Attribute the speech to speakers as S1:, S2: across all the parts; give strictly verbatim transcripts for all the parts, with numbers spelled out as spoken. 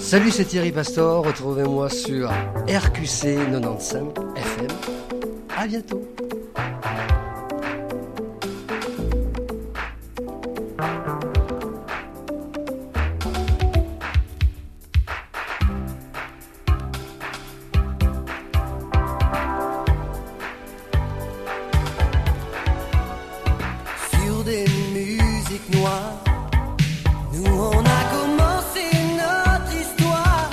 S1: Salut, c'est Thierry Pastor. Retrouvez-moi sur R Q C quatre-vingt-quinze F M. À bientôt.
S2: Sur des musiques noires, nous on a commencé notre histoire.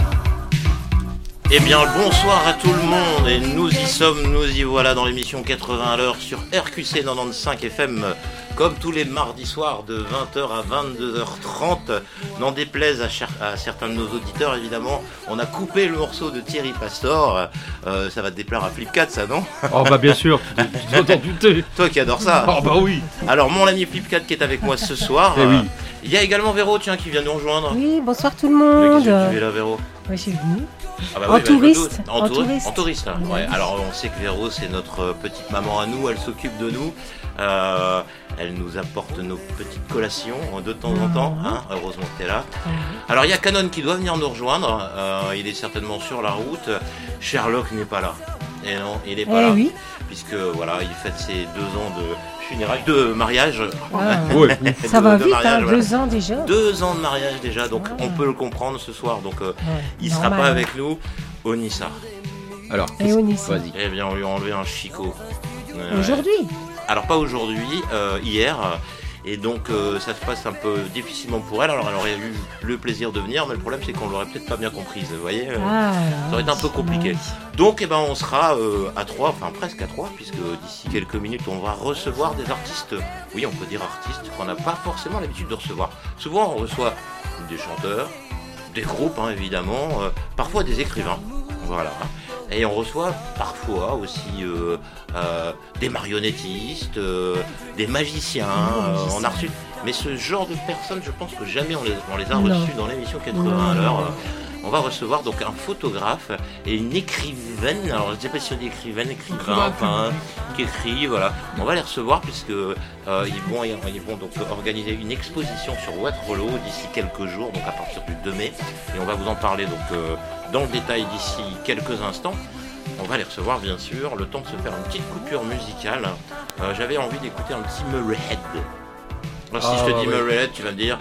S3: Eh bien, bonsoir à tout le monde, et nous y sommes, nous y voilà dans l'émission quatre-vingts à l'heure sur R Q C quatre-vingt-quinze F M, comme tous les mardis soirs de vingt heures à vingt-deux heures trente. N'en déplaise à, cher- à certains de nos auditeurs, évidemment, on a coupé le morceau de Thierry Pastor. Euh, ça va te déplaire à Flipcat, ça, non?
S4: Oh bah bien sûr, tu t'en doutais.
S3: Toi qui adores ça.
S4: Oh bah oui.
S3: Alors, mon ami Flipcat qui est avec moi ce soir.
S4: Eh oui.
S3: euh, Il y a également Véro, tiens, qui vient nous rejoindre.
S5: Oui, bonsoir tout le
S3: Mais
S5: monde.
S3: qu'est-ce que tu fais là, Véro?
S5: Ouais, je suis venue.
S3: Ah bah
S5: En
S3: oui, bah,
S5: touriste.
S3: je me doute. En,
S5: En
S3: tour-
S5: touriste.
S3: en touriste, là.
S5: Oui.
S3: Ouais. Alors on sait que Véro, c'est notre euh, petite maman à nous, elle s'occupe de nous. Euh, elle nous apporte nos petites collations euh, de temps en temps, hein. Heureusement que tu es là. Alors il y a Canon qui doit venir nous rejoindre, euh, il est certainement sur la route. Sherlock n'est pas là. Et non, il n'est pas
S5: Eh
S3: là.
S5: oui.
S3: Puisque voilà, il fête ses deux ans de funérailles, de mariage.
S5: Ah,
S4: Ouais.
S5: ça
S3: De-
S5: va
S3: de
S5: vite,
S3: mariage,
S5: hein,
S3: voilà.
S5: deux ans déjà.
S3: Deux ans de mariage déjà, donc
S5: Ah.
S3: on peut le comprendre ce soir. Donc euh,
S5: Ouais,
S3: il sera
S5: normal.
S3: pas avec nous. Onissa.
S4: Alors,
S5: Et Onissa.
S4: vas-y.
S3: Eh bien, on lui a enlevé un chicot. Euh,
S5: Aujourd'hui.
S3: Alors, pas aujourd'hui, euh, hier. Et donc, euh, ça se passe un peu difficilement pour elle. Alors, elle aurait eu le plaisir de venir, mais le problème, c'est qu'on l'aurait peut-être pas bien comprise. Vous voyez euh,
S5: Ah,
S3: ça aurait été un peu compliqué.
S5: oui.
S3: Donc, eh ben, on sera euh, à trois, enfin presque à trois, puisque d'ici quelques minutes, on va recevoir des artistes. Oui, on peut dire artistes qu'on n'a pas forcément l'habitude de recevoir. Souvent, on reçoit des chanteurs, des groupes, hein, évidemment, euh, parfois des écrivains. Voilà. Et on reçoit parfois aussi euh, euh, des marionnettistes, euh, des magiciens. euh, on a reçu. Mais ce genre de personnes, je pense que jamais on les, on les a
S5: Non.
S3: reçus dans l'émission quatre-vingts à l'heure. On va recevoir donc un photographe et une écrivaine. Alors je ne sais pas si on dit écrivaine, écrivain, enfin, qui écrit, voilà. On va les recevoir puisque euh, ils vont ils vont donc organiser une exposition sur Waterloo d'ici quelques jours, donc à partir du deux mai. Et on va vous en parler donc euh, dans le détail d'ici quelques instants. On va les recevoir bien sûr, le temps de se faire une petite coupure musicale. Euh, j'avais envie d'écouter un petit Murray Head. Alors si
S4: Ah,
S3: je te dis
S4: ouais.
S3: Murray Head, tu vas me dire.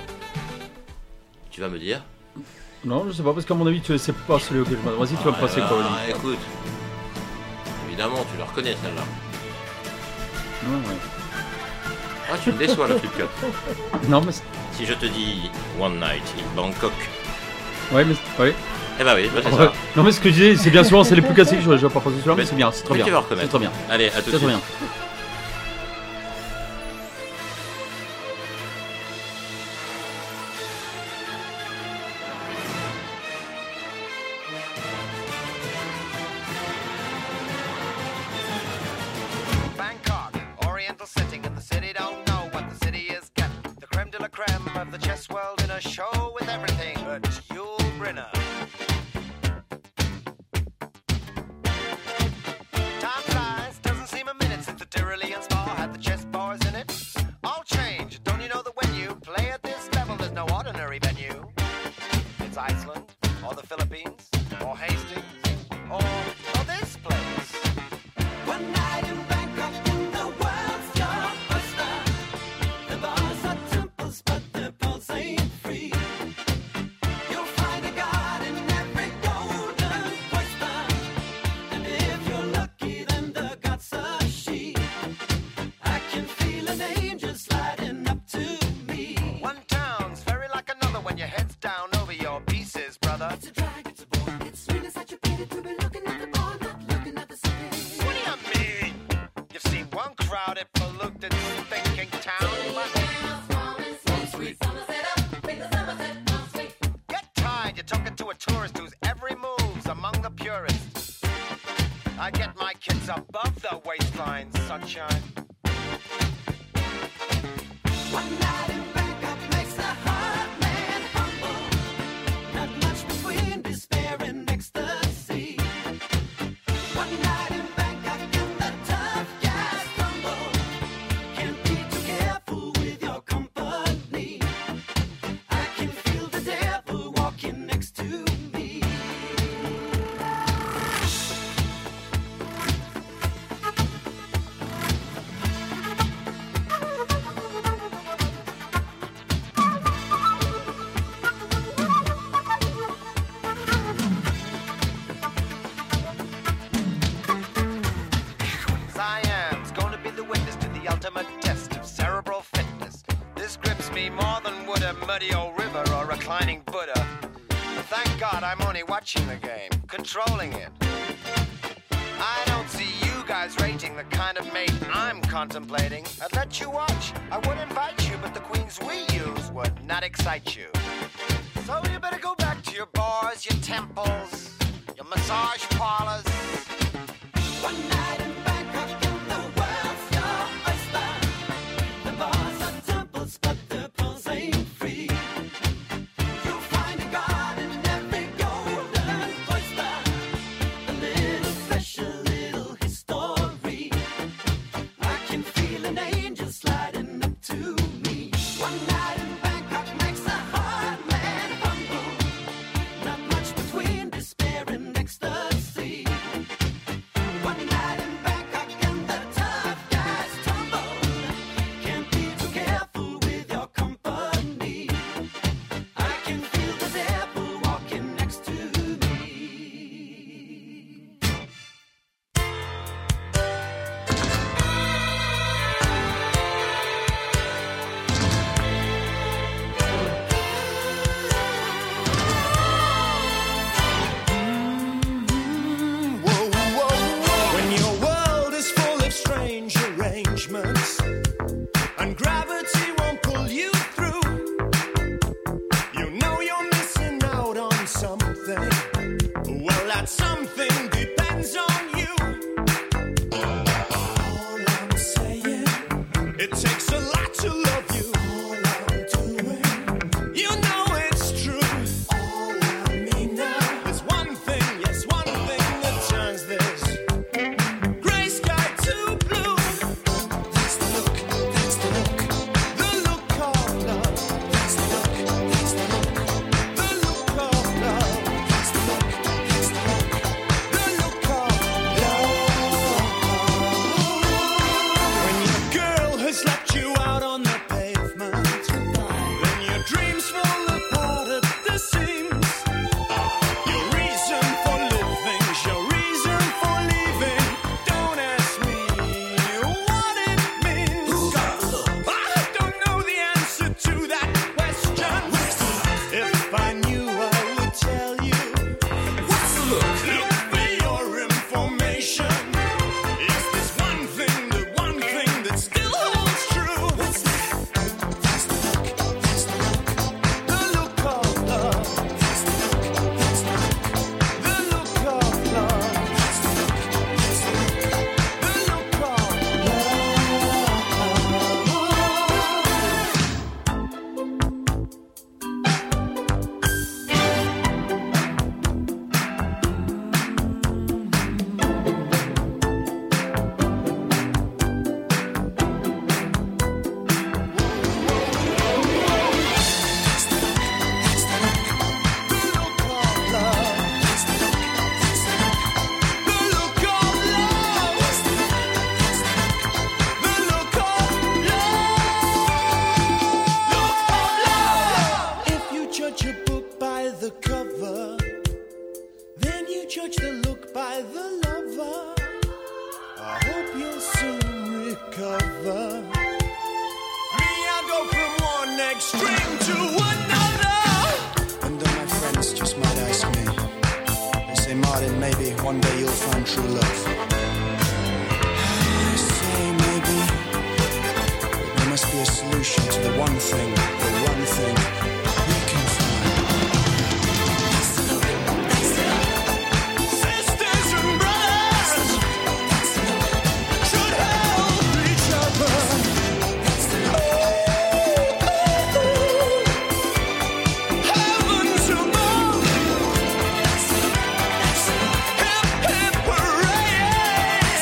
S3: Tu vas me dire.
S4: Non, je sais pas, parce qu'à mon avis, tu sais pas celui auquel je m'adresse. Vas-y, tu vas me passer quoi,
S3: Ah,
S4: vas-y.
S3: écoute, évidemment, tu la reconnais celle-là.
S4: Non, ouais.
S3: Ah, tu me déçois la Flipcat.
S4: Non, mais c'est...
S3: Si je te dis One Night in Bangkok,
S4: Ouais, mais c'est... Ouais.
S3: eh bah oui, bah c'est
S4: Ouais.
S3: ça.
S4: Non, mais ce que je dis, c'est bien souvent, c'est les plus classiques. Je vais pas passer celui-là, mais
S3: Mais-
S4: c'est bien, c'est trop
S3: mais
S4: bien.
S3: tu vas reconnaître.
S4: C'est trop bien.
S3: Allez, à tout de
S4: C'est
S3: suite.
S4: trop bien.
S6: Bangkok, oriental setting, and the city don't know what the city is getting. The creme de la creme of the chess world in a show with everything but Yul Brynner. Time flies, doesn't seem a minute since the Tyrolean Spa had the chess bars in it. All change, don't you know that when you play at this level, there's no ordinary venue? It's Iceland, or the Philippines, or Hastings, or, or this place. One night in Bangkok in the world's your oyster. The bars are temples, but the pulse ain't free. You'll find a god in every golden oyster. And if you're lucky, then the god's a she. I can feel an angel sliding up to me. One town's very like another when your head's down over your pieces, brother. It's a drag, it's a bore. It's really such a pity to be looking at the bar, not looking at the city. What do you mean? You've seen one crowded, polluted, thinking town, but get tired, you're talking to a tourist whose every move's among the purists. I get my kids above the waistline, sunshine. One night in Bangkok makes a hard man humble. Not much between despair and ecstasy. One night in Bangkok and the tough guys stumble. Can't be too careful with your company. I can feel the devil walking next to or a reclining Buddha. Thank God I'm only watching the game, controlling it. I don't see you guys rating the kind of mate I'm contemplating. I'd let you watch, I would invite you, but the queens we use would not excite you. So you better go back to your bars, your temples, your massage parlors. One night in Bangkok and the world's your oyster. The bars are temples, but the pearls ain't free. You'll find a god in every golden oyster. A little special little history. I can feel an angel sliding up to me. One night in Bangkok makes a hard man humble. Not much between despair and ecstasy. One night in Bangkok and the tough guys tumble. Can't be too careful with your company. I can feel the devil walking next to me. When your world is full of strange arrangements and gravity won't pull you through, you know you're missing out on something. Well, that something depends on you. All I'm saying, it takes a lot to love you. All I'm doing, you know it's true. All I mean now is one thing, yes, one thing that turns this gray sky to blue. That's the look, that's the look, the look of love. That's the look, that's the look, the look of love. That's the look, that's the look, the look of love. When your girl has left you out on the pavement, then your dreams fall apart at the seams. Your reason for living, your reason for leaving. Don't ask me what it means. I don't know the answer to that question. If I knew, I would tell you. What's the look? Look for your information. Is this one thing, the one thing that still holds true? What's that? That's the look, that's the look, the look of love. That's the look, that's the look, the look of love. That's the look, that's the look, the look of love. If you judge a book by the cover, then you judge the look by the lover. I hope you'll soon recover. Me, I go from one extreme to another.
S5: And then my friends just might ask me, they say, Martin, maybe one day you'll find true love. I say maybe, but there must be a solution to the one thing, the one thing we can find.
S6: Sisters and brothers should help each other. Heavens above, hip hip hooray!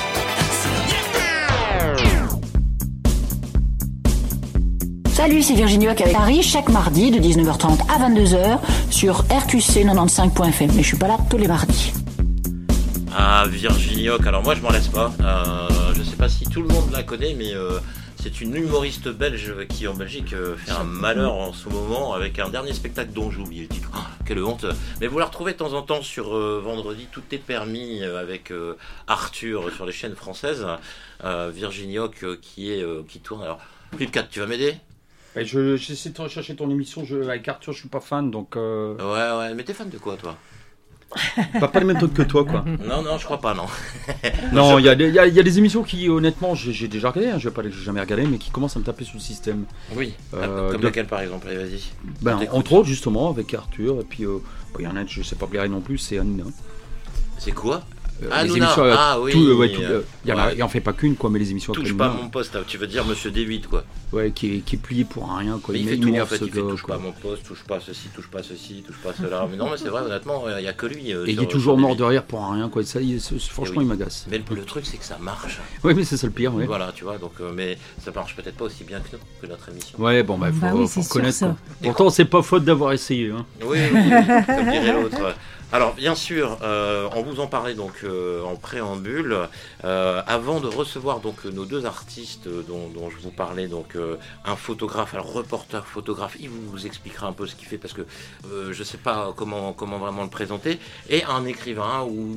S7: Salut, c'est Virginie Hoc avec Paris, chaque mardi de dix-neuf heures trente à vingt-deux heures sur R Q C quatre-vingt-quinze point F M. Mais je suis pas là tous les mardis.
S3: Ah, Virginie Hoc, alors moi je m'en laisse pas. Euh, je sais pas si tout le monde la connaît, mais euh, c'est une humoriste belge qui en Belgique euh, fait un malheur en ce moment avec un dernier spectacle dont j'ai oublié le titre. Oh, quelle honte. Mais vous la retrouvez de temps en temps sur euh, Vendredi, tout est permis euh, avec euh, Arthur sur les chaînes françaises. Euh, Virginie Hoc euh, qui, est, euh, qui tourne. Alors, plus de quatre, tu vas m'aider ?
S4: Bah, je, j'essaie de rechercher ton émission. Je, avec Arthur, je suis pas fan, donc. Euh...
S3: Ouais, ouais, mais t'es fan de quoi, toi?
S4: Pas, pas les mêmes trucs que toi, quoi.
S3: Non, non, je crois pas, non.
S4: Non, il y, y, a, y a des émissions qui, honnêtement, j'ai, j'ai déjà regardé, hein, je vais pas dire que j'ai jamais regardé, mais qui commencent à me taper sous le système.
S3: Oui,
S4: euh,
S3: comme
S4: de...
S3: laquelle, par exemple? Allez, vas-y.
S4: Ben, entre autres, justement, avec Arthur, et puis, il euh, y en a, je sais pas plaire non plus, c'est Hanouna.
S3: C'est quoi?
S4: Euh,
S3: ah,
S4: les
S3: Hanouna.
S4: émissions,
S3: ah oui,
S4: tout, ouais, tout, euh, y en a,
S3: ouais.
S4: il en fait pas qu'une, quoi, mais les émissions.
S3: Touche pas à mon poste, tu veux dire Monsieur D huit, quoi.
S4: Ouais, qui est, qui est plié pour un rien, quoi.
S3: Mais il,
S4: il
S3: fait
S4: il
S3: tout,
S4: m'énerve
S3: en fait,
S4: ce
S3: il fait
S4: gars,
S3: touche
S4: quoi.
S3: pas à mon poste, touche pas à ceci, touche pas à ceci, touche pas à cela. Mais non, mais c'est vrai, honnêtement, il n'y a que lui. Euh,
S4: et
S3: sur,
S4: il est toujours
S3: sur
S4: mort de rire pour un rien, quoi. Ça, il, franchement,
S3: oui.
S4: il m'agace.
S3: Mais le, le truc, c'est que ça marche.
S4: Oui, mais c'est ça le pire, ouais.
S3: Voilà, tu vois, donc, euh, mais ça marche peut-être pas aussi bien que nous, que notre émission.
S4: Ouais, bon, bah, faut,
S8: bah oui,
S4: faut
S8: c'est
S4: reconnaître.
S8: sûr, ça.
S4: Pourtant, c'est pas faute d'avoir essayé, hein.
S3: Oui, oui, oui, comme dirait l'autre. Alors, bien sûr, euh, on vous en parlait donc euh, en préambule. Euh, avant de recevoir donc nos deux artistes dont, dont je vous parlais, donc euh, un photographe, un reporter photographe, il vous expliquera un peu ce qu'il fait parce que euh, je sais pas comment comment vraiment le présenter, et un écrivain ou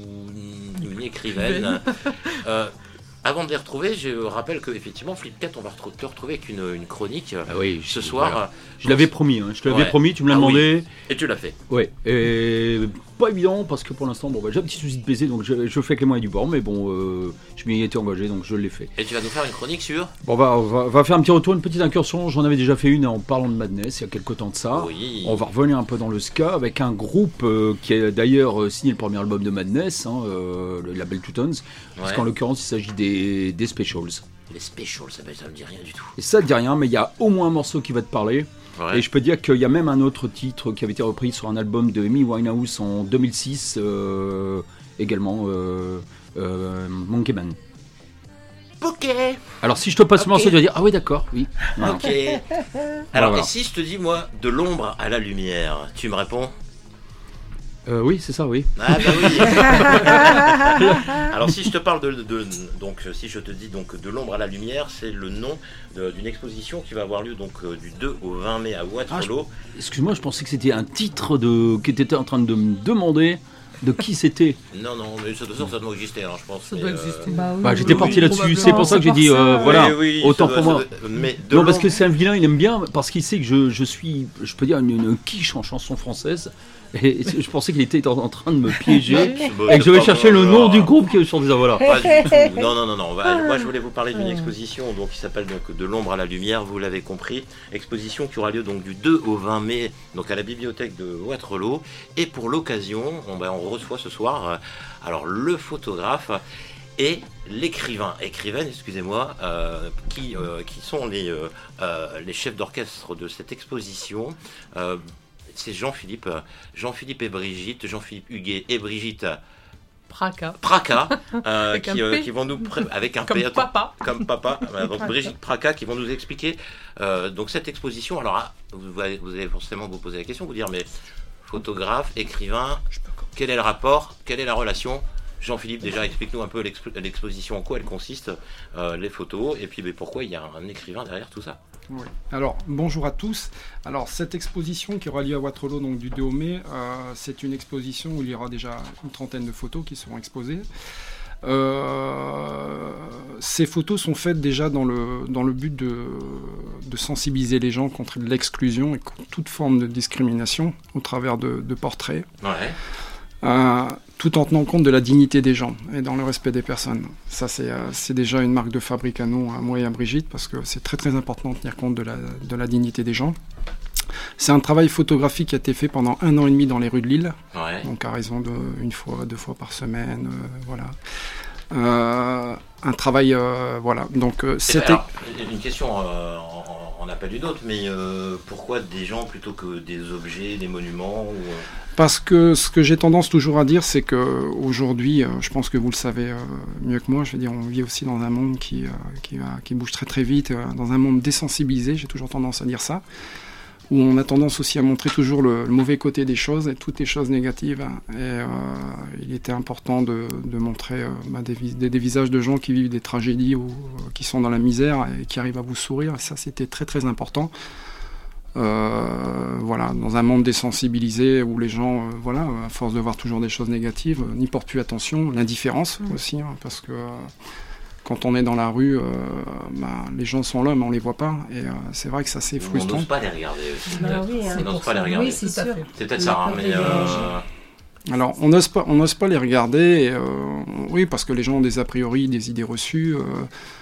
S3: une écrivaine. euh, Avant de les retrouver, je rappelle que effectivement, Flipcat, on va te retrouver avec une, une chronique
S4: ah oui,
S3: ce
S4: je,
S3: soir.
S4: Voilà. Je l'avais promis, hein. je te l'avais
S3: ouais.
S4: promis, tu me l'as
S3: ah
S4: demandé.
S3: Oui. Et tu l'as fait.
S4: Ouais, et pas évident parce que pour l'instant, bon, bah, j'ai un petit souci de P C, donc je, je fais avec les moyens du bord, mais bon, euh, je m'y étais engagé, donc je l'ai fait.
S3: Et tu vas nous faire une chronique sur
S4: Bon, bah, on va, on va faire un petit retour, une petite incursion. J'en avais déjà fait une en parlant de Madness il y a quelques temps de ça.
S3: Oui.
S4: On va revenir un peu dans le ska avec un groupe euh, qui a d'ailleurs signé le premier album de Madness, hein, euh, le label Two Tones, ouais. Parce qu'en l'occurrence, il s'agit des, des Specials.
S3: Les Specials, ça ne me dit rien du tout.
S4: Et ça ne dit rien, mais il y a au moins un morceau qui va te parler. Ouais. Et je peux dire qu'il y a même un autre titre qui avait été repris sur un album de Amy Winehouse en deux mille six, euh, également euh, euh, Monkey Man.
S3: Ok.
S4: Alors si je te passe okay. le morceau, tu vas dire ah oui d'accord, oui.
S3: Voilà. Ok. Alors voilà. Et si je te dis moi de l'ombre à la lumière, tu me réponds?
S4: Euh, oui, c'est ça, oui.
S3: Ah bah oui. Alors si je te parle de, de, de donc si je te dis donc de l'ombre à la lumière, c'est le nom de, d'une exposition qui va avoir lieu donc euh, du deux au vingt mai à Waterloo.
S4: Ah, je, excuse-moi, je pensais que c'était un titre de qui était en train de me demander de qui c'était.
S3: Non non, mais ça doit, ça doit exister, hein, je pense.
S9: Ça doit
S3: mais,
S9: exister.
S3: Euh...
S8: Bah, oui,
S4: bah, j'étais
S8: oui,
S4: parti
S8: oui,
S4: là-dessus, c'est pour ça que j'ai dit euh,
S3: oui,
S4: voilà,
S3: oui,
S4: autant
S3: doit,
S4: pour moi.
S3: Doit, mais
S4: non parce que c'est un vilain, il aime bien parce qu'il sait que je, je suis, je peux dire une, une quiche en chanson française. Et je pensais qu'il était en train de me piéger et que je vais chercher le nom du groupe qui sur des voilà.
S3: Pas du tout. Non non non non. Moi je voulais vous parler d'une exposition donc qui s'appelle donc de l'ombre à la lumière. Vous l'avez compris. Exposition qui aura lieu donc du deux au vingt mai donc à la bibliothèque de Waterloo. Et pour l'occasion, on, ben, on reçoit ce soir euh, alors le photographe et l'écrivain, écrivaine, excusez-moi, euh, qui euh, qui sont les euh, euh, les chefs d'orchestre de cette exposition. Euh, C'est Jean-Philippe, Jean-Philippe et Brigitte, Jean-Philippe Huguet et Brigitte
S9: Praca,
S3: Praca euh, qui, euh, qui vont nous pré- avec un
S9: comme
S3: P,
S9: papa,
S3: comme papa, donc Brigitte Praca qui vont nous expliquer euh, donc cette exposition. Alors vous allez, vous allez forcément vous poser la question, vous dire mais photographe, écrivain, quel est le rapport, quelle est la relation? Jean-Philippe, déjà, explique-nous un peu l'expo- l'exposition, en quoi elle consiste, euh, les photos, et puis mais pourquoi il y a un écrivain derrière tout ça.
S10: Oui. Alors, bonjour à tous. Alors, cette exposition qui aura lieu à Waterloo, donc du deux au mai, euh, c'est une exposition où il y aura déjà une trentaine de photos qui seront exposées. Euh, ces photos sont faites déjà dans le, dans le but de, de sensibiliser les gens contre l'exclusion et contre toute forme de discrimination au travers de, de portraits.
S3: Ouais.
S10: Euh, tout en tenant compte de la dignité des gens et dans le respect des personnes. Ça, c'est, euh, c'est déjà une marque de fabrique à nous, à moi et à Brigitte, parce que c'est très très important de tenir compte de la, de la dignité des gens. C'est un travail photographique qui a été fait pendant un an et demi dans les rues de Lille,
S3: ouais.
S10: donc à raison de une fois, deux fois par semaine, euh, voilà. Euh, un travail, euh, voilà. Donc euh, c'était.
S3: Alors, une question euh, en, en appelle une autre, mais euh, pourquoi des gens plutôt que des objets, des monuments ou...
S10: Parce que ce que j'ai tendance toujours à dire, c'est que aujourd'hui, euh, je pense que vous le savez euh, mieux que moi. Je veux dire, on vit aussi dans un monde qui euh, qui, va, qui bouge très très vite, euh, dans un monde désensibilisé. J'ai toujours tendance à dire ça. Où on a tendance aussi à montrer toujours le, le mauvais côté des choses et toutes les choses négatives. Et euh, il était important de, de montrer euh, bah, des, des, des visages de gens qui vivent des tragédies ou euh, qui sont dans la misère et qui arrivent à vous sourire. Et ça, c'était très très important. Euh, voilà, dans un monde désensibilisé où les gens, euh, voilà, à force de voir toujours des choses négatives, euh, n'y portent plus attention. L'indifférence mmh. aussi, hein, parce que... Euh, quand on est dans la rue, euh, bah, les gens sont là, mais on les voit pas. Et euh, c'est vrai que ça, c'est frustrant.
S3: On n'ose pas les regarder aussi.
S8: Bah oui, hein.
S3: On n'ose pas les regarder.
S8: Oui, c'est sûr.
S3: C'est peut-être ça, hein, mais... Euh...
S10: Alors, on n'ose pas, on n'ose pas les regarder, et, euh, oui, parce que les gens ont des a priori, des idées reçues. Euh,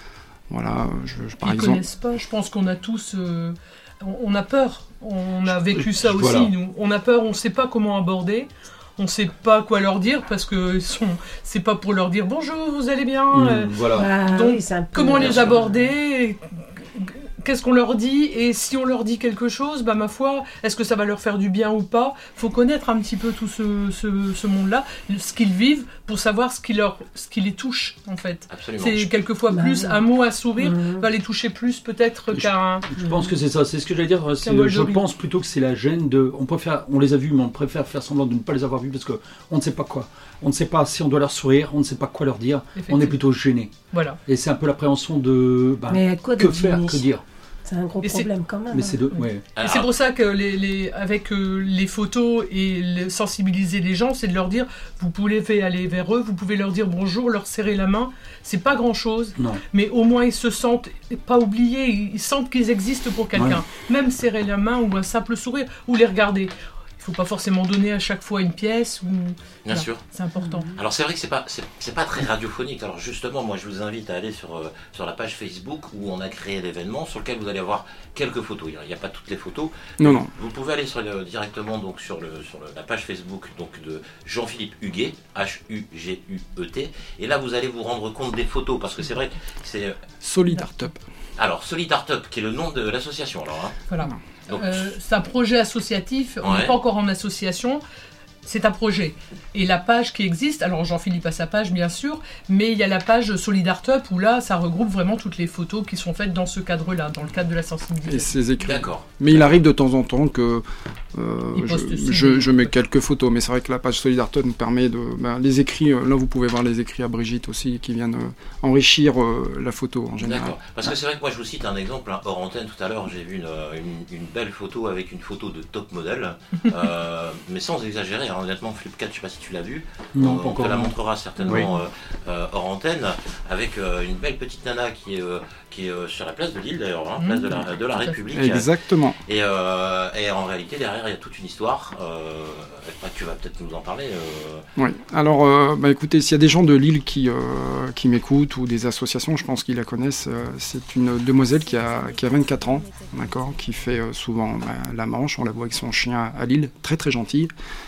S10: voilà, je, je, par
S9: Ils
S10: exemple.
S9: Ils connaissent pas. Je pense qu'on a tous, euh, on, on a peur. On a vécu ça aussi.
S4: Voilà.
S9: Nous, on a peur. On ne sait pas comment aborder. On ne sait pas quoi leur dire parce que sont... c'est pas pour leur dire bonjour, vous allez bien.
S4: Mmh,
S9: euh,
S4: voilà.
S8: Ah,
S9: Donc,
S8: oui, c'est un peu
S9: comment les
S8: sûr.
S9: aborder? Qu'est-ce qu'on leur dit? Et si on leur dit quelque chose, bah ma foi, est-ce que ça va leur faire du bien ou pas? Faut connaître un petit peu tout ce, ce, ce monde-là, ce qu'ils vivent, pour savoir ce qui, leur, ce qui les touche, en fait.
S3: Absolument.
S9: C'est quelquefois
S8: Bah
S9: plus,
S8: oui.
S9: un mot, un sourire,
S8: Mmh.
S9: va les toucher plus peut-être
S4: Je-
S9: qu'un...
S4: Je pense que c'est ça, c'est ce que j'allais dire. c'est-
S9: Symbole de
S4: je
S9: rire.
S4: pense plutôt que c'est la gêne de. On préfère, on les a vus, mais on préfère faire semblant de ne pas les avoir vus parce que on ne sait pas quoi. On ne sait pas si on doit leur sourire, on ne sait pas quoi leur dire. On est
S9: Effectivement.
S4: plutôt gêné.
S9: Voilà.
S4: Et c'est un peu l'appréhension de. bah,
S8: Mais à quoi
S4: que
S8: de
S4: faire,
S8: gêner
S4: que dire.
S8: C'est un gros
S9: Et c'est-
S8: problème quand même.
S4: Mais
S8: hein.
S4: c'est de. Ouais.
S9: Et
S3: Alors,
S9: c'est pour ça que les, les, avec euh, les photos et le- sensibiliser les gens, c'est de leur dire, vous pouvez aller vers eux, vous pouvez leur dire bonjour, leur serrer la main. C'est pas grand-chose,
S4: Non.
S9: mais au moins ils se sentent pas oubliés, ils sentent qu'ils existent pour quelqu'un. Même serrer la main ou un simple sourire, ou les regarder. Il faut pas forcément donner à chaque fois une pièce, ou...
S3: Bien
S9: Voilà,
S3: sûr.
S9: c'est important.
S3: Alors c'est vrai que c'est pas c'est, c'est pas très radiophonique. Alors justement, moi je vous invite à aller sur euh, sur la page Facebook où on a créé l'événement sur lequel vous allez avoir quelques photos. Il n'y a pas toutes les photos.
S10: Non, non.
S3: Vous pouvez aller sur le- directement donc sur le sur le- la page Facebook donc de Jean-Philippe Huguet, H U G U E T, et là vous allez vous rendre compte des photos parce que c'est vrai que c'est
S10: Solid Art Up.
S3: alors Solid Art Up qui est le nom de l'association alors. Hein.
S9: Voilà.
S3: Donc,
S9: Euh, c'est un projet associatif, on n'est
S3: Ouais.
S9: pas encore en association, c'est un projet. Et la page qui existe, alors Jean-Philippe a sa page bien sûr, mais il y a la page Solid Art Up où là ça regroupe vraiment toutes les photos qui sont faites dans ce cadre-là, dans le cadre de la
S10: Et
S9: sensibilisation.
S10: ses écrits.
S3: d'accord.
S10: Mais il arrive de temps en temps que euh,
S9: Il poste
S10: je,
S9: aussi
S10: je,
S9: des-
S10: je mets quelques photos, mais c'est vrai que la page Solid Art Up nous permet de. Ben, les écrits, euh, là vous pouvez voir les écrits à Brigitte aussi qui viennent euh, enrichir euh, la photo en général.
S3: D'accord. Parce que c'est vrai que moi je vous cite un exemple, hein, hors antenne tout à l'heure, j'ai vu une, euh, une, une belle photo avec une photo de top modèle, euh, mais sans exagérer, hein, honnêtement, Flipkart, je sais pas si tu l'as vu,
S4: Non,
S3: on,
S4: pas
S3: on
S4: encore,
S3: te la
S4: non.
S3: montrera certainement
S4: Oui.
S3: euh, euh, hors antenne, avec euh, une belle petite nana qui est, euh, qui est euh, sur la place de Lille d'ailleurs, hein,
S9: Mmh.
S3: place de la, de la
S9: Tout à fait.
S3: République.
S10: Exactement.
S3: Et, euh, et en réalité, derrière, il y a toute une histoire. Euh, tu vas peut-être nous en parler. Euh...
S10: Oui. Alors, euh, bah, écoutez, s'il y a des gens de Lille qui, euh, qui m'écoutent ou des associations, je pense qu'ils la connaissent. euh, c'est une demoiselle qui a, qui a vingt-quatre ans, d'accord, qui fait euh, souvent bah, la Manche. On la voit avec son chien à Lille, très très gentille.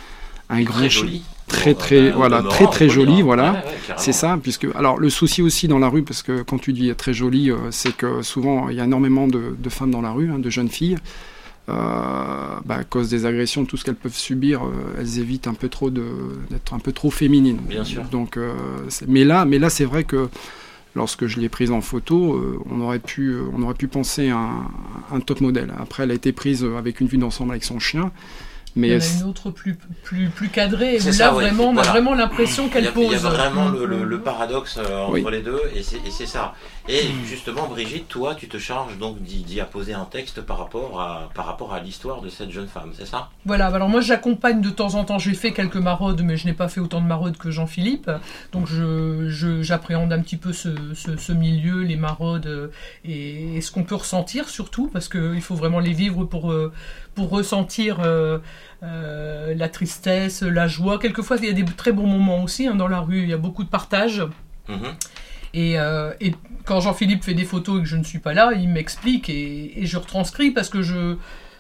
S10: Un
S3: Très
S10: grand chien.
S3: joli.
S10: Très
S3: Bon,
S10: très
S3: bah,
S10: voilà
S3: au
S10: très
S3: demeurant,
S10: très
S3: on peut le
S10: joli
S3: dire.
S10: voilà.
S3: Ouais, ouais, carrément.
S10: C'est ça, puisque alors le souci aussi dans la rue, parce que quand tu dis très jolie, euh, c'est que souvent il y a énormément de, de femmes dans la rue, hein, de jeunes filles. Euh, bah, à cause des agressions, tout ce qu'elles peuvent subir, euh, elles évitent un peu trop de, d'être un peu trop féminines.
S3: Bien sûr.
S10: Donc, euh, c'est- mais là, mais là, c'est vrai que lorsque je l'ai prise en photo, euh, on aurait pu, euh, on aurait pu penser à un, un top modèle. Après, elle a été prise avec une vue d'ensemble avec son chien. Mais
S9: Il y en a
S10: elle-
S9: une autre plus, plus, plus cadrée,
S3: C'est
S9: où
S3: ça,
S9: là
S3: ouais,
S9: vraiment, on
S3: voilà.
S9: a vraiment l'impression
S3: Il y,
S9: qu'elle
S3: a,
S9: pose.
S3: il y a vraiment
S9: Mm.
S3: le, le- le paradoxe euh, entre
S10: Oui.
S3: les deux, et c'est, et c'est ça. Et justement, Brigitte, toi, tu te charges donc d'y, d'y apposer un texte par rapport, à, par rapport à l'histoire de cette jeune femme, c'est ça?
S9: Voilà, alors moi j'accompagne de temps en temps, j'ai fait quelques maraudes, mais je n'ai pas fait autant de maraudes que Jean-Philippe, donc je, je- j'appréhende un petit peu ce, ce- ce milieu, les maraudes, euh, et, et ce qu'on peut ressentir surtout, parce qu'il faut vraiment les vivre pour, euh, pour ressentir euh, euh, la tristesse, la joie. Quelquefois il y a des très bons moments aussi, hein, dans la rue, il y a beaucoup de partage.
S3: Mhm.
S9: Et, euh, et quand Jean-Philippe fait des photos et que je ne suis pas là, il m'explique et, et je retranscris parce que je,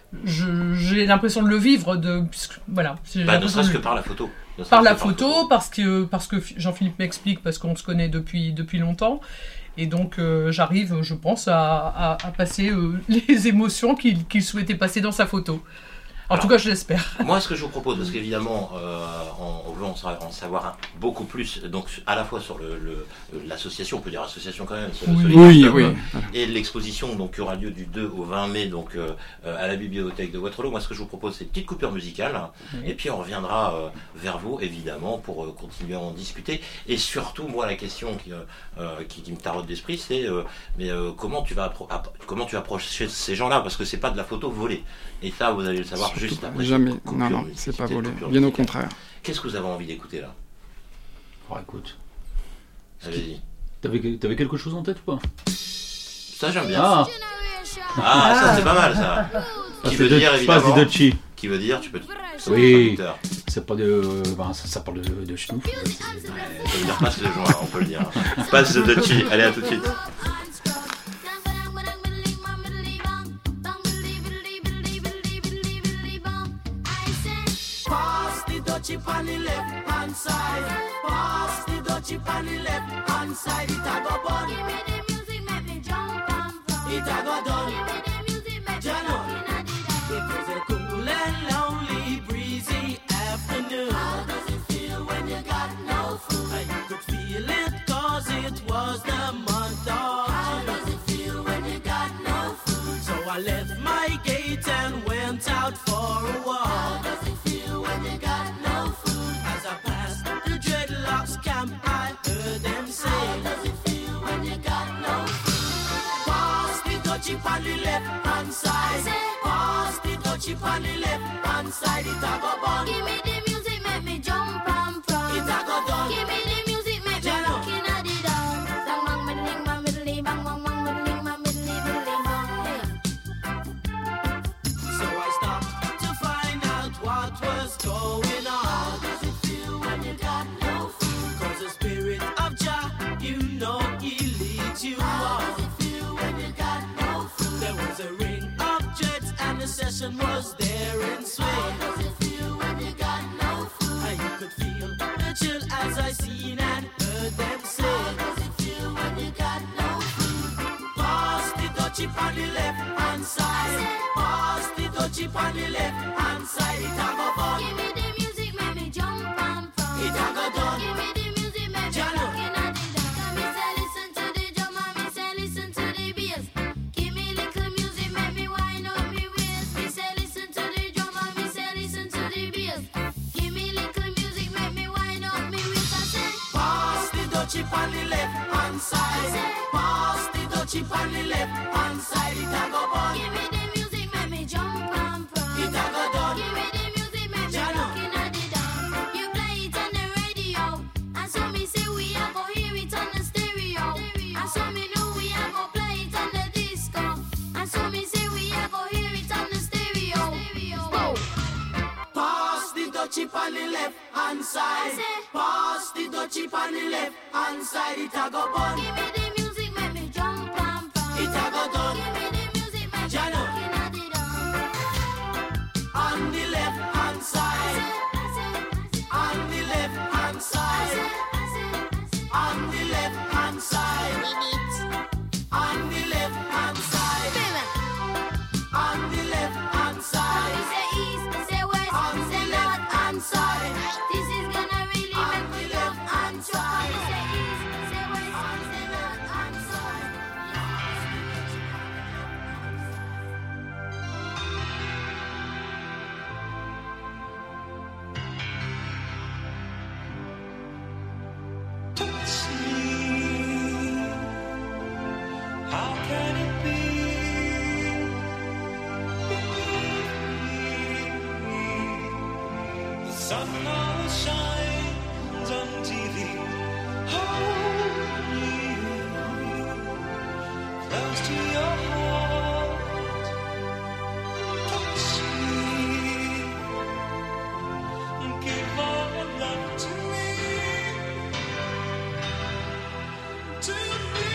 S9: je- j'ai l'impression de le vivre. De, puisque, voilà, j'ai
S3: Bah, ne
S9: l'impression
S3: serait-ce
S9: de
S3: que
S9: le-
S3: par la photo. Ne
S9: par
S3: serait-ce
S9: la
S3: que
S9: photo, parce que, parce que Jean-Philippe m'explique, parce qu'on se connaît depuis, depuis longtemps. Et donc euh, j'arrive, je pense, à, à- à passer euh, les émotions qu'il, qu'il souhaitait passer dans sa photo. En
S3: Alors,
S9: tout cas, je l'espère.
S3: Moi, ce que je vous propose, parce qu'évidemment, euh, on, on veut en, sa- en savoir un- beaucoup plus, donc à la fois sur le, le- l'association, on peut dire association quand même, sur le
S10: Oui,
S3: Solid
S10: oui,
S3: Art Up,
S10: oui.
S3: et l'exposition donc, qui aura lieu du deux au vingt mai donc, euh, euh, à la bibliothèque de Waterloo. Moi, ce que je vous propose, c'est une petite coupure musicale, et puis on reviendra euh, vers vous, évidemment, pour euh, continuer à en discuter. Et surtout, moi, la question qui, euh, euh, qui, qui me taraude d'esprit, c'est euh, mais euh, comment tu vas appro- app- comment tu approches ces gens-là, parce que c'est pas de la photo volée. Et ça, vous allez le savoir
S10: Surtout
S3: juste
S10: pas.
S3: après.
S10: Jamais.
S3: cette coupure
S10: Non, non,
S3: musique-
S10: c'est pas
S3: cette
S10: volé.
S3: coupure
S10: Bien au
S3: musicale.
S10: contraire.
S3: Qu'est-ce que vous avez envie d'écouter là?
S4: Oh, écoute.
S3: Allez-y.
S4: T'avais, t'avais quelque chose en tête ou pas?
S3: Ça j'aime bien.
S4: Ah,
S3: ah ça c'est pas mal ça.
S4: ah,
S3: Qui veut
S4: de,
S3: dire évidemment.
S4: de Chi.
S3: Qui veut dire tu peux.
S4: Oui. C'est pas de. Ben, ça, ça parle de, de Chinois.
S3: Ouais, ça veut dire passe le joint, on peut le dire. Passe de Chi. Allez, à tout de suite.
S2: Chip on the left hand side, pass the dutchie on the left hand side. It a go bun. Give me the music, make me jump and fun. It a go done. Give me the music, make me jump and fun. It was a cool and lonely, breezy afternoon. How does it feel when you got no food? You could feel it 'cause it was the month of June. How does it feel when you got no food? So I left my gate and went out for a walk. How does it feel when you got no camp, I heard them say, how does it feel when you got no food? Pass the dutchie on the left hand side. Pass the dutchie on the left hand side. It a go bun. Give me the music, make me jump and fun. It a go done. Give me the music, make me looking at the down. Bang bang middling bang middling bang bang bang middling bang middling middling bang. So I stopped to find out what was going on. How does it feel when you got no food? You know he leads you on. How does it feel when you got no food? There was a ring of jets and the session was there in swing. How does it feel when you got no food? And you could feel the chill as I seen and heard them say. How does it feel when you got no food? Pass the dutchie on the left hand side. Pass the dutchie on the left hand side. It a go bun. Give me the music, make me jump and fun. It a go done. Give me the music, make me looking at the down. Me say listen to the drum and me say listen to the bass. Give me little music, make me wind up me waist. Me say listen to the drum and me say listen to the bass. Give me little music, make me wind up me waist. I say pass the dutchie on the left hand side. Pass the dutchie on the left hand side. It a go bun. Give me the music, make me jump and fun. It a go done. Give me the music, make me looking at the down. You play it on the radio, and so me say we a go hear it on the stereo. And so me know we a go play it on the disco. And so me say we a go hear it on the stereo. Whoa. Pass the dutchie on the left hand side. Pass the dutchie on the left hand side. It a go bun. Give me the music, make me jump and fun. It a go done. Give me the music, make me looking at the down. On the left hand side. On the left hand side. On the left hand side. On the left hand side. On the left hand side. Say east, say west, say north and side. This is gonna really make me love and try. Say east, say west, say north and side.
S8: How can it be? The sun always shines on T V. Only you, close to your heart. Touch me, give all your love to me. To me.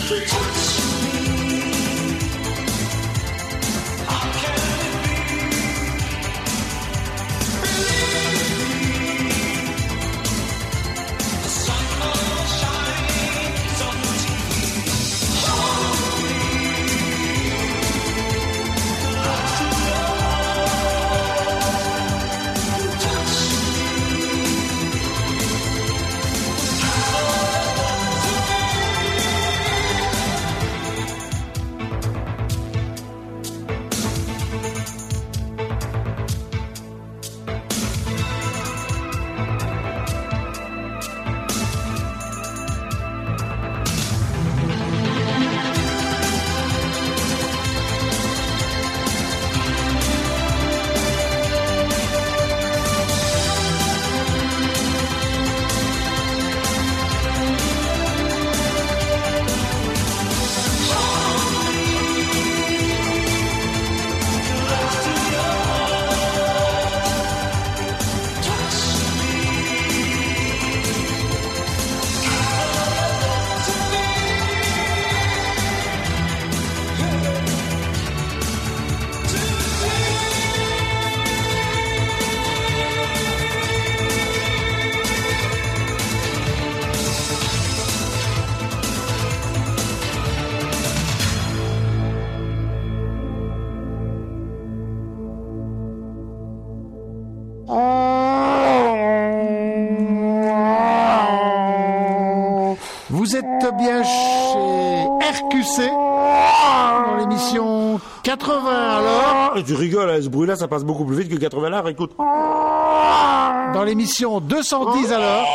S11: Vous êtes bien chez R Q C dans l'émission quatre-vingts à l'heure.
S12: Tu rigoles, hein, ce bruit-là, ça passe beaucoup plus vite que quatre-vingts à l'heure, écoute.
S11: Dans l'émission deux cent dix à l'heure.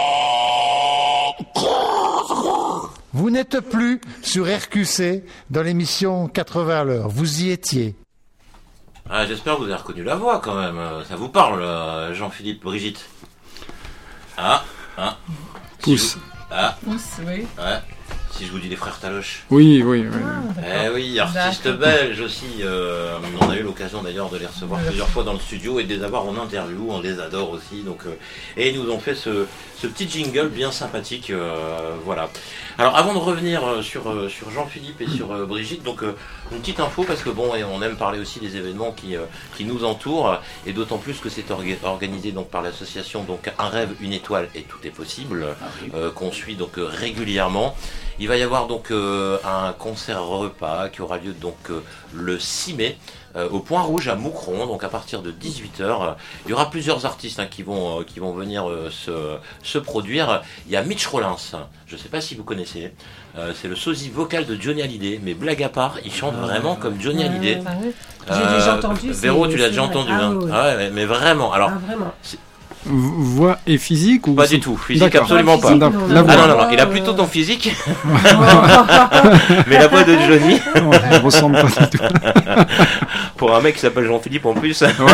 S11: Vous n'êtes plus sur R Q C dans l'émission quatre-vingts à l'heure. Vous y étiez.
S3: Ah, j'espère que vous avez reconnu la voix quand même. Ça vous parle, Jean-Philippe, Brigitte? Ah, ah.
S10: Pousse.
S3: Ah.
S9: Pousse, oui.
S3: Ouais. Si je vous dis les frères Taloche.
S10: Oui, oui, oui.
S3: Ah, eh oui, artistes belges aussi. Euh, on a eu l'occasion d'ailleurs de les recevoir plusieurs fois dans le studio et de les avoir en interview. On les adore aussi. Donc, euh, et ils nous ont fait ce, ce petit jingle bien sympathique. Euh, voilà. Alors, avant de revenir sur, sur Jean-Philippe et sur euh, Brigitte, donc euh, une petite info parce que bon, on aime parler aussi des événements qui, euh, qui nous entourent et d'autant plus que c'est orga- organisé donc par l'association donc Un rêve, une étoile et tout est possible ah oui. euh, qu'on suit donc euh, régulièrement. Il va y avoir donc euh, un concert repas qui aura lieu donc euh, le six mai euh, au Point Rouge à Moucron, donc à partir de dix-huit heures. Il y aura plusieurs artistes hein, qui vont euh, qui vont venir euh, se, se produire. Il y a Mitch Rollins, je ne sais pas si vous connaissez, euh, c'est le sosie vocal de Johnny Hallyday, mais blague à part, il chante ah, vraiment comme Johnny Hallyday.
S13: Ah, oui.
S3: euh,
S13: J'ai déjà entendu.
S3: Véro, tu l'as déjà entendu, ah, hein. oui. Ah, ouais, mais vraiment. Alors,
S13: ah, vraiment.
S10: Voix et physique ou
S3: pas du tout, physique
S10: D'accord.
S3: absolument pas.
S10: Non,
S3: ah non, non, non, il a plutôt ton physique, mais la voix de Johnny.
S10: Non, elle ressemble pas du tout.
S3: Pour un mec qui s'appelle Jean-Philippe en plus.
S10: Ouais.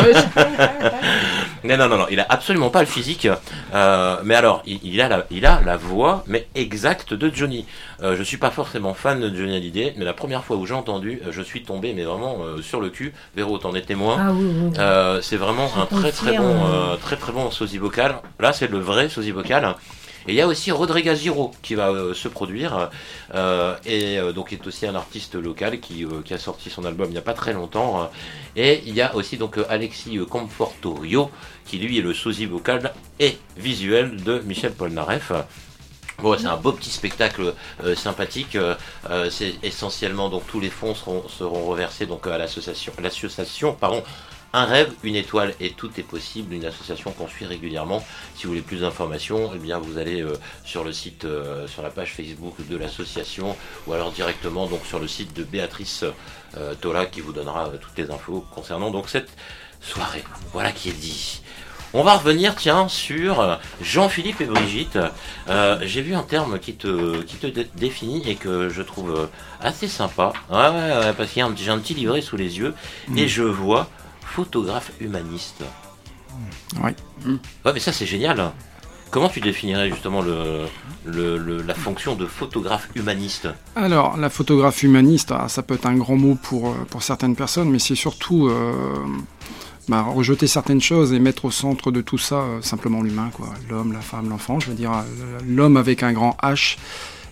S3: non, non, non, non, il a absolument pas le physique. Euh, mais alors, il, il, a la, il a la voix, mais exacte de Johnny. Euh, je suis pas forcément fan de Johnny Hallyday, mais la première fois où j'ai entendu, je suis tombé, mais vraiment euh, sur le cul. Véro, t'en es témoin.
S13: Ah, oui, oui.
S3: Euh, c'est vraiment un très très bon, euh, très très bon sosie vocal. Là, c'est le vrai sosie vocal. Et il y a aussi Rodrigo Giro qui va euh, se produire euh, et euh, donc est aussi un artiste local qui, euh, qui a sorti son album il n'y a pas très longtemps. Euh, et il y a aussi donc euh, Alexis Confortorio qui lui est le sosie vocal et visuel de Michel Polnareff. Bon, c'est un beau petit spectacle euh, sympathique. Euh, euh, c'est essentiellement donc tous les fonds seront, seront reversés donc à l'association, l'association pardon. Un rêve, une étoile et tout est possible, une association qu'on suit régulièrement. Si vous voulez plus d'informations, eh bien vous allez euh, sur le site, euh, sur la page Facebook de l'association ou alors directement donc sur le site de Béatrice euh, Tola qui vous donnera euh, toutes les infos concernant donc cette soirée. Voilà qui est dit. On va revenir tiens sur Jean-Philippe et Brigitte. Euh, j'ai vu un terme qui te, qui te dé- définit et que je trouve assez sympa. Ouais, ouais, ouais parce qu'il y a un, j'ai un petit livret sous les yeux mmh. et je vois photographe humaniste.
S10: Oui.
S3: Ouais, mais ça c'est génial. Comment tu définirais justement le, le, le, la fonction de photographe humaniste ?
S10: Alors, la photographe humaniste, ça peut être un grand mot pour, pour certaines personnes, mais c'est surtout euh, bah, rejeter certaines choses et mettre au centre de tout ça euh, simplement l'humain, quoi. L'homme, la femme, l'enfant, je veux dire l'homme avec un grand H.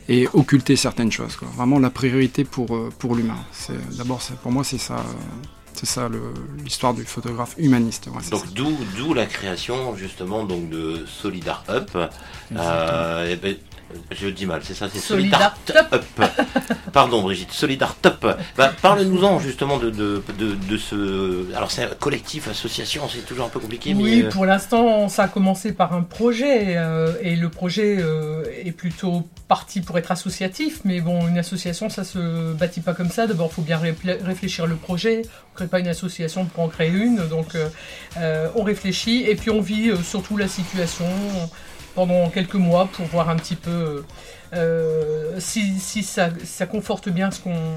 S10: et occulter certaines choses, quoi. Vraiment la priorité pour, pour l'humain. C'est, d'abord, c'est, pour moi, c'est ça, c'est ça le, l'histoire du photographe humaniste. Ouais,
S3: donc d'où, d'où la création justement donc, de Solidar Up. Euh, et ben, je dis mal, c'est ça, c'est Solidar, Solidar Up. Pardon Brigitte, Solidar Top. Bah, parle-nous-en justement de, de, de, de ce... Alors c'est un collectif, association, c'est toujours un peu compliqué.
S9: Oui,
S3: mais...
S9: pour l'instant, ça a commencé par un projet, euh, et le projet euh, est plutôt parti pour être associatif, mais bon, une association, ça se bâtit pas comme ça. D'abord, il faut bien ré- réfléchir le projet. On ne crée pas une association pour en créer une, donc euh, euh, on réfléchit, et puis on vit euh, surtout la situation pendant quelques mois pour voir un petit peu euh, si, si ça, ça conforte bien ce qu'on,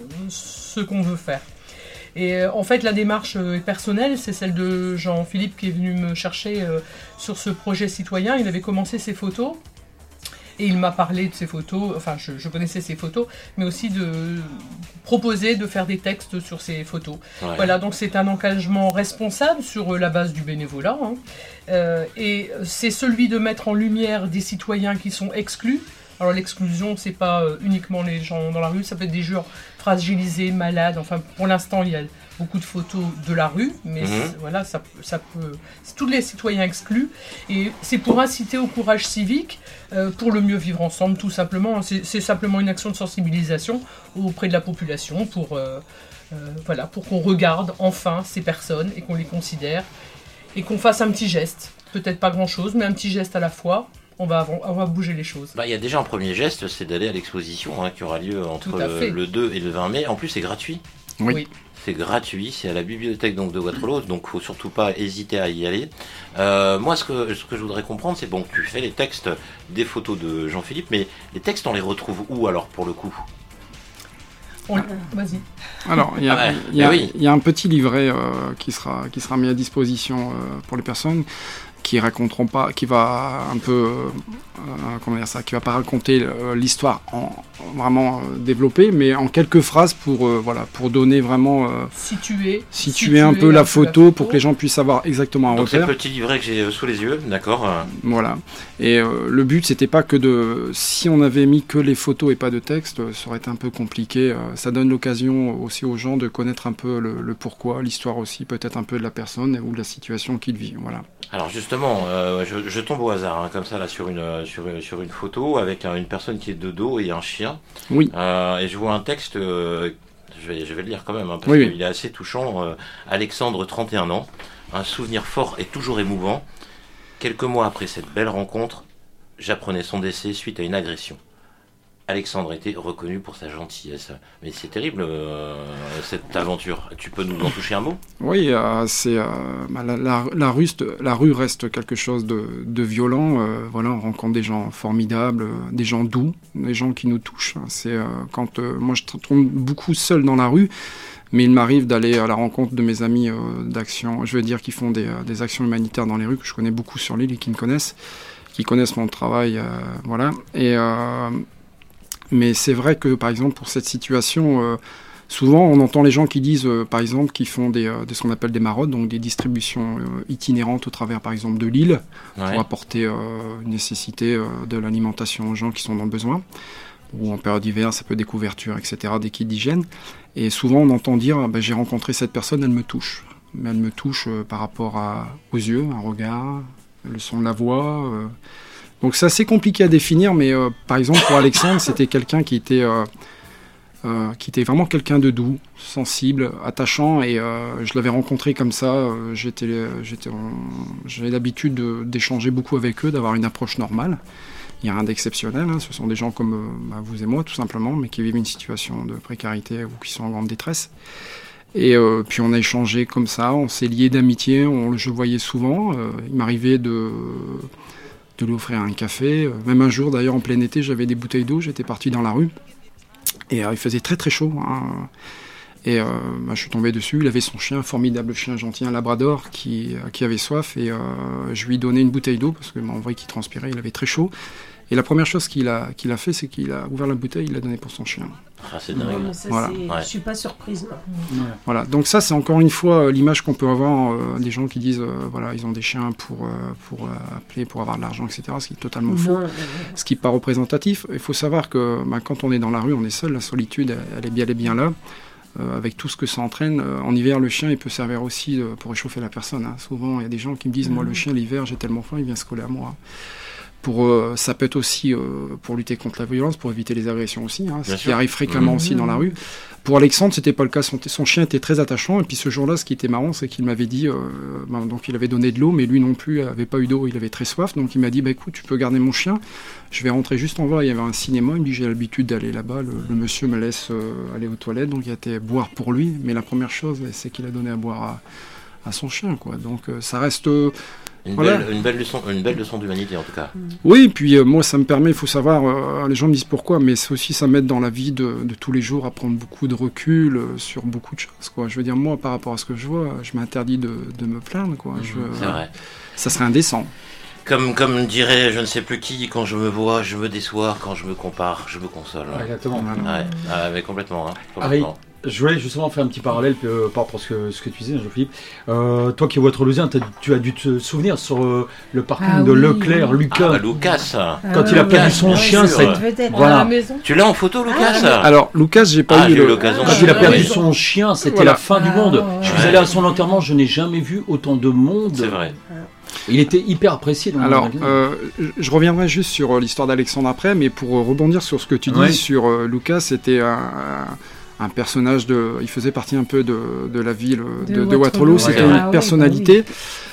S9: ce qu'on veut faire. Et euh, en fait, la démarche euh, est personnelle, c'est celle de Jean-Philippe qui est venu me chercher euh, sur ce projet citoyen. Il avait commencé ses photos. Et il m'a parlé de ses photos, enfin je, je connaissais ses photos, mais aussi de proposer de faire des textes sur ses photos. Ouais. Voilà, donc c'est un engagement responsable sur la base du bénévolat. Hein. Euh, et c'est celui de mettre en lumière des citoyens qui sont exclus. Alors l'exclusion, c'est pas euh, uniquement les gens dans la rue, ça peut être des gens fragilisés, malades. Enfin, pour l'instant, il y a beaucoup de photos de la rue, mais mmh. voilà, ça, ça peut. C'est tous les citoyens exclus, et c'est pour inciter au courage civique, euh, pour le mieux vivre ensemble, tout simplement. C'est, c'est simplement une action de sensibilisation auprès de la population, pour euh, euh, voilà, pour qu'on regarde enfin ces personnes et qu'on les considère et qu'on fasse un petit geste. Peut-être pas grand-chose, mais un petit geste à la fois. On va, on va bouger les choses.
S3: Bah, il y a déjà un premier geste, c'est d'aller à l'exposition hein, qui aura lieu entre le, le deux et le vingt mai. En plus, c'est gratuit.
S10: Oui. oui.
S3: C'est gratuit, c'est à la bibliothèque donc, de Waterloo, donc il ne faut surtout pas hésiter à y aller. Euh, moi, ce que, ce que je voudrais comprendre, c'est bon, tu fais les textes des photos de Jean-Philippe, mais les textes, on les retrouve où alors pour le coup ?
S9: On... Vas-y.
S10: Alors, il y, ah y, oui. y a un petit livret euh, qui, sera, qui sera mis à disposition euh, pour les personnes qui raconteront pas, qui va un peu, euh, comment dire ça, qui va pas raconter euh, l'histoire en, en vraiment euh, développée, mais en quelques phrases pour, euh, voilà, pour donner vraiment, euh,
S9: situer,
S10: situer, situer un peu la photo, la photo pour que les gens puissent savoir exactement un
S3: Donc
S10: repère.
S3: C'est le petit livret que j'ai sous les yeux, d'accord.
S10: Voilà. Et euh, le but, c'était pas que de, si on avait mis que les photos et pas de texte, ça aurait été un peu compliqué. Euh, ça donne l'occasion aussi aux gens de connaître un peu le, le pourquoi, l'histoire aussi, peut-être un peu de la personne ou de la situation qu'il vit. Voilà.
S3: Alors justement, euh, je, je tombe au hasard, hein, comme ça, là, sur une, sur, sur une photo, avec un, une personne qui est de dos et un chien.
S10: Oui.
S3: Euh, et je vois un texte, euh, je, vais, je vais le lire quand même, hein, parce
S10: oui,
S3: qu'il oui. est assez touchant. Euh, Alexandre, trente et un ans, un souvenir fort et toujours émouvant. Quelques mois après cette belle rencontre, j'apprenais son décès suite à une agression. Alexandre était reconnu pour sa gentillesse. Mais c'est terrible, euh, cette aventure. Tu peux nous en toucher un mot ?
S10: Oui, euh, c'est, euh, bah, la, la, la, rue, la rue reste quelque chose de, de violent. Euh, voilà, on rencontre des gens formidables, des gens doux, des gens qui nous touchent. C'est, euh, quand, euh, moi, je tombe beaucoup seul dans la rue, mais il m'arrive d'aller à la rencontre de mes amis euh, d'action, je veux dire, qui font des, euh, des actions humanitaires dans les rues, que je connais beaucoup sur l'île et qui me connaissent, qui connaissent mon travail. Euh, voilà. Et... Euh, Mais c'est vrai que, par exemple, pour cette situation, euh, souvent on entend les gens qui disent, euh, par exemple, qui font des, euh, des, ce qu'on appelle des maraudes, donc des distributions euh, itinérantes au travers, par exemple, de l'île, ouais. pour apporter euh, une nécessité euh, de l'alimentation aux gens qui sont dans le besoin. Ou en période d'hiver, ça peut être des couvertures, et cetera, des kits d'hygiène. Et souvent on entend dire, bah, j'ai rencontré cette personne, elle me touche. Mais elle me touche euh, par rapport à, aux yeux, un regard, le son de la voix... Euh, Donc c'est assez compliqué à définir, mais euh, par exemple pour Alexandre, c'était quelqu'un qui était, euh, euh, qui était vraiment quelqu'un de doux, sensible, attachant, et euh, je l'avais rencontré comme ça. Euh, j'étais, j'étais, en, j'avais l'habitude de, d'échanger beaucoup avec eux, d'avoir une approche normale. Il n'y a rien d'exceptionnel, hein, ce sont des gens comme euh, bah, vous et moi tout simplement, mais qui vivent une situation de précarité ou qui sont en grande détresse. Et euh, puis on a échangé comme ça, on s'est liés d'amitié, on, je le voyais souvent. Euh, il m'arrivait de... de lui offrir un café. Même un jour, d'ailleurs, en plein été, j'avais des bouteilles d'eau, j'étais parti dans la rue, et euh, il faisait très très chaud, hein. Et euh, bah, je suis tombé dessus, il avait son chien, un formidable chien gentil, un labrador, qui, euh, qui avait soif, et euh, je lui donnais une bouteille d'eau, parce que bah, on voyait qu'il transpirait, il avait très chaud, Et la première chose qu'il a, qu'il a fait, c'est qu'il a ouvert la bouteille, il l'a donné pour son chien.
S3: Ah, c'est dingue.
S13: Mais ça,
S10: Voilà.
S13: c'est-
S3: Ouais.
S13: Je suis pas surprise. moi.
S4: Ouais.
S10: Voilà, donc ça c'est encore une fois euh, l'image qu'on peut avoir euh, des gens qui disent euh, voilà ils ont des chiens pour, euh, pour euh, appeler, pour avoir de l'argent, et cetera. Ce qui est totalement faux,
S13: Non, non, non.
S10: ce qui n'est pas représentatif. Il faut savoir que bah, quand on est dans la rue, on est seul, la solitude elle, elle est bien, elle est bien là. Euh, avec tout ce que ça entraîne. Euh, en hiver, le chien il peut servir aussi euh, pour réchauffer la personne. Hein. Souvent, il y a des gens qui me disent moi le chien l'hiver j'ai tellement faim, il vient se coller à moi. Pour, euh, ça peut être aussi euh, pour lutter contre la violence, pour éviter les agressions aussi, hein, ce
S3: Bien
S10: qui
S3: sûr.
S10: arrive fréquemment
S3: Mmh.
S10: aussi dans la rue. Pour Alexandre, c'était pas le cas. Son, son chien était très attachant. Et puis ce jour-là, ce qui était marrant, c'est qu'il m'avait dit, euh, ben, donc il avait donné de l'eau, mais lui non plus avait pas eu d'eau. Il avait très soif, donc il m'a dit, bah écoute, tu peux garder mon chien. Je vais rentrer juste en bas. Il y avait un cinéma. Il me dit, j'ai l'habitude d'aller là-bas. Le, le monsieur me laisse euh, aller aux toilettes, donc il a été boire pour lui. Mais la première chose, c'est qu'il a donné à boire à, à son chien, quoi. Donc euh, ça reste. Euh,
S3: Une,
S10: voilà.
S3: belle, une, belle leçon, une belle leçon d'humanité en tout cas.
S10: Oui, puis euh, moi ça me permet, il faut savoir, euh, les gens me disent pourquoi, mais c'est aussi ça m'aide dans la vie de, de tous les jours à prendre beaucoup de recul euh, sur beaucoup de choses, quoi. Je veux dire, moi par rapport à ce que je vois, je m'interdis de, de me plaindre, quoi. Je,
S3: C'est vrai.
S10: Ça serait indécent.
S3: Comme, comme dirait je ne sais plus qui, quand je me vois, je me déçois, quand je me compare, je me console.
S4: Exactement.
S3: Ouais, ah, mais complètement. Hein,
S4: Harry,
S3: complètement.
S4: je voulais justement faire un petit parallèle euh, par rapport à ce que, ce que tu disais, Jean-Philippe. Euh, toi qui es Waterloosien, t'as- tu as dû te souvenir sur euh, le parking
S13: Ah
S4: de
S13: oui,
S4: Leclerc,
S13: oui.
S4: Lucas.
S3: Ah, bah, Lucas.
S4: Quand
S13: Ah
S4: il a
S13: ouais,
S4: perdu
S13: ouais,
S4: son
S13: ouais,
S4: chien,
S3: sûr.
S4: ça a
S3: Ouais.
S4: été-
S13: Peut-être.
S4: Voilà.
S13: À la maison.
S3: Tu l'as en photo, Lucas
S10: Alors Lucas, j'ai pas
S3: Ah,
S10: eu
S3: j'ai eu
S10: le.
S3: l'occasion.
S4: Quand il a
S3: Ah,
S4: perdu
S3: oui.
S4: son chien, c'était
S10: Voilà.
S4: la fin du
S13: Ah,
S4: monde.
S13: ouais.
S4: Je
S3: Ouais.
S4: suis allé à son enterrement, je n'ai jamais vu autant de monde.
S3: C'est vrai.
S4: Il était hyper apprécié dans le
S10: Alors,
S4: magasin.
S10: euh, je reviendrai juste sur euh, l'histoire d'Alexandre après, mais pour euh, rebondir sur ce que tu dis
S4: Ouais.
S10: sur euh, Lucas, c'était un, un personnage de, il faisait partie un peu de, de la ville euh, de,
S13: De
S10: de Waterloo.
S13: Waterloo,
S10: C'était
S3: ouais.
S10: une
S13: Ah oui,
S10: personnalité.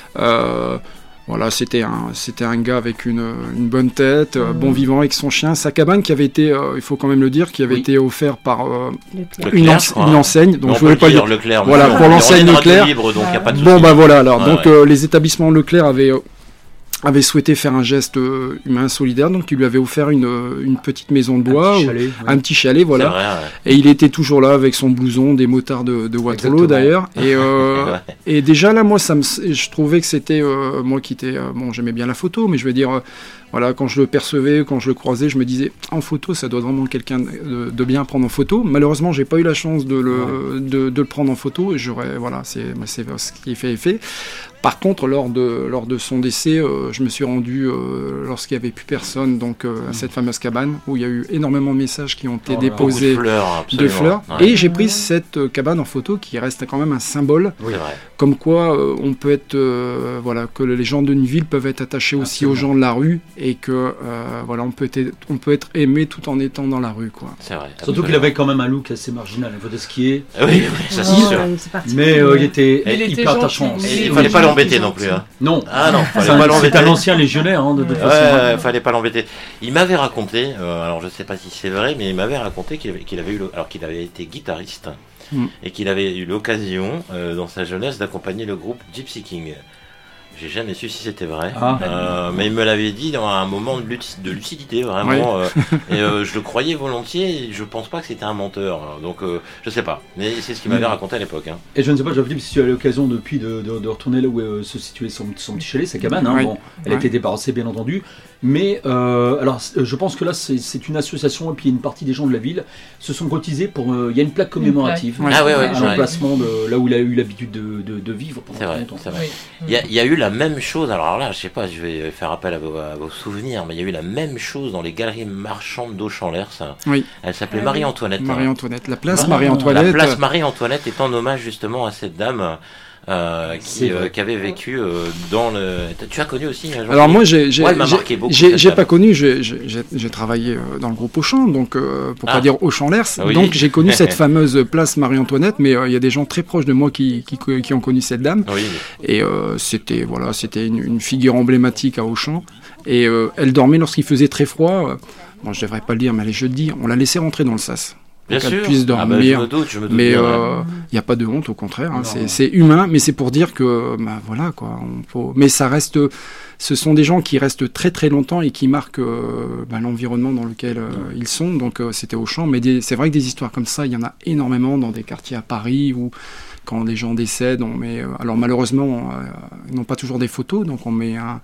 S10: Euh, voilà, c'était un, c'était un gars avec une, une bonne tête, euh,
S13: Mm.
S10: bon vivant avec son chien, sa cabane qui avait été, euh, il faut quand même le dire, qui avait
S4: Oui.
S10: été offert par euh,
S13: Leclerc.
S10: une,
S3: Leclerc,
S10: ense-
S3: je crois.
S10: une enseigne. Donc
S3: Mais on
S10: je
S3: peut
S10: voulais
S3: le
S10: pas le
S3: dire,
S10: dire.
S3: Leclerc.
S10: Voilà,
S3: oui,
S10: pour
S3: on-
S10: l'enseigne
S3: on est dans
S10: Leclerc.
S3: Radio Libre, donc y a pas de
S10: Bon
S3: souci.
S10: bah voilà, alors
S3: Ouais,
S10: donc
S3: ouais.
S10: euh, les établissements Leclerc avaient euh, avaient souhaité faire un geste euh, humain solidaire, donc ils lui avaient offert une, euh, une petite maison de bois,
S4: Un petit
S10: ou-
S4: chalet, ouais.
S10: un petit chalet,
S3: C'est
S10: voilà.
S3: vrai, ouais.
S10: Et il était toujours là avec son blouson des motards de, de Waterloo
S4: Exactement.
S10: d'ailleurs. Et, euh,
S3: Ouais.
S10: et déjà là, moi, ça me, je trouvais que c'était euh, moi qui était euh, bon, j'aimais bien la photo, mais je veux dire, euh, voilà, quand je le percevais, quand je le croisais, je me disais en photo, ça doit vraiment quelqu'un de, de bien prendre en photo. Malheureusement, j'ai pas eu la chance de le, de, de le prendre en photo. Et j'aurais, voilà, c'est, c'est ce qui est fait est fait. Par contre, lors de, lors de son décès, euh, je me suis rendu, euh, lorsqu'il n'y avait plus personne, donc euh, à cette fameuse cabane, où il y a eu énormément de messages qui ont été
S4: Oh là là.
S10: déposés
S3: Beaucoup de fleurs,
S10: de
S3: absolument.
S10: fleurs.
S3: Ouais.
S10: Et j'ai pris cette euh, cabane en photo qui reste quand même un symbole,
S3: C'est vrai.
S10: comme quoi euh, on peut être, euh, voilà, que les gens d'une ville peuvent être attachés aussi
S4: Absolument.
S10: aux gens de la rue et que, euh, voilà, on peut, être, on peut être aimé tout en étant dans la rue, quoi.
S3: C'est vrai.
S4: Surtout
S3: absolument.
S4: qu'il avait quand même un look assez marginal, il faut de skier.
S3: Oui, oui, ça c'est
S13: Oh,
S3: sûr.
S13: ouais, c'est parti.
S4: Mais euh, il était
S3: Et
S9: il était
S4: hyper
S9: gentil.
S4: attachant.
S9: Il
S3: Et
S9: était
S3: il fallait pas
S9: gentil,
S3: l'embêter
S9: gentil.
S3: non plus. Hein.
S4: Non,
S3: Ah non,
S4: c'est
S3: fallait pas
S4: un, c'est
S3: l'embêter.
S4: un ancien légionnaire hein, de toute
S3: Ouais,
S4: façon.
S3: ouais, fallait pas l'embêter. Il m'avait raconté, euh, alors je sais pas si c'est vrai, mais il m'avait raconté qu'il avait, qu'il avait eu, le- alors qu'il avait été guitariste
S10: Mm.
S3: et qu'il avait eu l'occasion euh, dans sa jeunesse d'accompagner le groupe Gypsy King. J'ai jamais su si c'était vrai,
S4: Ah.
S3: Euh, mais il me l'avait dit dans un moment de, luc- de lucidité vraiment, euh, et euh, je le croyais volontiers. Et je pense pas que c'était un menteur, donc euh, je sais pas, mais c'est ce qu'il m'avait
S4: Mm.
S3: raconté à l'époque. Hein.
S4: Et je ne sais pas, Jean-Philippe, si tu as eu l'occasion depuis de, de, de retourner là où euh, se situait son, son petit chalet, sa cabane. Hein,
S10: Oui.
S4: bon, elle a
S10: Ouais.
S4: été débarrassée, bien entendu. Mais euh, alors, c- je pense que là, c'est, c'est une association et puis une partie des gens de la ville se sont cotisés pour. euh, Il y a une plaque commémorative.
S10: plaque.
S3: Ah ouais, ouais,
S4: un
S3: ouais.
S4: emplacement de là où il a eu l'habitude de, de, de vivre pendant
S3: C'est vrai,
S4: longtemps.
S3: c'est vrai.
S9: Oui.
S3: Il y, a, il y a eu la même chose, alors là, je sais pas, je vais faire appel à vos, à vos souvenirs, mais il y a eu la même chose dans les galeries marchandes d'Auchanlers.
S10: Oui.
S3: Elle s'appelait
S13: Ah oui.
S3: Marie-Antoinette.
S10: Marie-Antoinette, la place
S4: Ah,
S10: Marie-Antoinette.
S3: La place Marie-Antoinette est en hommage justement à cette dame euh,
S4: C'est
S3: qui,
S4: vrai.
S3: euh, qui avait vécu euh, dans le... Tu as connu aussi hein, Jean-Philippe
S10: Alors moi, j'ai, j'ai,
S3: Ouais, elle m'a
S10: j'ai-
S3: marqué beaucoup,
S10: j'ai,
S3: cette
S10: j'ai
S3: dame.
S10: pas connu, j'ai, j'ai, j'ai- j'ai travaillé euh, dans le groupe Auchan, donc euh, pour
S3: Ah.
S10: pas dire Auchan-Lers,
S3: Ah oui.
S10: donc j'ai connu cette fameuse place Marie-Antoinette, mais euh, il y a des gens très proches de moi qui, qui, qui ont connu cette dame,
S3: Oui,
S10: et euh, c'était voilà, c'était une, une figure emblématique à Auchan, et euh, elle dormait lorsqu'il faisait très froid. euh, Bon, je devrais pas le dire, mais allez, je le dis, on l'a laissé rentrer dans le sas.
S3: bien
S10: Pour qu'elle
S3: sûr.
S10: puisse
S3: Ah bah, je
S10: dormir.
S3: me doute, je me doute
S10: Mais il
S3: bien, ouais.
S10: n'y a pas de honte, au contraire. hein,
S4: Non.
S10: c'est, c'est humain, mais c'est pour dire que, bah, voilà, quoi. On faut... Mais ça reste, ce sont des gens qui restent très très longtemps et qui marquent euh, bah, l'environnement dans lequel euh, ils sont. Donc euh, c'était Auchan, mais des... c'est vrai que des histoires comme ça, il y en a énormément dans des quartiers à Paris où quand des gens décèdent, on met. euh, Alors malheureusement, euh, ils n'ont pas toujours des photos, donc on met un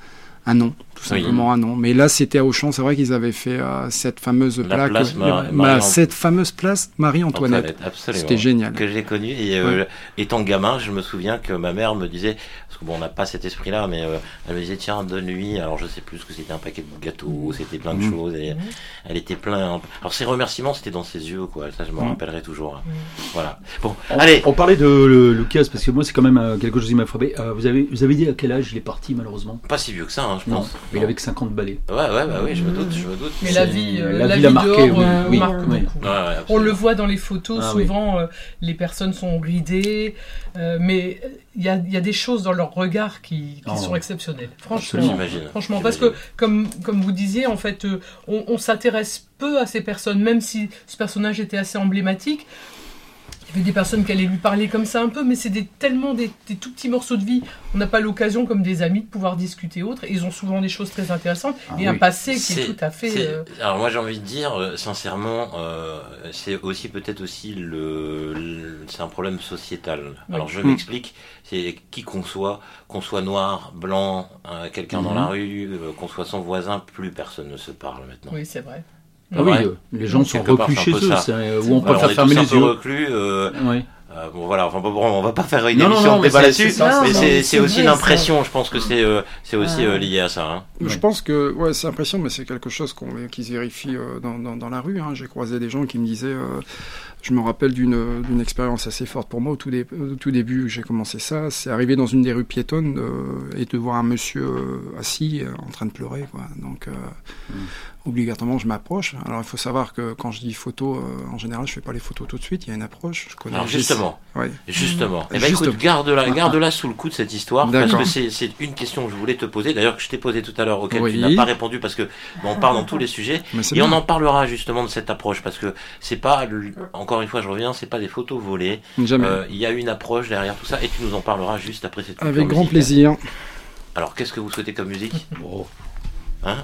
S10: un nom, tout simplement oui. un nom. Mais là, c'était à Auchan, c'est vrai qu'ils avaient fait euh, cette fameuse
S3: la
S10: plaque,
S3: place Ma-
S10: ma,
S3: Marie
S10: cette fameuse place Marie-Antoinette. C'était génial.
S3: Que j'ai connue et euh, ouais. étant gamin, je me souviens que ma mère me disait, parce que bon, on n'a pas cet esprit-là, mais euh, elle me disait tiens, donne-lui. Alors je sais plus ce que c'était, un paquet de gâteaux, c'était plein de mmh. choses. Et mmh. elle était plein. Alors ses remerciements, c'était dans ses yeux, quoi. Ça, je me mmh. rappellerai toujours. Mmh. Voilà. Bon,
S4: on,
S3: allez.
S4: On parlait de le, Lucas parce que moi, c'est quand même euh, quelque chose qui m'a frappé. Euh, vous avez, vous avez dit à quel âge il est parti malheureusement?
S3: Pas si vieux que ça, hein, je
S4: non.
S3: pense.
S4: Mais il avait que cinquante balais.
S3: Ouais, ouais, bah oui, je me doute, je me doute.
S9: Mais la vie, euh, la,
S4: la
S9: vie,
S4: vie marqué,
S9: dehors,
S4: oui.
S9: Euh,
S4: oui.
S9: marque
S4: oui.
S9: beaucoup.
S3: Ouais, ouais,
S9: on le voit dans les photos,
S4: ah,
S9: souvent
S4: oui.
S9: euh, les personnes sont ridées, euh, mais il y a, y a des choses dans leur regard qui, qui
S4: oh.
S9: sont exceptionnelles. Franchement,
S3: J'imagine.
S9: franchement,
S3: J'imagine.
S9: parce que comme comme vous disiez, en fait, euh, on, on s'intéresse peu à ces personnes, même si ce personnage était assez emblématique. Il y avait des personnes qui allaient lui parler comme ça un peu, mais c'est des, tellement des, des tout petits morceaux de vie. On n'a pas l'occasion, comme des amis, de pouvoir discuter autre. Et ils ont souvent des choses très intéressantes ah, et oui. un passé qui c'est, est tout à fait. Euh...
S3: Alors moi j'ai envie de dire, euh, sincèrement, euh, c'est aussi peut-être aussi le, le c'est un problème sociétal. Oui. Alors je mmh. m'explique. C'est qui qu'on soit, qu'on soit noir, blanc, euh, quelqu'un mmh. dans la rue, euh, qu'on soit son voisin, plus personne ne se parle maintenant.
S9: Oui, c'est vrai.
S4: Ah oui, euh, les gens sont reclus chez eux, c'est, où on peut faire fermer les yeux.
S3: Reclus, euh, oui. euh, bon voilà, enfin, bon, on va pas faire une
S4: non,
S3: émission
S4: non, non,
S3: de débat là-dessus,
S4: c'est ça,
S3: mais
S4: c'est,
S3: c'est, c'est,
S9: c'est
S3: aussi
S9: vrai,
S3: une impression.
S9: ça.
S3: Je pense que c'est, euh, c'est aussi ah. euh, lié à ça. Hein.
S10: Je
S3: ouais.
S10: pense que ouais, c'est impression, mais c'est quelque chose qu'on, qui se vérifie euh, dans, dans, dans la rue. Hein. J'ai croisé des gens qui me disaient. Euh, Je me rappelle d'une, d'une expérience assez forte pour moi au tout, dé, au tout début où j'ai commencé ça. C'est arrivé dans une des rues piétonnes euh, et de voir un monsieur euh, assis euh, en train de pleurer. Quoi. Donc, euh, mmh. obligatoirement, je m'approche. Alors, il faut savoir que quand je dis photo, euh, en général, je fais pas les photos tout de suite. Il y a une approche. Je connais
S3: Alors, justement.
S10: Ouais.
S3: Justement. Mmh. Eh ben, écoute, garde-la, garde-la sous le coup de cette histoire.
S10: D'accord.
S3: Parce que c'est, c'est une question que je voulais te poser. D'ailleurs, que je t'ai posée tout à l'heure, auquel
S10: oui.
S3: tu n'as pas répondu parce que bon, on parle dans tous les sujets. Et bien. On en parlera justement de cette approche parce que c'est pas, encore une fois, je reviens, c'est pas des photos volées.
S10: Jamais.
S3: Euh, il y a une approche derrière tout ça et tu nous en parleras juste après cette
S10: Avec grand
S3: musique.
S10: plaisir.
S3: Alors, qu'est-ce que vous souhaitez comme musique?
S4: Oh.
S3: Hein?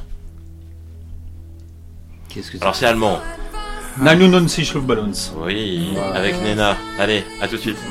S4: Qu'est-ce que c'est?
S3: Alors, c'est allemand.
S4: neunundneunzig Luftballons.
S3: Oui, ouais. Avec Nena. Allez, à tout de suite.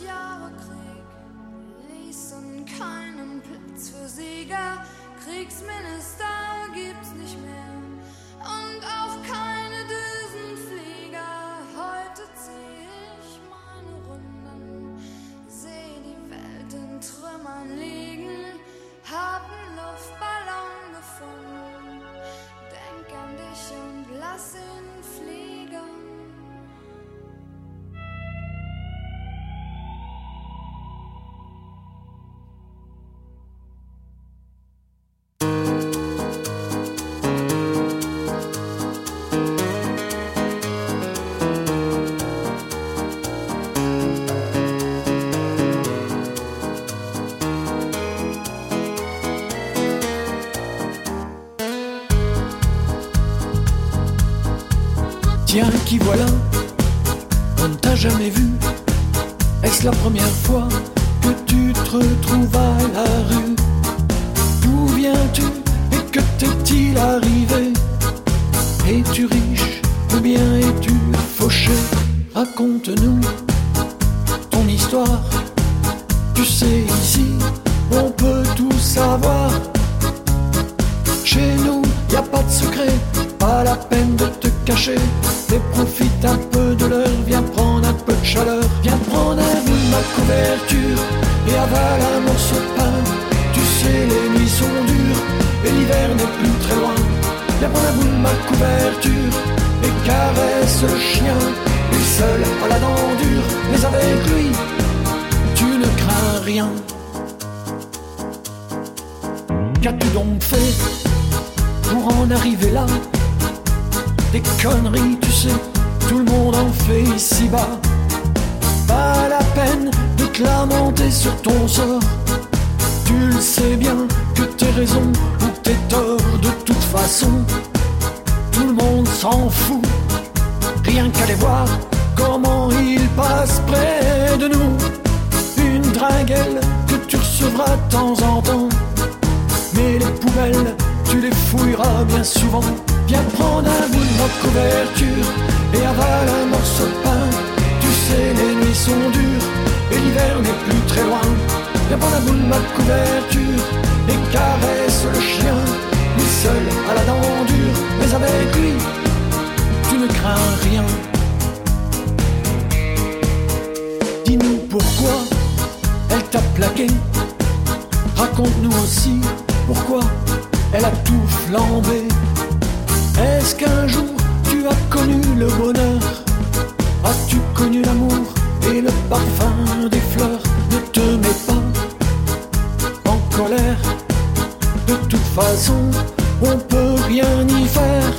S13: Jahre Krieg ließen keinen Platz für Sieger. Kriegsminister gibt's nicht mehr und auch keine Düsenflieger. Heute zieh ich meine Runden, seh die Welt in Trümmern liegen, hab einen Luftballon gefunden, denk an dich und lass ihn fliegen.
S14: Tiens, qui voilà, on ne t'a jamais vu. Est-ce la première fois que tu te retrouves à la rue? D'où viens-tu et que t'est-il arrivé? Es-tu riche ou bien es-tu fauché? Raconte-nous ton histoire. Tu sais, ici, on peut tout savoir. Chez nous, y a pas de secret, pas la peine de te cacher. Et profite un peu de l'heure, viens prendre un peu de chaleur. Viens prendre un bout de ma couverture et avale un morceau de pain. Tu sais, les nuits sont dures et l'hiver n'est plus très loin. Viens prendre un bout de ma couverture et caresse le chien. Lui seul à la dent dure, mais avec lui, tu ne crains rien. Qu'as-tu donc fait pour en arriver là? Des conneries, tu sais, tout le monde en fait ici-bas. Pas la peine de te lamenter sur ton sort. Tu le sais bien que tes raisons ou tes torts, de toute façon, tout le monde s'en fout. Rien qu'à les voir comment ils passent près de nous. Une dringuelle que tu recevras de temps en temps. Mais les poubelles, tu les fouilleras bien souvent. Viens prendre un bout de notre couverture et avale un morceau de pain. Tu sais, les nuits sont dures et l'hiver n'est plus très loin. Viens prendre un bout de ma couverture et caresse le chien. Lui seul à la dent dure, mais avec lui, tu ne crains rien. Dis-nous pourquoi elle t'a plaqué. Raconte-nous aussi pourquoi elle a tout flambé. Est-ce qu'un jour tu as connu le bonheur? As-tu connu l'amour et le parfum des fleurs? Ne te mets pas en colère. De toute façon, on peut rien y faire.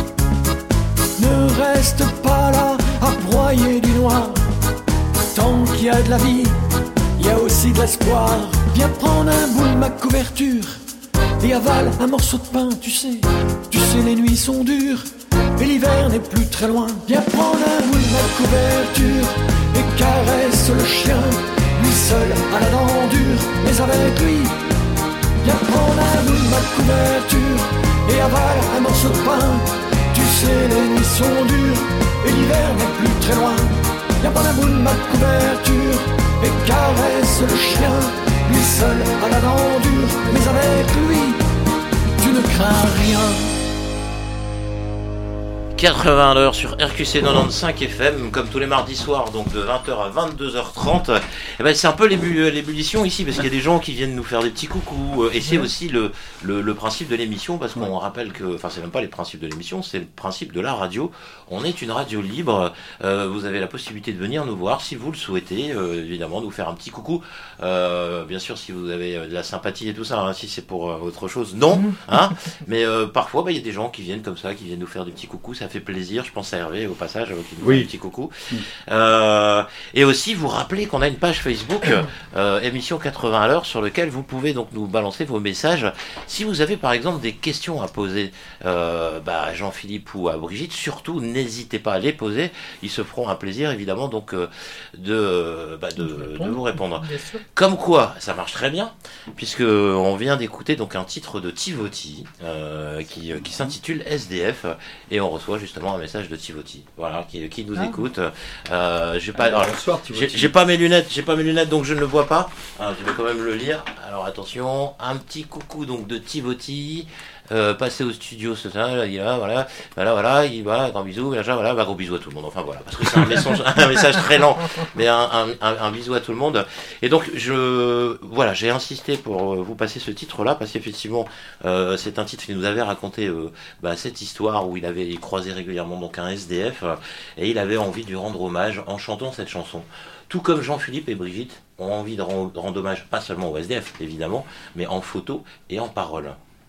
S14: Ne reste pas là à broyer du noir. Tant qu'il y a de la vie, il y a aussi de l'espoir. Viens prendre un bout de ma couverture et avale un morceau de pain, tu sais. Tu sais, les nuits sont dures et l'hiver n'est plus très loin. Viens prendre un bout de ma couverture et caresse le chien. Lui seul à la dent dure, mais avec lui, viens prendre un bout de ma couverture et avale un morceau de pain. Tu sais, les nuits sont dures et l'hiver n'est plus très loin. Viens prendre un bout de ma couverture et caresse le chien. Lui seul à la dent dure, mais avec lui, tu ne crains rien.
S3: quatre-vingts à l'heure sur R Q C quatre-vingt-quinze F M, comme tous les mardis soirs, donc de vingt heures à vingt-deux heures trente. Et ben c'est un peu l'ébu- l'ébullition ici, parce qu'il y a des gens qui viennent nous faire des petits coucous. Et c'est aussi le, le, le principe de l'émission, parce qu'on rappelle que, enfin c'est même pas les principes de l'émission, c'est le principe de la radio. On est une radio libre. Euh, vous avez la possibilité de venir nous voir si vous le souhaitez, euh, évidemment, nous faire un petit coucou. Euh, bien sûr, si vous avez de la sympathie et tout ça, hein, si c'est pour euh, autre chose, non. Hein. Mais euh, parfois, il bah, y a des gens qui viennent comme ça, qui viennent nous faire des petits coucous. Ça fait plaisir, je pense à Hervé au passage qui nous fait oui. un petit coucou. Mmh. Euh, et aussi vous rappeler qu'on a une page Facebook euh, émission quatre-vingts à l'heure sur lequel vous pouvez donc nous balancer vos messages. Si vous avez par exemple des questions à poser euh, bah, à Jean-Philippe ou à Brigitte, surtout n'hésitez pas à les poser. Ils se feront un plaisir évidemment donc euh, de, bah, de, de vous répondre. Comme quoi, ça marche très bien puisque on vient d'écouter donc un titre de Tivoti euh, qui, qui s'intitule S D F et on reçoit justement un message de Tivoti, voilà, qui, qui nous
S4: ah.
S3: écoute. Euh, j'ai pas,
S4: alors,
S3: alors,
S4: bonsoir,
S3: j'ai, j'ai pas mes lunettes, j'ai pas mes lunettes, donc je ne le vois pas. Alors, je vais quand même le lire. Alors attention, un petit coucou donc de Tivoti. Euh, passer au studio, c'est ça, là, il va, voilà, voilà, voilà, il va, grand bisou, voilà, voilà, bah, gros bisou à tout le monde, enfin voilà, parce que c'est un message, un message très lent, mais un, un, un, un bisou à tout le monde. Et donc, je, voilà, j'ai insisté pour vous passer ce titre-là, parce qu'effectivement, euh, c'est un titre qui nous avait raconté euh, bah, cette histoire où il avait croisé régulièrement donc un S D F, euh, et il avait envie de lui rendre hommage en chantant cette chanson. Tout comme Jean-Philippe et Brigitte ont envie de rendre, rendre hommage, pas seulement au S D F, évidemment, mais en photo et en parole.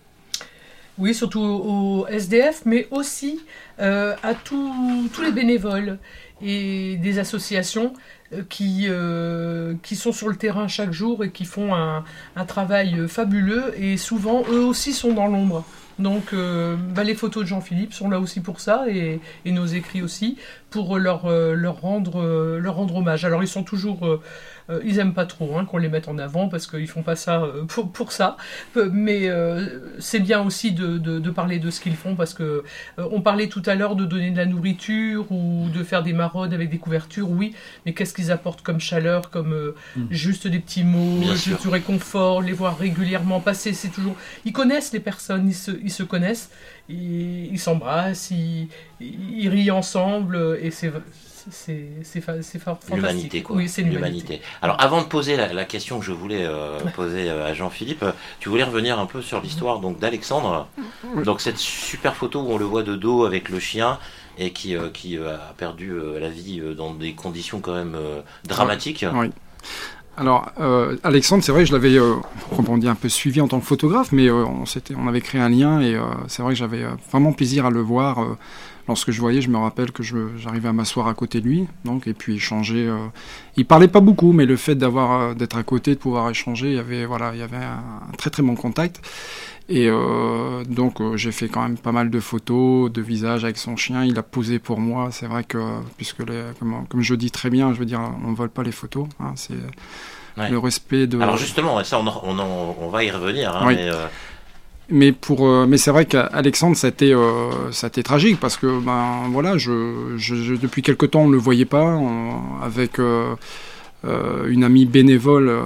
S9: Oui, surtout au S D F, mais aussi euh, à tous les bénévoles et des associations euh, qui, euh, qui sont sur le terrain chaque jour et qui font un, un travail fabuleux, et souvent eux aussi sont dans l'ombre. Donc euh, bah, les photos de Jean-Philippe sont là aussi pour ça, et, et nos écrits aussi, pour leur, euh, leur, rendre, euh, leur rendre hommage. Alors ils sont toujours... Euh, Euh, ils aiment pas trop hein, qu'on les mette en avant, parce qu'ils font pas ça euh, pour, pour ça, mais euh, c'est bien aussi de, de, de parler de ce qu'ils font, parce que euh, on parlait tout à l'heure de donner de la nourriture ou de faire des maraudes avec des couvertures, oui, mais qu'est-ce qu'ils apportent comme chaleur, comme euh, mmh. juste des petits mots, bien juste sûr. Du réconfort, les voir régulièrement passer, c'est toujours... Ils connaissent les personnes, ils se, ils se connaissent, ils, ils s'embrassent, ils, ils rient ensemble, et c'est... C'est, c'est, c'est fantastique.
S3: L'humanité, quoi.
S9: Oui, c'est l'humanité.
S3: l'humanité. Alors, avant de poser la, la question que je voulais euh, poser à Jean-Philippe, tu voulais revenir un peu sur l'histoire donc, d'Alexandre. Donc, cette super photo où on le voit de dos avec le chien et qui, euh, qui euh, a perdu euh, la vie euh, dans des conditions quand même euh, dramatiques.
S10: Oui. Alors, euh, Alexandre, c'est vrai que je l'avais, euh, comment on dit, un peu suivi en tant que photographe, mais euh, on, s'était, on avait créé un lien, et euh, c'est vrai que j'avais vraiment plaisir à le voir. Euh, lorsque je voyais, je me rappelle que je, j'arrivais à m'asseoir à côté de lui, donc, et puis échanger. Euh, il parlait pas beaucoup, mais le fait d'avoir, euh, d'être à côté, de pouvoir échanger, il y avait, voilà, il y avait un, un très très bon contact. Et euh, donc euh, j'ai fait quand même pas mal de photos de visage avec son chien. Il a posé pour moi. C'est vrai que, puisque les, comme, comme je dis très bien, je veux dire, on ne vole pas les photos. Hein, c'est ouais. le respect de...
S3: Alors justement, ça on, on, on, on va y revenir. Hein,
S10: oui.
S3: mais, euh...
S10: mais, pour, euh, mais c'est vrai qu'Alexandre, ça a été, euh, ça a été tragique, parce que ben, voilà, je, je, je, depuis quelque temps on ne le voyait pas. On, avec... Euh, Euh, une amie bénévole euh,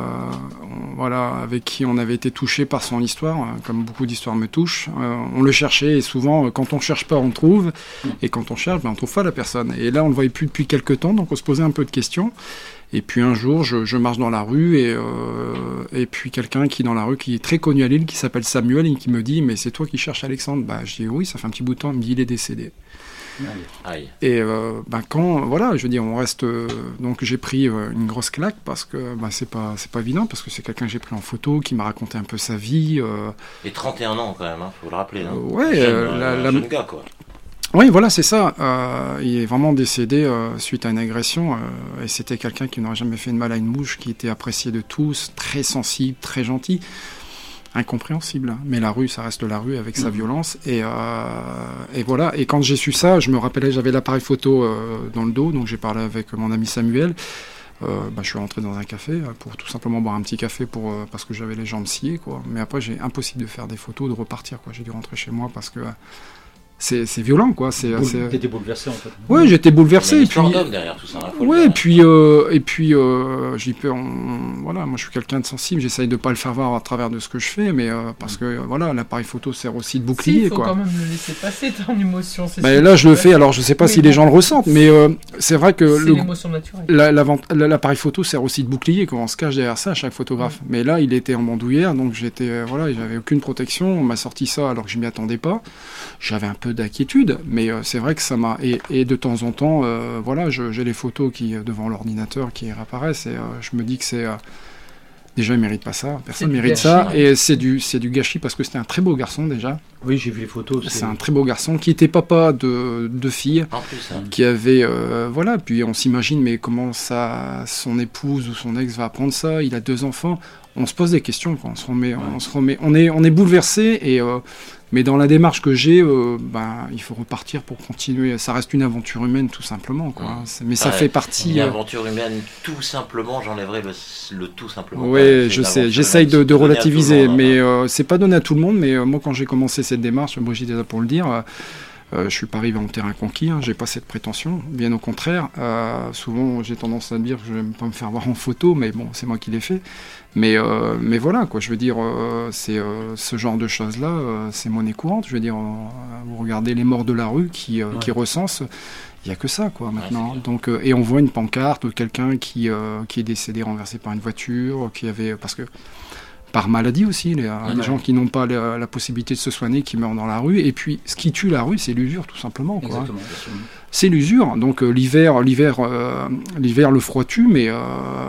S10: on, voilà, avec qui on avait été touché par son histoire, euh, comme beaucoup d'histoires me touchent. Euh, on le cherchait, et souvent, euh, quand on ne cherche pas, on trouve, et quand on cherche, ben, on ne trouve pas la personne. Et là, on ne le voyait plus depuis quelques temps, donc on se posait un peu de questions. Et puis un jour, je, je marche dans la rue, et, euh, et puis quelqu'un qui est dans la rue, qui est très connu à Lille, qui s'appelle Samuel, et qui me dit « Mais c'est toi qui cherches Alexandre ?» Bah, je dis « Oui, ça fait un petit bout de temps. » Il me dit « Il est décédé. »
S3: Aïe.
S10: Et euh, ben quand voilà, je veux dire, on reste euh, donc j'ai pris euh, une grosse claque, parce que ben, c'est pas c'est pas évident, parce que c'est quelqu'un que j'ai pris en photo, qui m'a raconté un peu sa vie. Euh...
S3: Et trente et un ans quand même, hein, faut le rappeler. Hein.
S10: Euh, ouais,
S3: jeune,
S10: euh, la,
S3: un
S10: la...
S3: jeune gars quoi.
S10: Oui, voilà, c'est ça. Euh, il est vraiment décédé euh, suite à une agression, euh, et c'était quelqu'un qui n'aurait jamais fait de mal à une mouche, qui était apprécié de tous, très sensible, très gentil. Incompréhensible, hein. Mais la rue, ça reste la rue avec sa violence, et, euh, et voilà. Et quand j'ai su ça, je me rappelais, j'avais l'appareil photo euh, dans le dos, donc j'ai parlé avec mon ami Samuel. Euh, bah, je suis rentré dans un café pour tout simplement boire un petit café pour, euh, parce que j'avais les jambes sciées, quoi. Mais après, j'ai impossible de faire des photos, de repartir, quoi. J'ai dû rentrer chez moi parce que c'est, c'est violent, quoi. C'est,
S4: Boule,
S10: c'est...
S4: T'étais bouleversé, en fait.
S10: Ouais, j'étais bouleversé.
S3: Il y a une
S10: et puis,
S3: d'homme derrière tout ça. Hein,
S10: ouais, et puis, euh, et puis, euh, j'y peux, on, voilà, moi, je suis quelqu'un de sensible. J'essaye de pas le faire voir à travers de ce que je fais, mais euh, parce que, voilà, l'appareil photo sert aussi de bouclier,
S9: si, il faut
S10: quoi.
S9: quand même le laisser passer ton émotion. C'est
S10: bah, là, je le fais. Alors, je sais pas mais si bon. les gens le ressentent, mais euh, c'est vrai que
S9: c'est
S10: le,
S9: l'émotion naturelle.
S10: La, la, la, l'appareil photo sert aussi de bouclier, quand on se cache derrière ça, à chaque photographe. Ouais. Mais là, il était en bandoulière, donc j'étais, euh, voilà, j'avais aucune protection. On m'a sorti ça alors que je m'y attendais pas. J'avais un peu d'inquiétude, mais euh, c'est vrai que ça m'a... Et, et de temps en temps, euh, voilà, je, j'ai les photos qui, devant l'ordinateur qui réapparaissent, et euh, je me dis que c'est... Euh, déjà, il ne mérite pas ça, personne ne mérite gâchis, ça, ouais. Et c'est du, c'est du gâchis, parce que c'était un très beau garçon, déjà.
S4: Oui, j'ai vu les photos.
S10: C'est, c'est un très beau garçon, qui était papa de deux filles,
S3: en plus, hein.
S10: Qui avait... Euh, voilà, puis on s'imagine, mais comment ça, son épouse ou son ex va apprendre ça, il a deux enfants, on se pose des questions, quoi. On se remet... Ouais. On, se remet on, est, on est bouleversé, et... Euh, mais dans la démarche que j'ai, euh, ben, il faut repartir pour continuer. Ça reste une aventure humaine, tout simplement, quoi. Mmh. C'est, mais ça ouais, fait partie...
S3: Une aventure humaine, tout simplement, j'enlèverai le, le tout simplement.
S10: Oui, je sais, j'essaye de, de relativiser, monde, mais euh, c'est pas donné à tout le monde. Mais euh, moi, quand j'ai commencé cette démarche, Brigitte est là pour le dire, Euh, je suis pas arrivé en terrain conquis, hein, j'ai pas cette prétention, bien au contraire. Euh, souvent, j'ai tendance à dire que je n'aime pas me faire voir en photo, mais bon, c'est moi qui l'ai fait. Mais, euh, mais voilà, quoi, je veux dire, euh, c'est euh, ce genre de choses-là, euh, c'est monnaie courante. Je veux dire, euh, vous regardez les morts de la rue qui, euh, ouais. qui recensent, il n'y a que ça, quoi, maintenant. Ouais, donc, euh, et on voit une pancarte de quelqu'un qui, euh, qui est décédé renversé par une voiture, qui avait, parce que par maladie aussi, il y a ouais, des ouais. gens qui n'ont pas la, la possibilité de se soigner, qui meurent dans la rue. Et puis, ce qui tue la rue, c'est l'usure, tout simplement. Quoi. Exactement. C'est l'usure. Donc, euh, l'hiver, l'hiver, euh, l'hiver, le froid tue, mais il euh,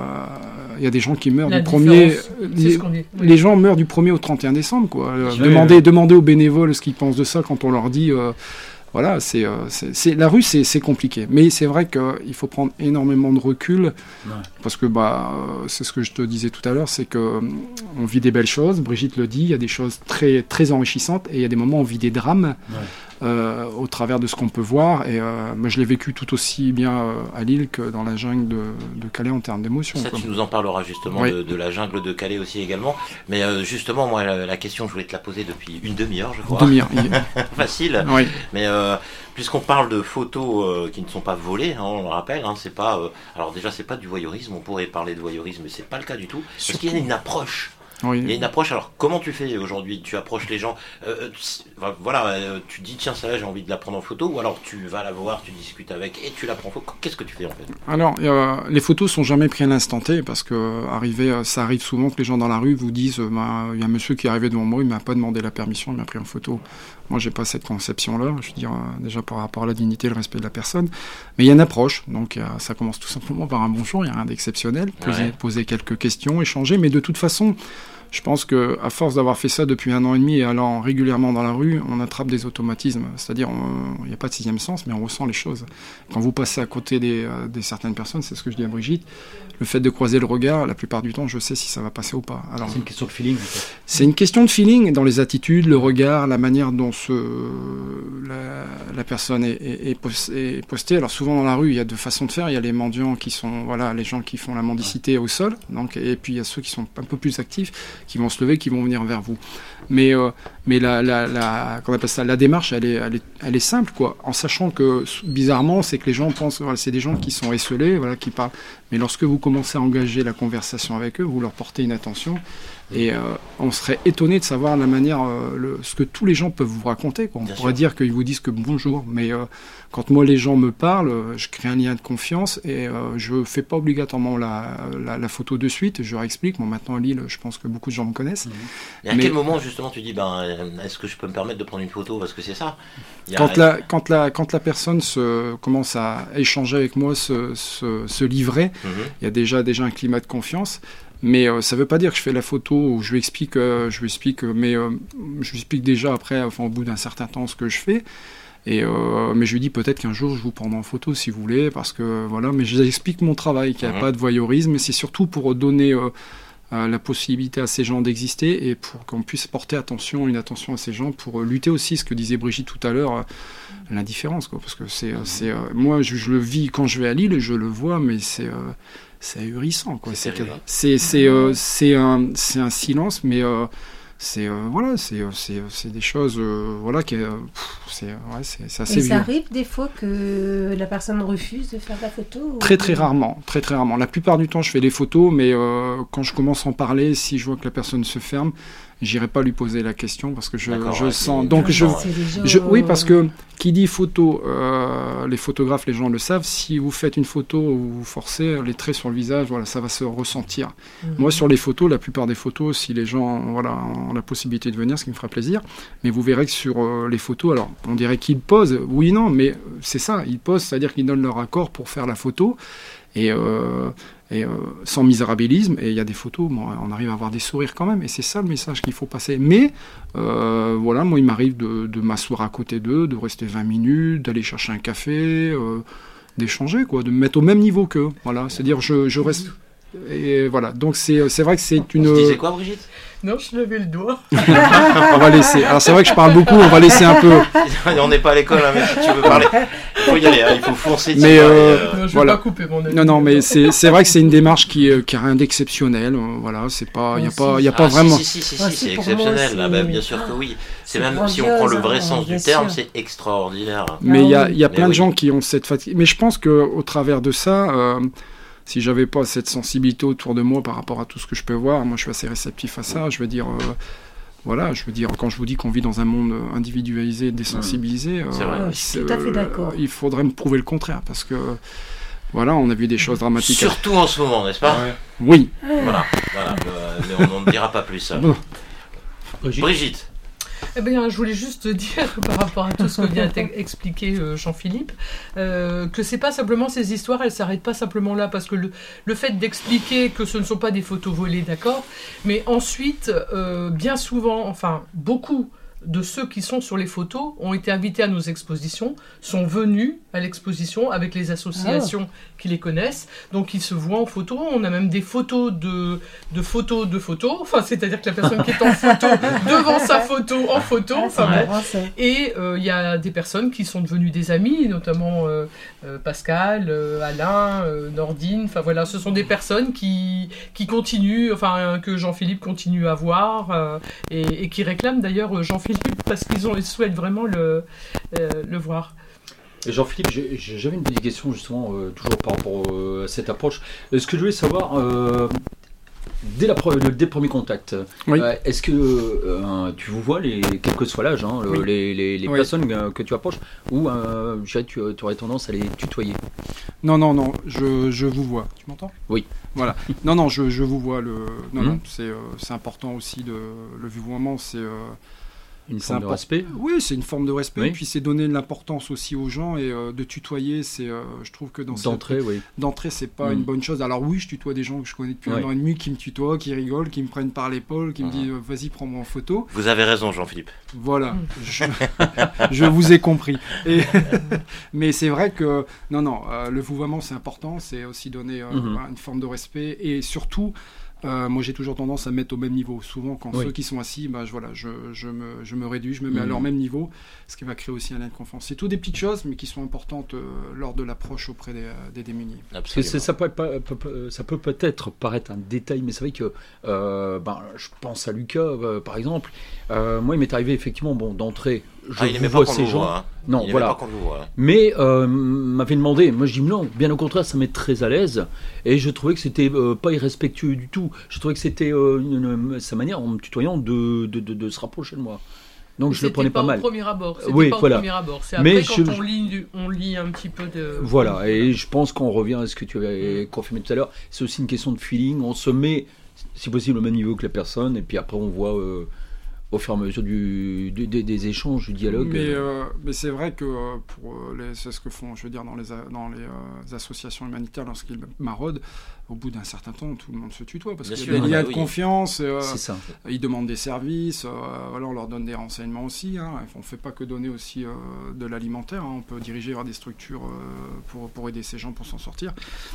S10: y a des gens qui meurent la du premier. Les, oui. les gens meurent du premier au trente et un décembre. Quoi. Euh, demandez, demandez aux bénévoles ce qu'ils pensent de ça quand on leur dit. Euh, Voilà, c'est, euh, c'est, c'est, la rue, c'est, c'est compliqué. Mais c'est vrai qu'il faut prendre énormément de recul, ouais. parce que bah, euh, c'est ce que je te disais tout à l'heure, c'est qu'on euh, vit des belles choses, Brigitte le dit, il y a des choses très, très enrichissantes, et il y a des moments où on vit des drames, ouais. euh, au travers de ce qu'on peut voir. Et euh, moi, je l'ai vécu tout aussi bien euh, à Lille que dans la jungle de, de Calais en termes d'émotion.
S3: Ça,
S10: quoi.
S3: Tu nous en parleras justement oui. de, de la jungle de Calais aussi également. Mais euh, justement, moi, la, la question, je voulais te la poser depuis une demi-heure, je crois.
S10: Une demi-heure.
S3: Facile.
S10: Oui.
S3: Mais euh, puisqu'on parle de photos euh, qui ne sont pas volées, hein, on le rappelle, hein, c'est pas. Euh, alors déjà, c'est pas du voyeurisme. On pourrait parler de voyeurisme, mais c'est pas le cas du tout. Parce Surtout. qu'il y a une approche. Oui. Il y a une approche. Alors, comment tu fais aujourd'hui ? Tu approches les gens. Euh, tu, voilà, euh, tu dis tiens, ça là, j'ai envie de la prendre en photo, ou alors tu vas la voir, tu discutes avec et tu la prends en photo. Qu'est-ce que tu fais en fait ?
S10: Alors, euh, les photos sont jamais prises à l'instant T parce que arriver, ça arrive souvent que les gens dans la rue vous disent il bah, y a un monsieur qui est arrivé devant moi, il m'a pas demandé la permission, il m'a pris en photo. Moi, j'ai pas cette conception-là. Je veux dire, euh, déjà par rapport à la dignité et le respect de la personne. Mais il y a une approche. Donc, euh, ça commence tout simplement par un bonjour. Il y a rien d'exceptionnel. Poser, ouais. poser quelques questions, échanger. Mais de toute façon, je pense que à force d'avoir fait ça depuis un an et demi et allant régulièrement dans la rue, on attrape des automatismes. C'est-à-dire, il n'y a pas de sixième sens, mais on ressent les choses. Quand vous passez à côté des, euh, des certaines personnes, c'est ce que je dis à Brigitte, le fait de croiser le regard, la plupart du temps, je sais si ça va passer ou pas. Alors,
S4: c'est une question de feeling. En fait.
S10: C'est une question de feeling dans les attitudes, le regard, la manière dont se, la, la personne est, est, est postée. Alors souvent dans la rue, il y a deux façons de faire. Il y a les mendiants qui sont, voilà, les gens qui font la mendicité au sol. Donc, et puis il y a ceux qui sont un peu plus actifs, qui vont se lever, qui vont venir vers vous. Mais, euh, mais la, la, la, qu'on appelle ça, la démarche, elle est, elle est, elle est simple, quoi. En sachant que bizarrement, c'est que les gens pensent, voilà, c'est des gens qui sont esselés, voilà, qui parlent. Mais lorsque vous commencez à engager la conversation avec eux, vous leur portez une attention. Et euh, on serait étonné de savoir la manière, euh, le, ce que tous les gens peuvent vous raconter, quoi. On Bien pourrait sûr. dire qu'ils vous disent que bonjour, mais euh, quand moi les gens me parlent, euh, je crée un lien de confiance et euh, je fais pas obligatoirement la, la, la photo de suite, je leur explique. Bon, maintenant à Lille, je pense que beaucoup de gens me connaissent. Mmh.
S3: Et à mais, quel moment justement tu dis, ben, est-ce que je peux me permettre de prendre une photo parce que c'est ça.
S10: A... Quand, la, quand, la, quand la personne se, commence à échanger avec moi, se, se, se livrer, mmh. il y a déjà, déjà un climat de confiance. Mais euh, ça ne veut pas dire que je fais la photo où je lui explique, euh, je lui explique, mais euh, je lui explique déjà après, enfin au bout d'un certain temps, ce que je fais. Et euh, mais je lui dis peut-être qu'un jour je vous prendrai en photo si vous voulez, parce que voilà. Mais je lui explique mon travail, qu'il n'y a mmh. pas de voyeurisme, mais c'est surtout pour donner euh, euh, la possibilité à ces gens d'exister et pour qu'on puisse porter attention, une attention à ces gens, pour euh, lutter aussi, ce que disait Brigitte tout à l'heure, euh, l'indifférence, quoi. Parce que c'est, euh, c'est euh, moi je, je le vis quand je vais à Lille et je le vois, mais c'est euh, c'est ahurissant, quoi. C'est, c'est, c'est, euh, c'est, un, c'est un silence, mais euh, c'est, euh, voilà, c'est, c'est, c'est des choses, euh, voilà, qui, euh, c'est, ouais, c'est, c'est assez
S15: Et
S10: vieux.
S15: ça arrive des fois que la personne refuse de faire la photo ou...
S10: Très, très rarement, très, très rarement. La plupart du temps, je fais des photos, mais euh, quand je commence à en parler, si je vois que la personne se ferme, j'irai pas lui poser la question parce que je, je ouais, sens. Donc je, je, oui, parce que qui dit photo, euh, les photographes, les gens le savent. Si vous faites une photo où vous forcez les traits sur le visage, voilà, ça va se ressentir. Mm-hmm. Moi, sur les photos, la plupart des photos, si les gens, voilà, ont la possibilité de venir, ce qui me fera plaisir. Mais vous verrez que sur euh, les photos, alors, on dirait qu'ils posent. Oui, non, mais c'est ça, ils posent, c'est-à-dire qu'ils donnent leur accord pour faire la photo. Et, euh, et euh, sans misérabilisme, et il y a des photos, bon, on arrive à avoir des sourires quand même, et c'est ça le message qu'il faut passer. Mais euh, voilà, moi il m'arrive de, de m'asseoir à côté d'eux, de rester vingt minutes, d'aller chercher un café, euh, d'échanger, quoi, de me mettre au même niveau qu'eux. Voilà, c'est-à-dire je, je reste. Et voilà, donc c'est, c'est vrai que c'est une.
S3: Tu disais quoi, Brigitte ?
S9: Non, je levais le doigt.
S10: On va laisser. Alors c'est vrai que je parle beaucoup, on va laisser un peu.
S3: On n'est pas à l'école, hein, mais si tu veux parler, il faut y aller, hein, il faut foncer.
S10: Mais euh,
S9: euh, non, je
S10: voilà.
S9: vais pas couper mon avis.
S10: Non, non, mais c'est, c'est vrai que c'est une démarche qui, euh, qui a rien d'exceptionnel. euh, Voilà, c'est pas, il y a
S15: Ah,
S10: pas,
S15: si.
S10: il y a pas
S3: Ah,
S10: vraiment.
S3: Si, si, si, si,
S15: Ah,
S3: si,
S15: si,
S3: c'est
S15: pour moi,
S3: exceptionnel.
S15: c'est-
S3: Ah, bah, bien sûr que oui. C'est
S15: c'est
S3: même, si on prend le vrai
S15: grandiose,
S3: sens
S15: hein,
S3: du
S15: bien
S3: terme,
S15: sûr.
S3: c'est extraordinaire.
S10: Mais il y a, il y a
S3: Mais
S10: plein de
S3: oui.
S10: gens qui ont cette fatigue. Mais je pense que au travers de ça, euh, si j'avais pas cette sensibilité autour de moi par rapport à tout ce que je peux voir, moi je suis assez réceptif à ça. Je veux dire, euh, voilà, je veux dire, quand je vous dis qu'on vit dans un monde individualisé, désensibilisé,
S3: C'est vrai.
S10: euh,
S15: Je suis tout à fait d'accord.
S10: il faudrait me prouver le contraire parce que voilà, on a vu des choses dramatiques.
S3: Surtout en ce moment, n'est-ce pas?
S10: Oui.
S3: Voilà, voilà. euh, mais on n'en dira pas plus.
S10: Bon.
S3: Brigitte. Brigitte.
S9: Eh bien, je voulais juste dire, par rapport à tout ce que vient d'expliquer euh, Jean-Philippe, euh, que c'est pas simplement ces histoires, elles s'arrêtent pas simplement là, parce que le, le fait d'expliquer que ce ne sont pas des photos volées, d'accord, mais ensuite, euh, bien souvent, enfin, beaucoup de ceux qui sont sur les photos ont été invités à nos expositions, sont venus à l'exposition avec les associations qui les connaissent, donc ils se voient en photo. On a même des photos de, de photos de photos, enfin c'est-à-dire que la personne qui est en photo devant sa photo en photo,
S15: Ah,
S9: enfin
S15: c'est
S9: bon.
S15: marrant, ça.
S9: Et il euh, y a des personnes qui sont devenues des amis, notamment euh, euh, Pascal, euh, Alain, euh, Nordine, enfin voilà, ce sont des personnes qui, qui continuent, enfin que Jean-Philippe continue à voir euh, et, et qui réclament d'ailleurs Jean-Philippe parce qu'ils ont, ils souhaitent vraiment le, euh, le voir.
S4: Et Jean-Philippe, j'ai- j'ai- j'avais une petite question justement, euh, toujours par rapport euh, à cette approche. Euh, Ce que je voulais savoir, euh, dès, la pre- le, dès le premier contact,
S10: Oui.
S4: euh, est-ce que euh, tu vous vois, les, quel que soit l'âge, hein, le-
S10: Oui.
S4: les, les- les
S10: Oui.
S4: personnes euh, que tu approches, ou euh, je dirais que tu, tu aurais tendance à les tutoyer?
S10: Non, non, non, je, je vous vois. Tu m'entends?
S4: Oui.
S10: Voilà. Non, non, je, je vous vois. Le... Non,
S4: Mhm.
S10: non, c'est, euh, c'est important aussi. De... Le vouvoiement, c'est. euh,
S4: Une
S10: c'est
S4: forme de
S10: import-
S4: respect?
S10: Oui, c'est une forme de respect.
S4: Oui.
S10: Et puis c'est donner de l'importance aussi aux gens et euh, de tutoyer. C'est, euh, je trouve que dans
S4: D'entrée,
S10: cette...
S4: oui.
S10: D'entrée, c'est pas
S4: Mhm.
S10: une bonne chose. Alors oui, je tutoie des gens que je connais depuis
S4: Ouais.
S10: un an et demi qui me tutoient, qui rigolent, qui me prennent par l'épaule, qui me
S3: Mhm.
S10: disent euh, vas-y, prends-moi en photo.
S3: Vous avez raison, Jean-Philippe.
S10: Voilà, je, je vous ai compris. Et mais c'est vrai que, non, non, euh, le vouvoiement c'est important, c'est aussi donner euh,
S4: Mhm.
S10: une forme de respect et surtout, euh, moi j'ai toujours tendance à me mettre au même niveau. Souvent, quand
S4: Oui.
S10: ceux qui sont assis, bah, je, voilà, je, je, me, je me réduis, je me mets à
S4: Mhm.
S10: leur même niveau, ce qui va créer aussi un lien de confiance. C'est tout des petites choses, mais qui sont importantes euh, lors de l'approche auprès des, des démunis.
S4: Parce que c'est- ça, peut, pas- peut- peut- ça peut peut-être paraître un détail, mais c'est vrai que euh, ben, je pense à Lucas, euh, par exemple. Euh, moi, il m'est arrivé effectivement, bon, d'entrée, je
S3: Ah, il
S4: vous
S3: aimait pas
S4: vois
S3: qu'on
S4: ces
S3: le
S4: gens.
S3: voit, hein.
S4: Non,
S3: Il aimait
S4: voilà.
S3: pas qu'on le voit, hein.
S4: Mais euh, m'avait demandé. Moi, je dis non. Bien au contraire, ça m'est très à l'aise. Et je trouvais que c'était euh, pas irrespectueux du tout. Je trouvais que c'était euh, une- une- sa manière, en me tutoyant, de, de, de, de se rapprocher de moi. Donc
S9: Mais
S4: je le prenais
S9: c'était
S4: pas,
S9: pas
S4: mal.
S9: au premier abord. C'était
S4: Oui,
S9: pas
S4: voilà.
S9: au premier abord. C'est
S4: Mais
S9: après quand
S4: je-
S9: on lit, du- on lit un petit peu de.
S4: Voilà, et je pense qu'on revient à ce que tu avais confirmé tout à l'heure. C'est aussi une question de feeling. On se met, si possible, au même niveau que la personne, et puis après, on voit euh, au fur et à mesure du, du- des, des échanges, du dialogue.
S10: Mais,
S4: euh,
S10: euh, mais c'est vrai que euh, pour euh, les, c'est ce que font, je veux dire, dans les, a- dans les euh, associations humanitaires lorsqu'ils maraudent, au bout d'un certain temps, tout le monde se tutoie parce
S3: Bien
S10: qu'il y
S3: sûr,
S10: a des liens
S3: bah
S10: de
S3: oui.
S10: confiance. euh,
S4: C'est ça.
S10: Ils demandent des services, euh, voilà, on leur donne des renseignements aussi. Hein, on ne fait pas que donner aussi euh, de l'alimentaire. Hein, on peut diriger vers des structures euh, pour, pour aider ces gens pour s'en sortir.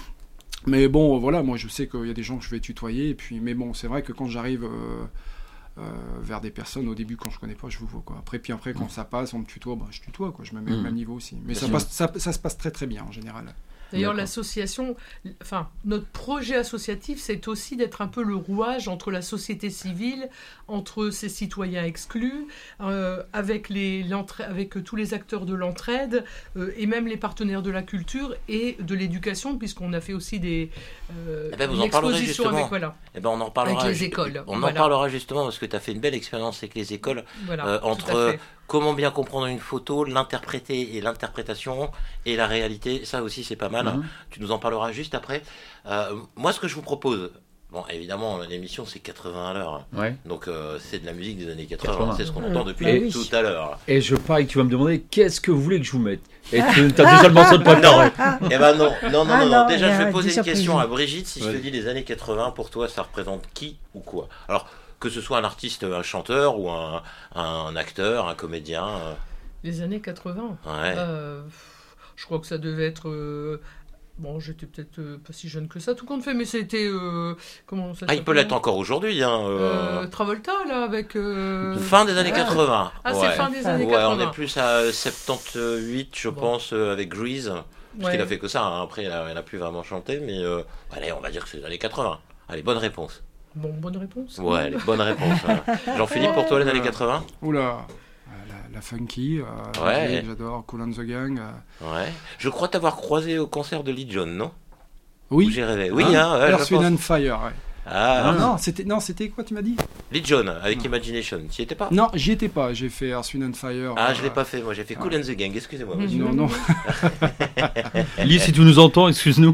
S10: Mais bon, voilà, moi je sais qu'il y a des gens que je vais tutoyer. Et puis, mais bon, c'est vrai que quand j'arrive euh, euh, vers des personnes, au début, quand je connais pas, je vous vois. Quoi. Après, puis après, quand ça passe, on me tutoie, bah, je tutoie. Quoi. Je me mets au
S4: Mm.
S10: même niveau aussi. Mais
S4: Bien
S10: ça,
S4: sûr.
S10: passe, ça, ça se passe très très bien en général.
S9: D'ailleurs,
S4: D'accord.
S9: l'association, enfin, notre projet associatif, c'est aussi d'être un peu le rouage entre la société civile, entre ces citoyens exclus, euh, avec, les, l'entra- avec tous les acteurs de l'entraide, euh, et même les partenaires de la culture et de l'éducation, puisqu'on a fait aussi des euh,
S3: Eh ben, vous
S9: une
S3: en parlerez
S9: exposition
S3: justement.
S9: avec, voilà,
S3: Eh ben, on en parlera.
S9: avec les
S3: ju-
S9: écoles.
S3: On
S9: Voilà.
S3: en parlera justement parce que tu as fait une belle expérience avec les écoles.
S9: Voilà,
S3: euh,
S9: tout à
S3: entre
S9: fait.
S3: comment bien comprendre une photo, l'interpréter et l'interprétation et la réalité. Ça aussi, c'est pas mal.
S4: Mhm.
S3: Tu nous en parleras juste après. Euh, moi, ce que je vous propose. Bon, évidemment, l'émission c'est quatre-vingts à l'heure.
S4: Ouais.
S3: Donc, euh, c'est de la musique des années quatre-vingts.
S4: quatre-vingts.
S3: C'est ce qu'on entend depuis
S15: Bah oui.
S3: tout à l'heure.
S4: Et je parie que tu vas me demander qu'est-ce que vous voulez que je vous mette. Et tu as déjà le morceau de préparé.
S3: Eh ben non, non, non,
S15: Ah
S3: non,
S15: non,
S3: non. Déjà,
S15: il y a
S3: je vais
S15: des
S3: poser une
S15: surprises.
S3: question à Brigitte. Si je te
S4: Ouais.
S3: dis les années quatre-vingts, pour toi, ça représente qui ou quoi? Alors, que ce soit un artiste, un chanteur ou un, un acteur, un comédien. euh,
S9: Les années quatre-vingts.
S3: Ouais.
S9: Euh, je crois que ça devait être euh, Bon, j'étais peut-être euh, pas si jeune que ça, tout compte fait, mais c'était... Euh, comment ça
S3: Ah, il peut l'être encore aujourd'hui. Hein, euh...
S9: Euh, Travolta, là, avec... Euh...
S3: Fin des années
S9: ah.
S3: quatre-vingts.
S9: Ah,
S3: ouais.
S9: c'est fin des années
S3: ouais,
S9: quatre-vingts.
S3: on est plus à soixante-dix-huit, je bon. pense, euh, avec Grease. Parce
S9: ouais.
S3: qu'il a fait que ça. Hein. Après, il n'a plus vraiment chanté, mais euh, allez, on va dire que c'est les années quatre-vingts. Allez, bonne réponse.
S9: Bon, bonne réponse.
S3: Ouais, allez, bonne réponse. Hein. Jean-Philippe, pour toi, les années quatre-vingts?
S10: Oula. La, la funky, euh,
S3: ouais.
S10: j'adore, Kool and the Gang. Euh.
S3: Ouais. Je crois t'avoir croisé au concert de Lee John, non?
S10: Oui.
S3: Où j'ai rêvé. Oui,
S10: ah,
S3: hein. Ouais,
S10: Earth, Wind and Fire, ouais.
S3: Ah,
S10: ah non, c'était non, c'était quoi tu m'as dit?
S3: Lee John avec non. Imagination. Tu y étais pas?
S10: Non, j'y étais pas. J'ai fait Earth, Wind and Fire.
S3: Ah,
S10: euh...
S3: je l'ai pas fait. Moi, j'ai fait Kool and the Gang. Excusez-moi.
S10: Mmh. Non, non.
S4: Lee, si tu nous entends, excuse-nous.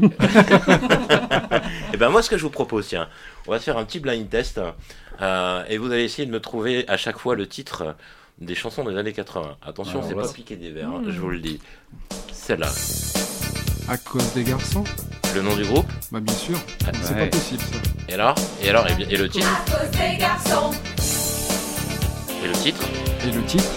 S3: Et ben moi, ce que je vous propose, tiens, on va se faire un petit blind test euh, et vous allez essayer de me trouver à chaque fois le titre des chansons des années quatre-vingts. Attention, ah, c'est pas piquer des verres, mmh. je vous le dis. Celle-là.
S10: À cause des garçons.
S3: Le nom du groupe?
S10: Bah bien sûr. Ah, c'est ouais. pas possible ça.
S3: Et alors? Et alors? Et, bien, et le titre?
S13: À cause des garçons.
S3: Et le titre?
S10: Et le titre?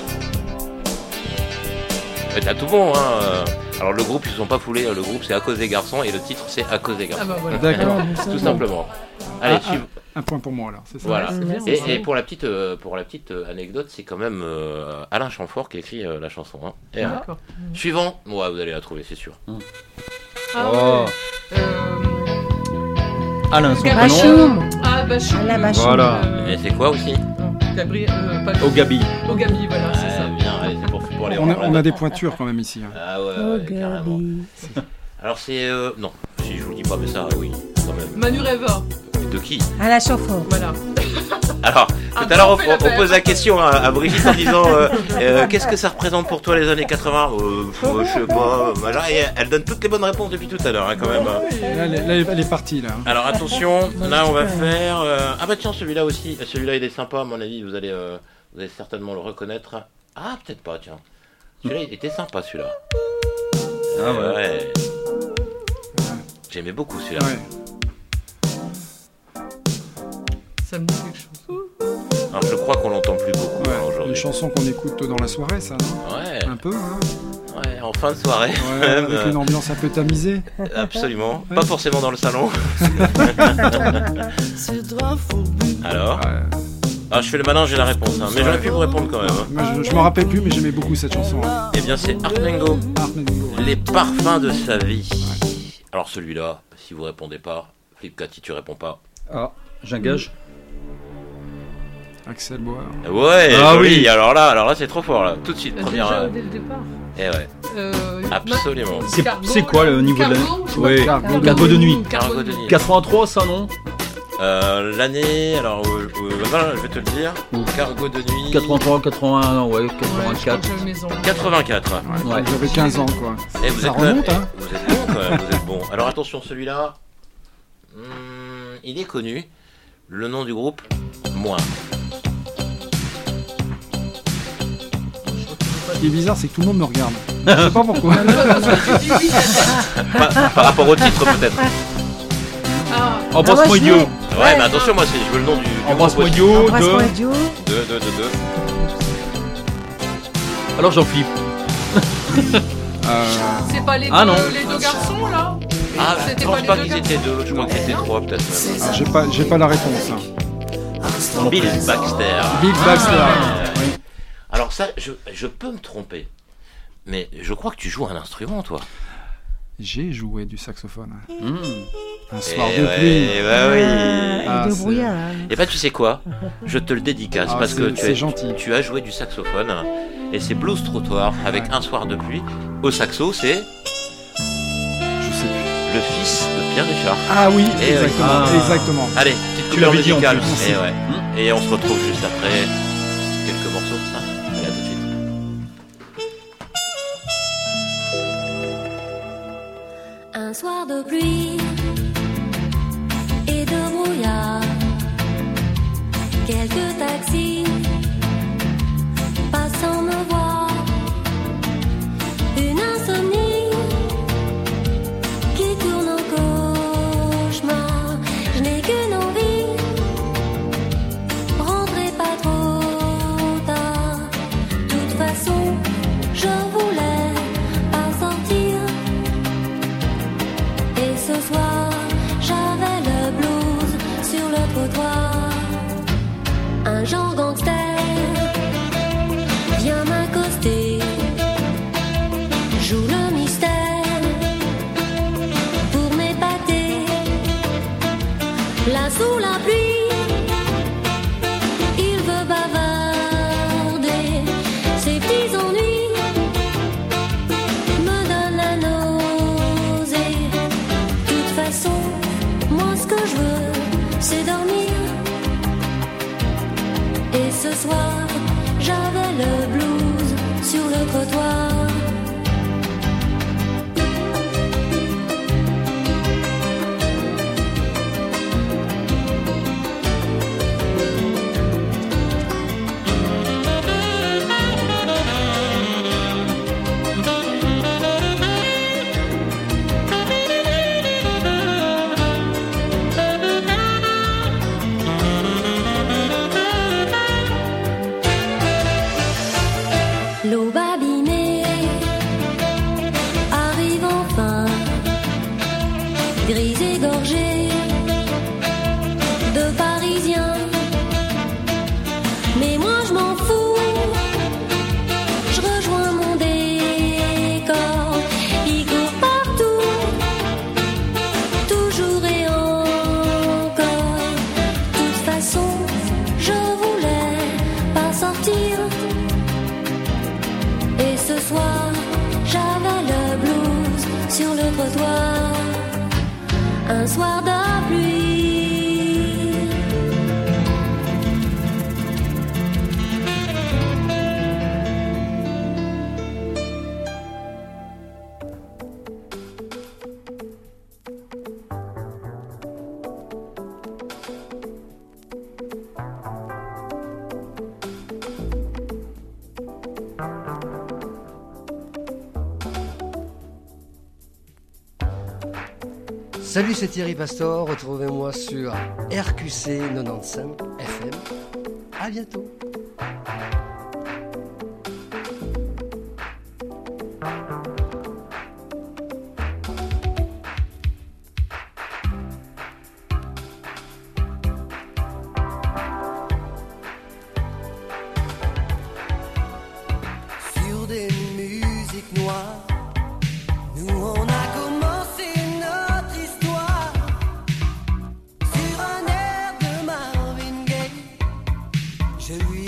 S3: Mais t'as tout bon, hein. Alors le groupe, ils se sont pas foulés. Le groupe, c'est À cause des garçons et le titre, c'est À cause des garçons.
S9: Ah bah voilà.
S10: D'accord.
S3: Tout simplement. Allez,
S10: ah,
S3: suivre.
S10: Un point pour moi alors, c'est ça.
S3: Voilà.
S9: c'est bien,
S3: et,
S9: c'est
S3: et pour la petite, euh, pour la petite euh, anecdote, c'est quand même euh, Alain Chamfort qui a écrit euh, la chanson. Hein. Et,
S9: ah, d'accord.
S3: Euh, suivant, ouais, vous allez la trouver, c'est sûr.
S9: Mm. Ah oh. ouais. Euh...
S4: Alain, son
S15: Bachoum.
S9: Ah, Bachoum.
S15: Ah, Bachoum.
S4: Voilà.
S3: Et c'est quoi aussi?
S9: Gabriel. Euh, pas...
S4: Au Gabi.
S9: Au Gabi, voilà,
S3: ouais,
S9: c'est ça.
S3: Bien, allez, c'est pour, pour aller
S10: on a, on a des pointures quand même ici. Hein.
S3: Ah ouais, ouais, ouais carrément. Alors c'est euh, non, si je vous le dis pas, mais ça, oui, quand même.
S9: Manu Reva.
S3: De qui?
S15: À la Chamfort.
S9: Voilà.
S3: Alors, tout ah, à l'heure, on, on, on pose la question à, à Brigitte en disant euh, euh, qu'est-ce que ça représente pour toi les années quatre-vingts? euh, euh, Je sais pas. Et elle donne toutes les bonnes réponses depuis tout à l'heure, hein, quand même.
S10: Là, elle, là, elle est partie, là.
S3: Alors, attention, là, on va faire. Euh... Ah, bah tiens, celui-là aussi. Celui-là, il est sympa, à mon avis. Vous allez, euh, vous allez certainement le reconnaître. Ah, peut-être pas, tiens. Celui-là, il était sympa, celui-là. Ah, ouais. ouais. J'aimais beaucoup celui-là.
S10: Ouais.
S9: Ça me dit quelque chose.
S3: Alors, je crois qu'on l'entend plus beaucoup
S10: ouais,
S3: hein, aujourd'hui.
S10: Une chanson qu'on écoute dans la soirée, ça, non?
S3: Ouais.
S10: Un peu, hein.
S3: Ouais, en fin de soirée.
S10: Ouais, avec une ambiance un peu tamisée.
S3: Absolument. Ouais. Pas forcément dans le salon. Alors ouais. Ah, je fais le malin, j'ai la réponse. Hein. Mais j'aurais pu vous répondre quand même. Hein.
S10: Moi, je, je m'en rappelle plus, mais j'aimais beaucoup cette chanson. Hein.
S3: Eh bien, c'est Art Mengo.
S10: Art Mengo. Ouais.
S3: Les parfums de sa vie. Ouais. Alors, celui-là, si vous répondez pas, Flip Cathy, tu réponds pas.
S4: Ah, j'engage.
S10: Axel Bois.
S3: Ouais, ah joli. Oui. Alors là, alors là, c'est trop fort là. Tout de suite,
S9: euh,
S3: première.
S9: Déjà, dès le départ.
S3: Eh ouais.
S9: Euh,
S3: Absolument.
S4: C'est, c'est quoi le niveau
S9: Cargo,
S4: de la ouais. Cargo, Cargo de nuit.
S3: Cargo de nuit.
S4: quatre-vingt-trois, ça non?
S3: Euh, l'année, alors euh, euh, voilà, je vais te le dire. Ouh. Cargo de nuit.
S4: quatre-vingt-trois, quatre-vingt-un, ouais, quatre-vingt-quatre.
S9: Ouais,
S3: quatre-vingt-quatre.
S10: Ouais, ouais. J'avais quinze ans quoi.
S3: Et vous
S10: ça
S3: êtes
S10: remonte,
S3: même,
S10: hein.
S3: Vous êtes bon quand même, vous êtes bon. Alors attention, celui-là, hum, il est connu. Le nom du groupe, Moi.
S10: Ce qui est bizarre, c'est que tout le monde me regarde. Je sais pas pourquoi.
S3: par, par rapport au titre peut-être.
S9: Ah.
S4: Embrasse-moi idiot.
S3: Ouais, ouais, mais attention, moi, c'est, je veux le nom du. du
S4: Embrasse-moi idiot.
S15: Embrasse-moi idiot.
S3: Deux, deux, deux, deux.
S4: Alors j'en flippe.
S9: euh... C'est pas les deux,
S4: ah, non.
S9: les deux garçons là?
S3: Ah, je pense pas qu'ils étaient deux, je crois qu'ils étaient trois peut-être.
S10: Ah, j'ai pas, j'ai pas la réponse. Hein.
S3: Bill Baxter.
S10: Bill Baxter.
S3: Ah. Oui. Alors ça, je, je peux me tromper, mais je crois que tu joues un instrument, toi.
S10: J'ai joué du saxophone.
S3: Mmh.
S10: Un soir
S3: et
S10: de
S3: ouais,
S10: pluie.
S3: Bah oui.
S15: Ah, de brouillard.
S3: Et bah tu sais quoi? Je te le dédicace
S10: ah,
S3: parce
S10: c'est,
S3: que tu,
S10: c'est
S3: es,
S10: gentil.
S3: tu as joué du saxophone et c'est Blues Trottoir avec ouais. Un soir de pluie. Au saxo, c'est...
S10: Je sais plus.
S3: Le fils de Pierre Richard.
S10: Ah oui,
S3: et
S10: exactement.
S3: Ah.
S10: exactement.
S3: Allez,
S10: tu l'avais dit en plus.
S3: Et, ouais. mmh. et on se retrouve juste après quelques morceaux. Hein. Allez, à tout de suite.
S13: Un soir de pluie et de brouillard, quelques taxis passant me voir, une insomnie qui tourne en cauchemar. Je n'ai qu'une envie, rentrez pas trop tard. De toute façon, je voulais pas sortir. Un genre gangster vient m'accoster, joue le mystère pour m'épater. Là sous la pluie, il veut bavarder. Ses petits ennuis me donnent la nausée. De toute façon, moi ce que je veux, c'est dormir. Et ce soir, j'avais le blues sur le trottoir. L'aube abîmée arrive enfin, grise égorgée de Parisiens. Mais moi je m'en fous, je rejoins mon décor. Il court partout, toujours et encore. De toute façon, je voulais pas sortir. Et ce soir, j'avais le blues sur le trottoir. Un soir de pluie.
S1: Salut, c'est Thierry Pastor. Retrouvez-moi sur R Q C quatre-vingt-quinze F M. À bientôt.
S2: Sur des musiques noires, nous on a commencé notre histoire sur un air de Marvin Gaye. Je lui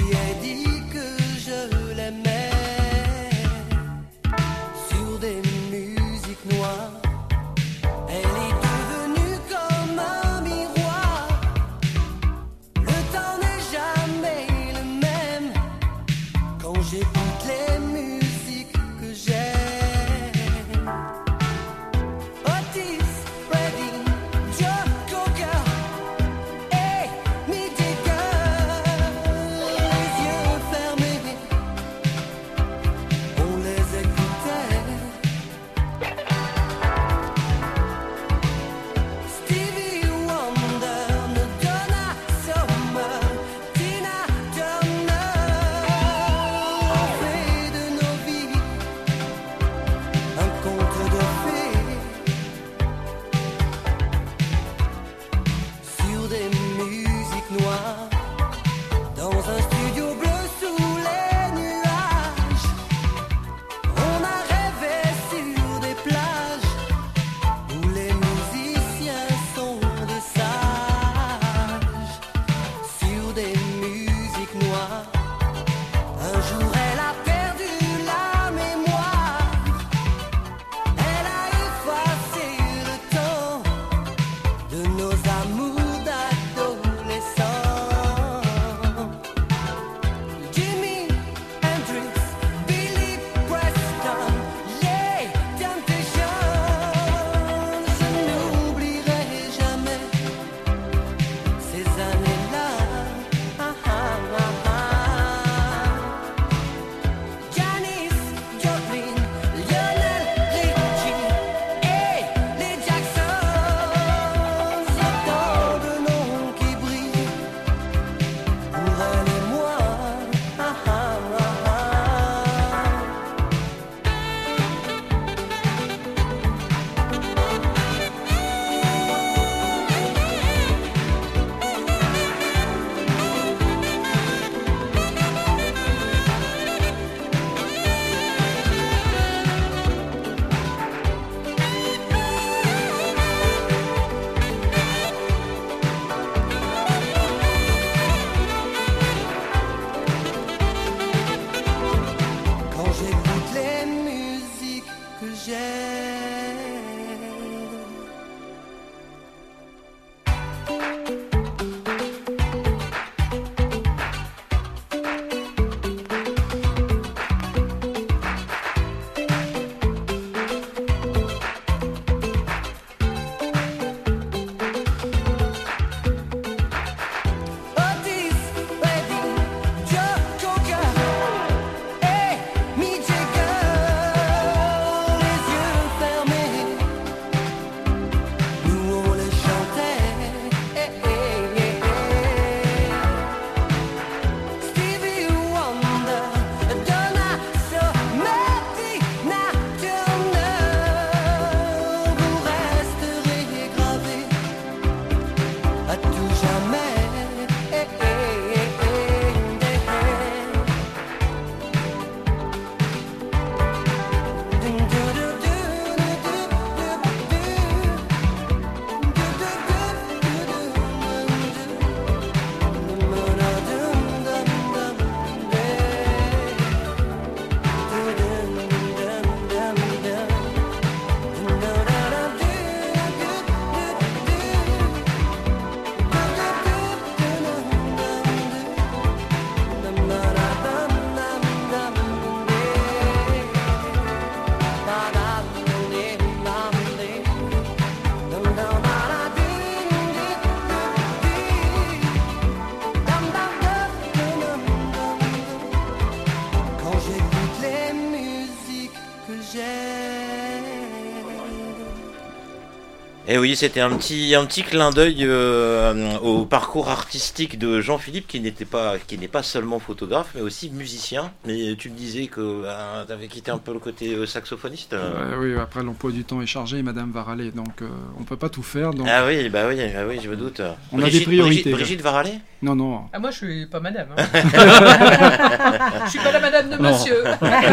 S3: oui, c'était un petit, un petit clin d'œil euh, au parcours artistique de Jean-Philippe, qui n'était pas, qui n'est pas seulement photographe, mais aussi musicien. Mais tu me disais que euh, tu avais quitté un peu le côté euh, saxophoniste.
S10: Euh, oui, après l'emploi du temps est chargé, et Madame va râler, donc euh, on peut pas tout faire. Donc...
S3: Ah oui, bah oui, bah oui, je me doute.
S10: On
S3: Brigitte,
S10: a des priorités.
S3: Brigitte, Brigitte va râler ?
S10: Non, non.
S9: Ah, moi, je suis pas madame. Hein. Je suis pas la madame de
S3: Non.
S9: monsieur.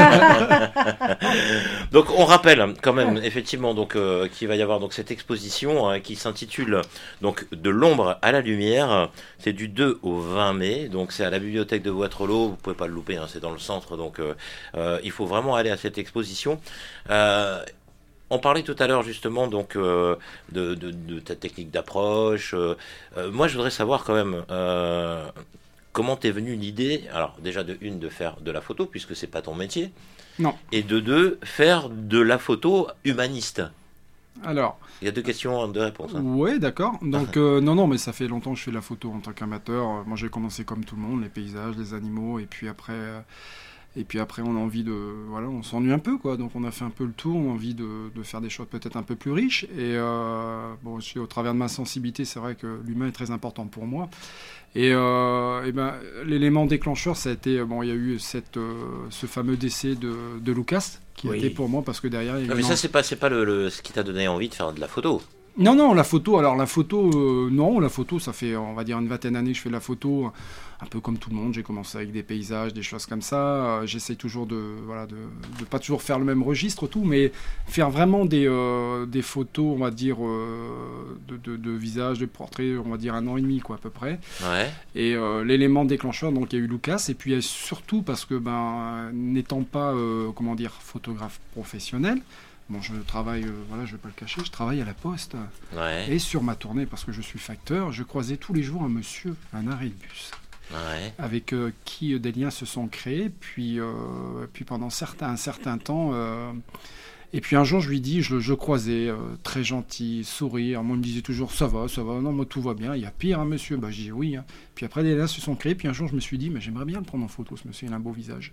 S3: Donc, on rappelle quand même, effectivement, donc euh, qu'il va y avoir donc cette exposition hein, qui s'intitule donc De l'ombre à la lumière. C'est du deux au vingt mai. Donc, c'est à la bibliothèque de Waterloo. Vous pouvez pas le louper. Hein, c'est dans le centre. Donc, euh, euh, il faut vraiment aller à cette exposition. Euh, On parlait tout à l'heure justement donc euh, de, de, de ta technique d'approche. Euh, euh, moi, je voudrais savoir quand même euh, comment t'es venue l'idée. Alors déjà de une de faire de la photo puisque c'est pas ton métier.
S10: Non.
S3: Et de deux faire de la photo humaniste.
S10: Alors.
S3: Il y a deux questions, deux réponses. Hein.
S10: Oui, d'accord. Donc euh, non, non, mais ça fait longtemps que je fais de la photo en tant qu'amateur. Moi, j'ai commencé comme tout le monde, les paysages, les animaux, et puis après. Euh, Et puis après, on a envie de... Voilà, on s'ennuie un peu, quoi. Donc on a fait un peu le tour, on a envie de, de faire des choses peut-être un peu plus riches. Et euh, bon, je, au travers de ma sensibilité, c'est vrai que l'humain est très important pour moi. Et, euh, et ben, l'élément déclencheur, ça a été... Bon, il y a eu cette, euh, ce fameux décès de, de Lucas, qui
S3: Oui.
S10: a été pour moi, parce que derrière... Il y a
S3: Non,
S10: eu
S3: mais
S10: une
S3: ça,
S10: en-
S3: c'est pas, c'est pas le, le- ce qui t'a donné envie de faire de la photo.
S10: Non, non, la photo, alors la photo, euh, non, la photo, ça fait, on va dire, une vingtaine d'années que je fais de la photo, un peu comme tout le monde. J'ai commencé avec des paysages, des choses comme ça. Euh, j'essaye toujours de, voilà, de, de pas toujours faire le même registre, tout, mais faire vraiment des, euh, des photos, on va dire, euh, de, de, de visages, de portraits, on va dire un an et demi, quoi, à peu près.
S3: Ouais.
S10: Et euh, l'élément déclencheur, donc, il y a eu Lucas, et puis euh, surtout parce que, ben, n'étant pas, euh, comment dire, photographe professionnel, bon, je travaille, euh, voilà, je vais pas le cacher, je travaille à la Poste.
S3: Ouais.
S10: Et sur ma tournée, parce que je suis facteur, je croisais tous les jours un monsieur, un arrêt de bus,
S3: Ouais.
S10: avec euh, qui euh, des liens se sont créés. Puis, euh, puis pendant certain, un certain temps, euh, et puis un jour, je lui dis, je, je croisais, euh, très gentil, sourire. Moi, il me disait toujours, ça va, ça va, non, moi, tout va bien. Il y a pire, hein, monsieur. Bah, je dis oui. Hein. Puis après, des liens se sont créés. Puis un jour, je me suis dit, mais j'aimerais bien le prendre en photo, ce monsieur, il a un beau visage.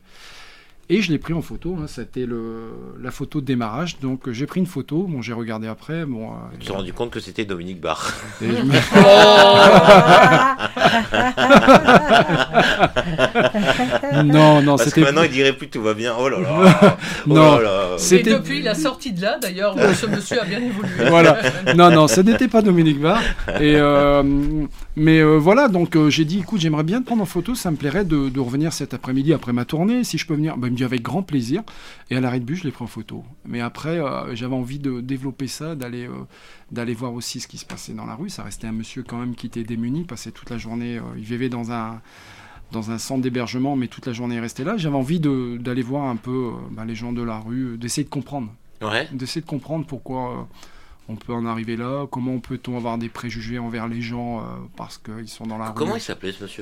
S10: Et je l'ai pris en photo, hein, c'était le, la photo de démarrage. Donc euh, j'ai pris une photo, bon, j'ai regardé après. Bon, euh,
S3: Tu t'es rendu compte que c'était Dominique Barr.
S10: Et je me- Non, non,
S3: Parce
S10: c'était-
S3: que maintenant il dirait plus tout va bien. Oh là là. Oh
S10: Non,
S3: là là.
S9: Et
S10: c'était-
S9: depuis la sortie de là, d'ailleurs, ce monsieur a bien évolué.
S10: Voilà. Non, non, ce n'était pas Dominique Barr. Et euh, mais euh, voilà, donc euh, j'ai dit, écoute, j'aimerais bien te prendre en photo, ça me plairait de, de revenir cet après-midi après ma tournée, si je peux venir. Ben, il me dit avec grand plaisir. Et à l'arrêt de bus, je l'ai pris en photo. Mais après, euh, j'avais envie de développer ça, d'aller euh, d'aller voir aussi ce qui se passait dans la rue. Ça restait un monsieur quand même qui était démuni, passait toute la journée, euh, il vivait dans un dans un centre d'hébergement, mais toute la journée il restait là. J'avais envie de, d'aller voir un peu euh, ben, les gens de la rue, euh, d'essayer de comprendre.
S3: Ouais.
S10: D'essayer de comprendre pourquoi euh, on peut en arriver là, comment peut-on avoir des préjugés envers les gens euh, parce qu'ils sont dans la
S3: Comment
S10: rue.
S3: il s'appelait ce monsieur ?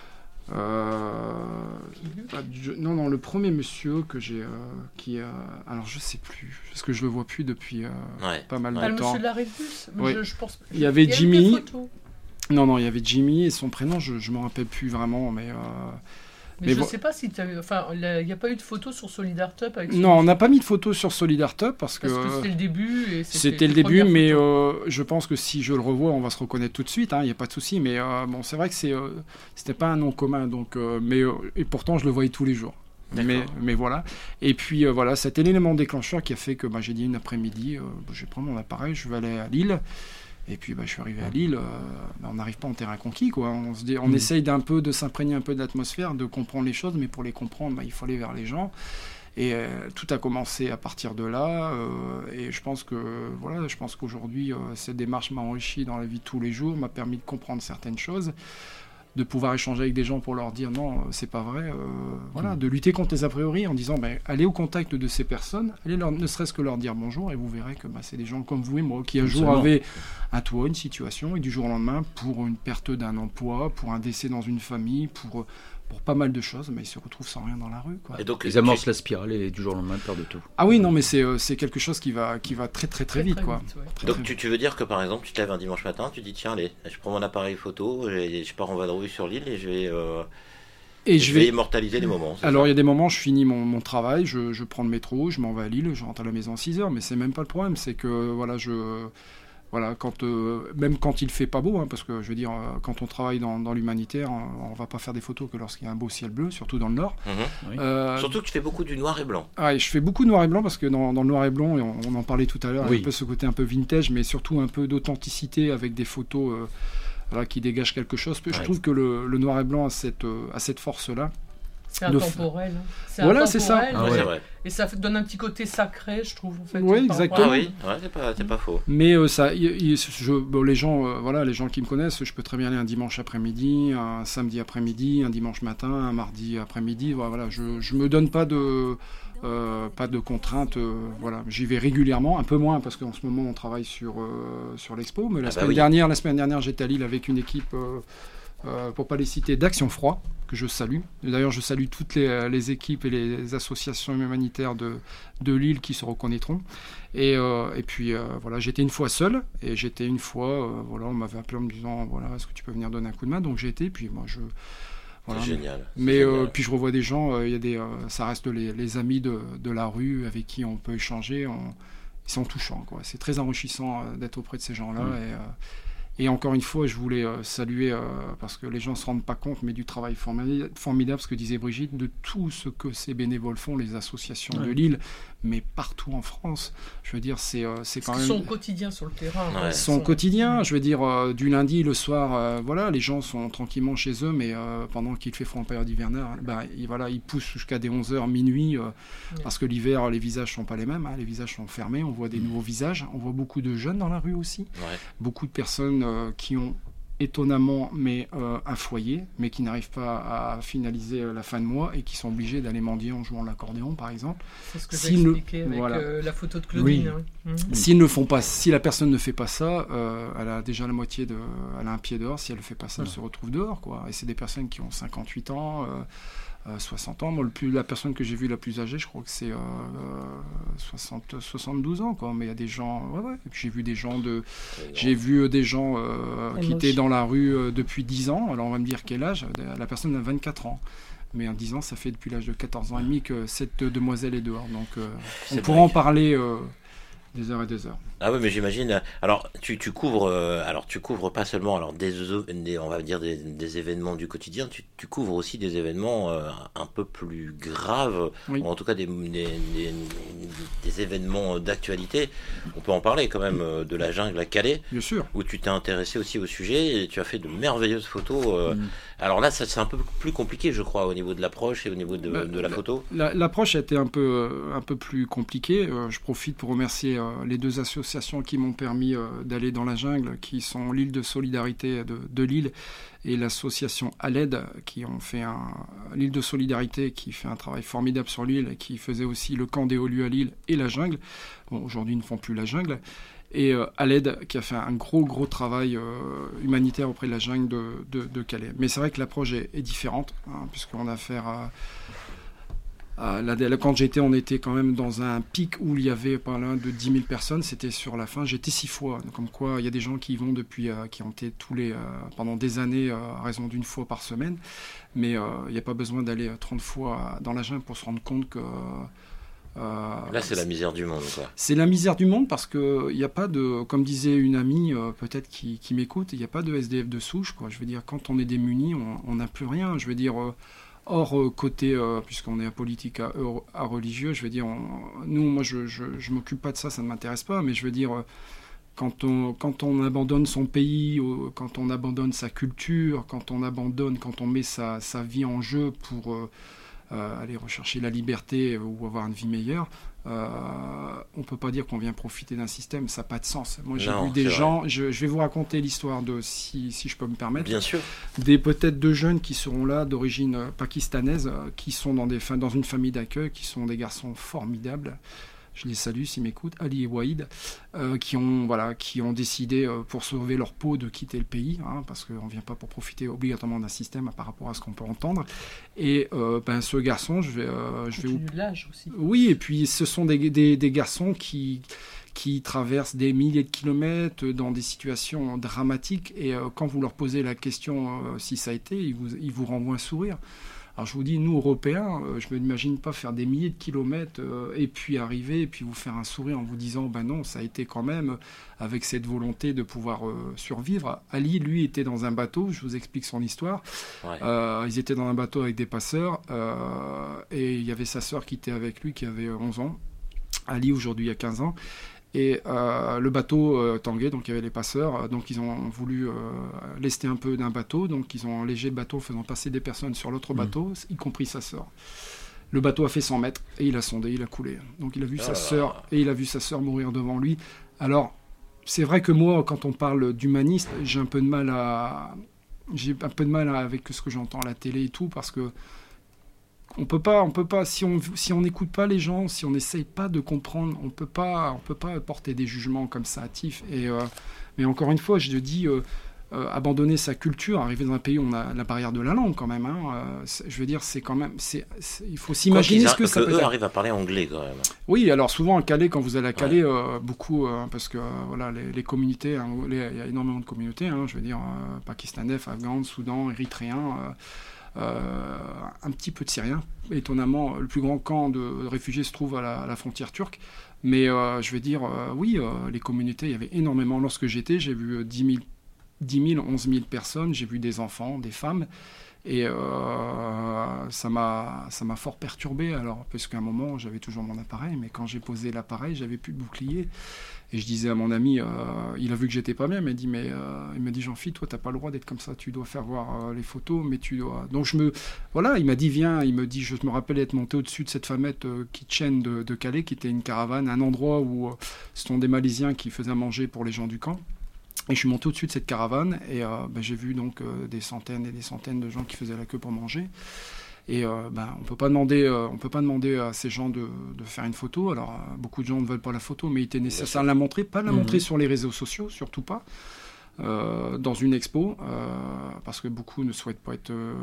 S10: Euh, bah, je- non, non, le premier monsieur que j'ai, euh, qui, euh, alors je sais plus, parce que je le vois plus depuis euh,
S3: Ouais.
S10: pas mal
S9: Ah,
S10: de
S9: le
S10: temps.
S9: monsieur de l'arrêt de bus. Mais
S10: Oui.
S9: je- je pense-
S10: Il y avait
S9: il y a eu
S10: Jimmy.
S9: des photos.
S10: Non, non, il y avait Jimmy et son prénom, je, je m'en rappelle plus vraiment, mais. euh,
S9: Mais,
S10: mais
S9: je
S10: bon.
S9: sais pas si tu as... Enfin, il n'y a pas eu de photos sur Solidartup avec ce
S10: Non, on
S9: monsieur.
S10: n'a pas mis de photos sur Solidartup parce que.
S9: Parce que c'était le début. et
S10: C'était le
S9: les
S10: début,
S9: premières
S10: mais
S9: photos.
S10: euh, je pense que si je le revois, on va se reconnaître tout de suite. Il n'y a pas de souci. Mais euh, bon, c'est vrai que c'est, euh, c'était pas un nom commun, donc. euh, mais euh, et pourtant, je le voyais tous les jours. Mais, mais voilà. Et puis euh, voilà, c'était l'élément déclencheur qui a fait que bah, j'ai dit une après-midi, euh, bah, je vais prendre mon appareil, je vais aller à Lille. Et puis bah, je suis arrivé à Lille, euh, bah, on n'arrive pas en terrain conquis, quoi. On, se dit, on
S4: Mm.
S10: essaye d'un peu de s'imprégner un peu de l'atmosphère, de comprendre les choses, mais pour les comprendre, bah, il faut aller vers les gens. Et euh, tout a commencé à partir de là. euh, et je pense que voilà, je pense qu'aujourd'hui, euh, cette démarche m'a enrichi dans la vie de tous les jours, m'a permis de comprendre certaines choses, de pouvoir échanger avec des gens pour leur dire non, euh, c'est pas vrai. euh, voilà, de lutter contre les a priori en disant ben, allez au contact de ces personnes, allez leur, ne serait-ce que leur dire bonjour et vous verrez que bah, c'est des gens comme vous et moi qui un jour
S4: Absolument.
S10: avaient un toit, une situation et du jour au lendemain pour une perte d'un emploi, pour un décès dans une famille, pour pour pas mal de choses, mais ils se retrouvent sans rien dans la rue, quoi.
S3: Et donc,
S4: Ils amorcent la spirale et du jour au lendemain, ils perdent tout.
S10: Ah oui, non, mais c'est euh, c'est quelque chose qui va qui va très très très,
S9: Très,
S10: vite,
S9: très
S10: quoi.
S9: vite, ouais.
S10: Très,
S3: Donc
S10: très
S3: tu, tu veux dire que par exemple tu te lèves un dimanche matin, tu dis tiens allez, je prends mon appareil photo, et je pars en vadrouille sur l'île et je vais, euh,
S10: Et
S3: je
S10: je
S3: vais
S10: vais
S3: immortaliser les moments. c'est
S10: Alors
S3: ça
S10: il y a des moments, je finis mon, mon travail, je, je prends le métro, je m'en vais à Lille, je rentre à la maison à six heures, mais c'est même pas le problème, c'est que voilà, je voilà, quand, euh, même quand il fait pas beau, hein, parce que je veux dire, euh, quand on travaille dans, dans l'humanitaire, on, on va pas faire des photos que lorsqu'il y a un beau ciel bleu, surtout dans le Nord.
S3: Mmh. Oui.
S10: Euh,
S3: Surtout que tu fais beaucoup du noir et blanc.
S10: Ah, je fais beaucoup de noir et blanc parce que dans, dans le noir et blanc, et on, on en parlait tout à l'heure,
S4: Oui.
S10: un peu ce côté un peu vintage, mais surtout un peu d'authenticité avec des photos euh, voilà, qui dégagent quelque chose. Je
S3: Ouais.
S10: trouve que le, le noir et blanc a cette, euh, a cette force-là.
S9: C'est
S10: de
S9: intemporel. Hein. C'est
S10: Voilà, c'est ça.
S9: intemporel,
S3: Ah ouais,
S9: mais-
S3: c'est vrai.
S9: Et ça fait- donne un petit côté sacré, je trouve. En fait,
S10: Oui,
S9: par rapport
S10: exactement.
S9: à-
S3: Ah oui, ouais, c'est pas, c'est pas faux.
S10: Mais euh, ça, il- il- je, bon, les gens, euh, voilà, les gens qui me connaissent, je peux très bien aller un dimanche après-midi, un samedi après-midi, un dimanche matin, un mardi après-midi. Voilà, je, je me donne pas de, euh, pas de contraintes. euh, voilà, j'y vais régulièrement, un peu moins parce qu'en ce moment on travaille sur euh, sur l'expo. Mais la
S3: Ah bah
S10: semaine
S3: oui.
S10: dernière, la semaine dernière, j'étais à Lille avec une équipe. Euh, euh, pour pas les citer, d'Action Froid, que je salue. D'ailleurs, je salue toutes les, les équipes et les associations humanitaires de, de Lille qui se reconnaîtront. Et, euh, et puis, euh, voilà, j'étais une fois seul, et j'étais une fois, euh, voilà, on m'avait appelé en me disant, voilà, est-ce que tu peux venir donner un coup de main? Donc j'ai été, puis moi, je... Voilà.
S3: C'est génial. C'est
S10: Mais euh,
S3: génial.
S10: puis je revois des gens, euh, il y a des, euh, ça reste les, les amis de, de la rue avec qui on peut échanger. On, ils sont touchants, quoi. C'est très enrichissant euh, d'être auprès de ces gens-là.
S4: Mmh.
S10: Et, euh, et encore une fois, je voulais euh, saluer, euh, parce que les gens ne se rendent pas compte, mais du travail formidable, formidable, ce que disait Brigitte, de tout ce que ces bénévoles font, les associations
S9: Ouais.
S10: de Lille, mais partout en France. Je veux dire, c'est euh, c'est quand
S9: Parce
S10: même...
S9: qu'ils sont au quotidien sur le terrain.
S3: Ouais.
S9: Ils
S10: Son
S9: sont-
S10: quotidien, je veux dire, euh, du lundi, le soir, euh, voilà, les gens sont tranquillement chez eux, mais euh, pendant qu'il fait froid en période hivernale, bah, ils, voilà, ils poussent jusqu'à des onze heures, minuit, euh, parce que l'hiver, les visages sont pas les mêmes, hein, les visages sont fermés, on voit des nouveaux visages, on voit beaucoup de jeunes dans la rue aussi,
S3: Ouais.
S10: beaucoup de personnes euh, qui ont étonnamment mais euh, un foyer, mais qui n'arrivent pas à finaliser euh, la fin de mois et qui sont obligés d'aller mendier en jouant de l'accordéon, par exemple.
S9: C'est ce que j'ai
S10: S'ils ne-
S9: expliqué avec
S10: voilà.
S9: euh, la photo de Claudine.
S10: Oui.
S9: oui. Mhm.
S10: S'ils ne font pas, si la personne ne fait pas ça, euh, elle a déjà la moitié de, elle a un pied dehors. Si elle ne fait pas ça, elle se retrouve dehors, quoi. Et c'est des personnes qui ont cinquante-huit ans, euh, euh, soixante ans. Moi, le plus, la personne que j'ai vue la plus âgée, je crois que c'est euh, soixante, soixante-douze ans, quoi. Mais il y a des gens, ouais, ouais. Et puis j'ai vu des gens de, j'ai vu euh, des gens euh,
S15: Et
S10: qui
S15: moche.
S10: étaient dans la rue euh, depuis dix ans. Alors on va me dire quel âge. La personne a vingt-quatre ans. Mais en dix ans, ça fait depuis l'âge de quatorze ans et demi que cette demoiselle est dehors. Donc euh, on
S3: C'est
S10: pourra
S3: vrai
S10: en
S3: que-
S10: parler euh, des heures et des heures.
S3: Ah oui, mais j'imagine. Alors, tu, tu couvres, euh, alors tu couvres pas seulement, alors des, des- on va dire des, des événements du quotidien. Tu, tu couvres aussi des événements euh, un peu plus graves,
S10: Oui.
S3: ou en tout cas des, des, des- des événements d'actualité. On peut en parler quand même euh, de la jungle à Calais,
S10: Bien sûr.
S3: où tu t'es intéressé aussi au sujet et tu as fait de merveilleuses photos. euh.
S10: Mm.
S3: Alors là, ça, c'est un peu plus compliqué, je crois, au niveau de l'approche et au niveau de,
S10: Bah,
S3: de la
S10: la-
S3: photo.
S10: La- L'approche a été un peu, euh, un peu plus compliquée. Euh, je profite pour remercier euh, les deux associations qui m'ont permis euh, d'aller dans la jungle, qui sont l'île de solidarité de, de Lille et l'association Aled, qui ont fait un l'île de solidarité, qui fait un travail formidable sur l'île, et qui faisait aussi le camp des Hauts-Lieux à Lille et la jungle. Bon, aujourd'hui, ils ne font plus la jungle. Et euh, Aled, qui a fait un gros, gros travail euh, humanitaire auprès de la jungle de, de, de Calais. Mais c'est vrai que l'approche est, est différente, hein, puisqu'on a affaire à... à la- la- quand j'étais, on était quand même dans un pic où il y avait pas loin de dix mille personnes. C'était sur la fin. J'étais six fois. Comme quoi, il y a des gens qui y vont depuis, euh, qui ont été tous les, euh, pendant des années euh, à raison d'une fois par semaine. Mais euh, il n'y a pas besoin d'aller euh, trente fois dans la jungle pour se rendre compte que... euh,
S3: Là, c'est la misère du monde, quoi.
S10: c'est la misère du monde parce que il n'y a pas de, comme disait une amie euh, peut-être qui, qui m'écoute, il n'y a pas de S D F de souche, quoi. Je veux dire, quand on est démuni, on on n'a plus rien. Je veux dire, euh, hors euh, côté, euh, puisqu'on est apolitique à, à religieux, je veux dire, on- nous, moi, je, je, je m'occupe pas de ça, ça ne m'intéresse pas, mais je veux dire, euh, quand on, quand on abandonne son pays, euh, quand on abandonne sa culture, quand on abandonne, quand on met sa, sa vie en jeu pour euh, euh, aller rechercher la liberté ou avoir une vie meilleure, euh, on peut pas dire qu'on vient profiter d'un système, ça n'a pas de sens. Moi, j'ai
S3: Non,
S10: vu des
S3: c'est
S10: gens, je, je vais vous raconter l'histoire de, si, si je peux me permettre,
S3: Bien sûr.
S10: des peut-être deux jeunes qui seront là d'origine euh, pakistanaise, euh, qui sont dans, des, fa- dans une famille d'accueil, qui sont des garçons formidables. Je les salue s'ils m'écoutent, Ali et Waïd, euh, qui, ont, voilà, qui ont décidé, euh, pour sauver leur peau, de quitter le pays, hein, parce qu'on ne vient pas pour profiter obligatoirement d'un système par rapport à ce qu'on peut entendre. Et euh, ben, ce garçon, je vais, euh, je vais vous...
S9: De l'âge aussi.
S10: Oui, et puis ce sont des, des, des garçons qui, qui traversent des milliers de kilomètres dans des situations dramatiques, et euh, quand vous leur posez la question euh, si ça a été, ils vous, ils vous renvoient un sourire. Alors je vous dis, nous Européens, euh, je ne m'imagine pas faire des milliers de kilomètres euh, et puis arriver et puis vous faire un sourire en vous disant, ben non, ça a été quand même avec cette volonté de pouvoir euh, survivre. Ali, lui, était dans un bateau, je vous explique son histoire.
S3: Ouais.
S10: Euh, ils étaient dans un bateau avec des passeurs euh, et il y avait sa sœur qui était avec lui, qui avait onze ans. Ali, aujourd'hui, a quinze ans. Et euh, le bateau euh, tanguait, donc il y avait les passeurs, donc ils ont voulu euh, lester un peu d'un bateau, donc ils ont enléger le bateau en faisant passer des personnes sur l'autre bateau, mmh. y compris sa sœur. Le bateau a fait cent mètres et il a sondé, il a coulé. Donc il a vu
S3: oh
S10: sa sœur et il a vu sa sœur mourir devant lui. Alors c'est vrai que moi, quand on parle d'humaniste, j'ai un peu de mal à, j'ai un peu de mal avec ce que j'entends à la télé et tout, parce que On peut pas, on peut pas, si on si on n'écoute pas les gens, si on n'essaye pas de comprendre, on peut pas, on peut pas porter des jugements comme ça hâtifs. Et euh, mais encore une fois, je te dis, euh, euh, abandonner sa culture, arriver dans un pays où on a la barrière de la langue quand même. Hein, euh, je veux dire, c'est quand même, c'est, c'est il faut s'imaginer ce que, que ça
S3: peut
S10: eux
S3: faire. Arrivent à parler anglais quand même.
S10: Oui, alors souvent à Calais, quand vous allez à Calais,
S3: ouais.
S10: euh, beaucoup, euh, parce que euh, voilà, les, les communautés, hein, les, il y a énormément de communautés. Hein, je veux dire, euh, pakistanais, afghans, Soudan, érythréens. Euh, Euh, un petit peu de Syriens. Étonnamment, le plus grand camp de réfugiés se trouve à la, à la frontière turque. Mais euh, je vais dire, euh, oui, euh, les communautés, il y avait énormément. Lorsque j'étais, j'ai vu dix mille, onze mille personnes. J'ai vu des enfants, des femmes. Et euh, ça m'a, ça m'a fort perturbé. Alors, parce qu'à un moment, j'avais toujours mon appareil. Mais quand j'ai posé l'appareil, j'avais plus de bouclier. Et je disais à mon ami, euh, il a vu que j'étais pas bien, il m'a dit, mais euh, il m'a dit, Jean-Philippe, toi, t'as pas le droit d'être comme ça, tu dois faire voir euh, les photos, mais tu dois. Donc je me, voilà, il m'a dit, viens, il me dit, je me rappelle être monté au-dessus de cette famette euh, kitchen de, de Calais, qui était une caravane, un endroit où euh, ce sont des Malaisiens qui faisaient à manger pour les gens du camp. Et je suis monté au-dessus de cette caravane et euh, ben, j'ai vu donc euh, des centaines et des centaines de gens qui faisaient la queue pour manger. Et euh, ben, on peut pas demander, euh, on peut pas demander à ces gens de, de faire une photo. Alors euh, beaucoup de gens ne veulent pas la photo, mais il était nécessaire de la montrer, pas la mmh. montrer sur les réseaux sociaux, surtout pas euh, dans une expo, euh, parce que beaucoup ne souhaitent pas être euh,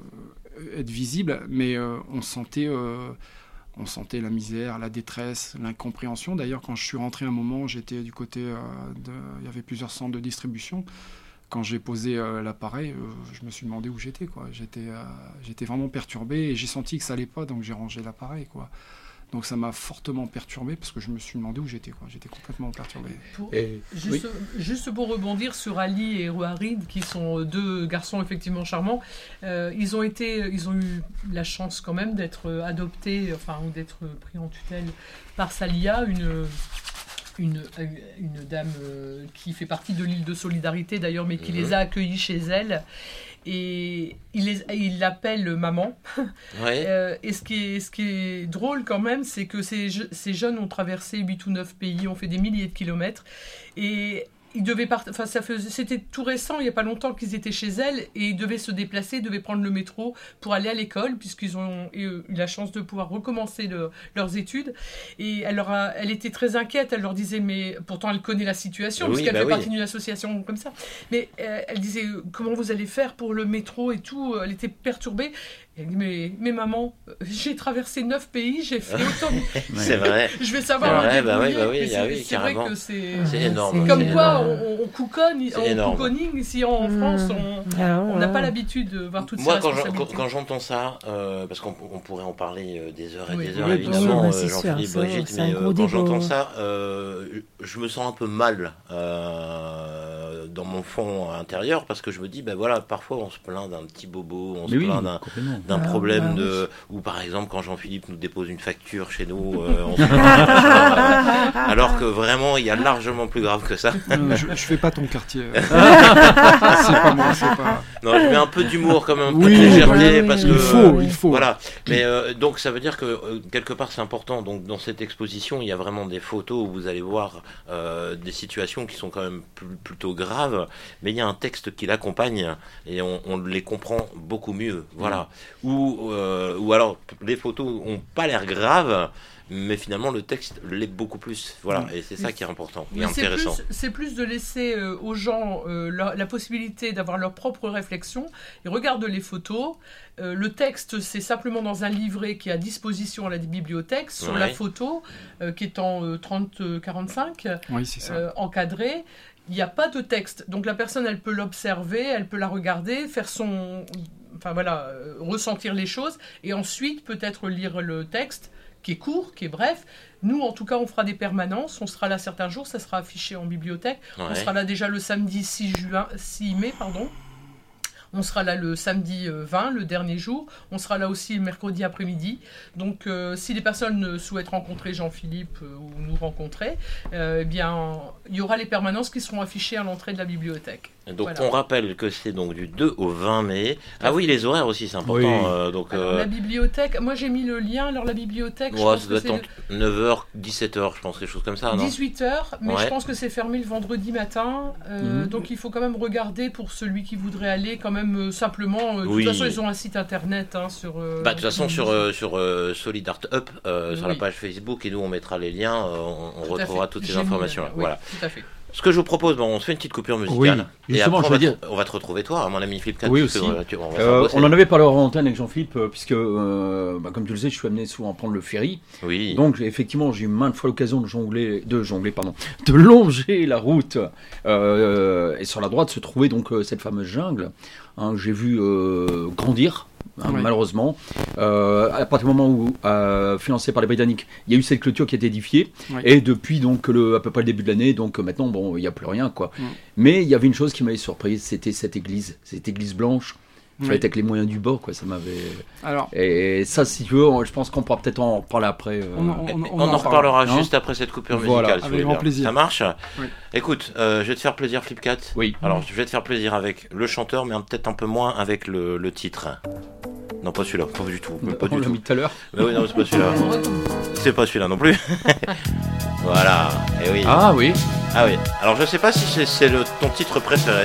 S10: être visibles, mais euh, on sentait, euh, on sentait la misère, la détresse, l'incompréhension. D'ailleurs, quand je suis rentré un moment, j'étais du côté, euh, de, il y avait plusieurs centres de distribution. Quand j'ai posé euh, l'appareil, euh, je me suis demandé où j'étais, quoi. J'étais, euh, j'étais vraiment perturbé et j'ai senti que ça allait pas, donc j'ai rangé l'appareil, quoi. Donc ça m'a fortement perturbé parce que je me suis demandé où j'étais, quoi. J'étais complètement perturbé.
S9: Pour,
S10: et,
S9: juste, oui. juste pour rebondir sur Ali et Rouharid, qui sont deux garçons effectivement charmants, euh, ils ont été, ils ont eu la chance quand même d'être adoptés, enfin ou d'être pris en tutelle par Salia, une Une, une dame euh, qui fait partie de l'île de Solidarité d'ailleurs, mais qui mmh. les a accueillis chez elle. Et il, les, il l'appelle maman. Ouais. Euh, et ce qui, est, ce qui est drôle quand même, c'est que ces, ces jeunes ont traversé huit ou neuf pays, ont fait des milliers de kilomètres. Et ils devaient part... enfin, ça faisait... c'était tout récent, il n'y a pas longtemps qu'ils étaient chez elle, et ils devaient se déplacer, ils devaient prendre le métro pour aller à l'école, puisqu'ils ont eu la chance de pouvoir recommencer le... leurs études. Et elle, leur a... elle était très inquiète, elle leur disait, mais pourtant elle connaît la situation, oui, puisqu'elle bah fait oui. partie d'une association comme ça. Mais euh, elle disait, comment vous allez faire pour le métro et tout, elle était perturbée. Elle dit, mais, mais maman, j'ai traversé neuf pays, j'ai fait autant de...
S3: C'est vrai.
S9: Je vais savoir
S3: ouais,
S9: me
S3: bah oui, bah oui,
S9: c'est,
S3: oui,
S9: c'est vrai que c'est...
S3: C'est énorme.
S9: Comme
S3: c'est
S9: quoi,
S3: énorme.
S9: on, on couconne, on couconing ici en mmh. France, on n'a ah, ouais. pas l'habitude de voir toutes
S3: Moi,
S9: ces
S3: quand
S9: responsabilités.
S3: Moi, quand j'entends ça, euh, parce qu'on on pourrait en parler des heures et
S9: oui.
S3: des heures,
S9: oui,
S3: évidemment,
S9: oui,
S3: euh, Jean-Philippe, Brigitte, mais euh, quand j'entends ça, euh, je me sens un peu mal euh, dans mon fond intérieur, parce que je me dis, ben voilà, parfois on se plaint d'un petit bobo, on se
S4: oui,
S3: plaint d'un, d'un
S4: ah,
S3: problème
S4: ah,
S3: de... Ou par exemple, quand Jean-Philippe nous dépose une facture chez nous, euh, on se plaint, alors que vraiment, il y a largement plus grave que ça.
S10: Non, je, je fais pas ton quartier. c'est pas moi, c'est pas...
S3: Non, je mets un peu d'humour, quand même, un peu
S10: oui,
S3: de légèreté,
S10: oui,
S3: parce
S10: il
S3: que...
S10: faut, il faut.
S3: Voilà. Mais euh, donc, ça veut dire que, euh, quelque part, c'est important. Donc, dans cette exposition, il y a vraiment des photos où vous allez voir euh, des situations qui sont quand même plus, plutôt graves, mais il y a un texte qui l'accompagne, et on, on les comprend beaucoup mieux. Voilà. Mmh. Ou, euh, ou alors, les photos n'ont pas l'air graves, mais finalement le texte l'est beaucoup plus. Voilà, et c'est ça qui est important et
S9: c'est
S3: intéressant.
S9: Plus, c'est plus de laisser euh, aux gens euh, la, la possibilité d'avoir leur propre réflexion. Ils regardent les photos. Euh, le texte, c'est simplement dans un livret qui est à disposition à la bibliothèque, sur ouais. la photo, euh, qui est en euh, trente quarante-cinq,
S10: oui, c'est ça.
S9: Euh, encadré. Il n'y a pas de texte. Donc la personne, elle peut l'observer, elle peut la regarder, faire son... enfin voilà, euh, ressentir les choses, et ensuite peut-être lire le texte, qui est court, qui est bref. Nous, en tout cas, on fera des permanences. On sera là certains jours. Ça sera affiché en bibliothèque. Ouais. On sera là déjà le samedi six mai, pardon. On sera là le samedi vingt, le dernier jour. On sera là aussi le mercredi après-midi. Donc, euh, si les personnes souhaitent rencontrer Jean-Philippe euh, ou nous rencontrer, euh, eh bien, il y aura les permanences qui seront affichées à l'entrée de la bibliothèque.
S3: Donc,
S9: voilà.
S3: On rappelle que c'est donc du deux au vingt mai. Ah oui, les horaires aussi, c'est important. Oui. Euh, donc,
S9: Alors,
S3: euh...
S9: la bibliothèque, moi j'ai mis le lien. Alors, la bibliothèque,
S3: ouais,
S9: je pense
S3: ça
S9: que
S3: doit
S9: c'est
S3: être le... neuf heures, dix-sept heures, je pense, quelque chose comme ça, non
S9: dix-huit heures, mais ouais. je pense que c'est fermé le vendredi matin. Euh, mmh. Donc, il faut quand même regarder pour celui qui voudrait aller, quand même euh, simplement. Euh, de oui. toute façon, ils ont un site internet hein, sur. Euh,
S3: bah, de toute façon, sur, euh, sur euh, Solid Art Up, euh, sur oui. la page Facebook, et nous on mettra les liens, euh, on, on retrouvera toutes ces informations.
S9: Oui,
S3: voilà.
S9: Tout à fait.
S3: Ce que je vous propose, bon, on se fait une petite coupure musicale.
S4: Oui,
S3: et après, on va,
S4: dire...
S3: on va te retrouver toi, mon ami Flipcat.
S4: Oui, aussi.
S3: Que, tu, on,
S4: euh, on en avait parlé en antenne avec Jean-Philippe, euh, puisque, euh, bah, comme tu le sais, je suis amené souvent à prendre le ferry.
S3: Oui.
S4: Donc, effectivement, j'ai eu maintes fois l'occasion de jongler, de jongler, pardon, de longer la route. Euh, et sur la droite se trouvait donc euh, cette fameuse jungle. Hein, j'ai vu euh, grandir. Hein, oui. Malheureusement, euh, à partir du moment où, euh, financé par les Britanniques, il y a eu cette clôture qui a été édifiée, oui. et depuis donc le, à peu près le début de l'année, donc maintenant bon, il n'y a plus rien quoi. Oui. Mais il y avait une chose qui m'avait surprise, c'était cette église, cette église blanche. Il fallait oui. avec les moyens du bord, quoi. Ça m'avait. Alors. Et ça, si tu veux, je pense qu'on pourra peut-être en reparler après. Euh...
S3: On, on, on, on, on en reparlera hein juste après cette coupure musicale.
S10: Voilà, avec grand plaisir.
S3: Ça marche. Oui. Écoute, euh, je vais te faire plaisir, Flipcat.
S4: Oui.
S3: Alors, je vais te faire plaisir avec le chanteur, mais peut-être un peu moins avec le, le titre. Non, pas celui-là, pas du tout. Pas
S4: on
S3: du
S4: l'a
S3: tout.
S4: mis tout à l'heure.
S3: Mais oui, non, c'est pas celui-là. C'est pas celui-là non plus. Voilà. Et oui.
S4: Ah oui.
S3: Ah oui. Alors, je sais pas si c'est, c'est le, ton titre préféré.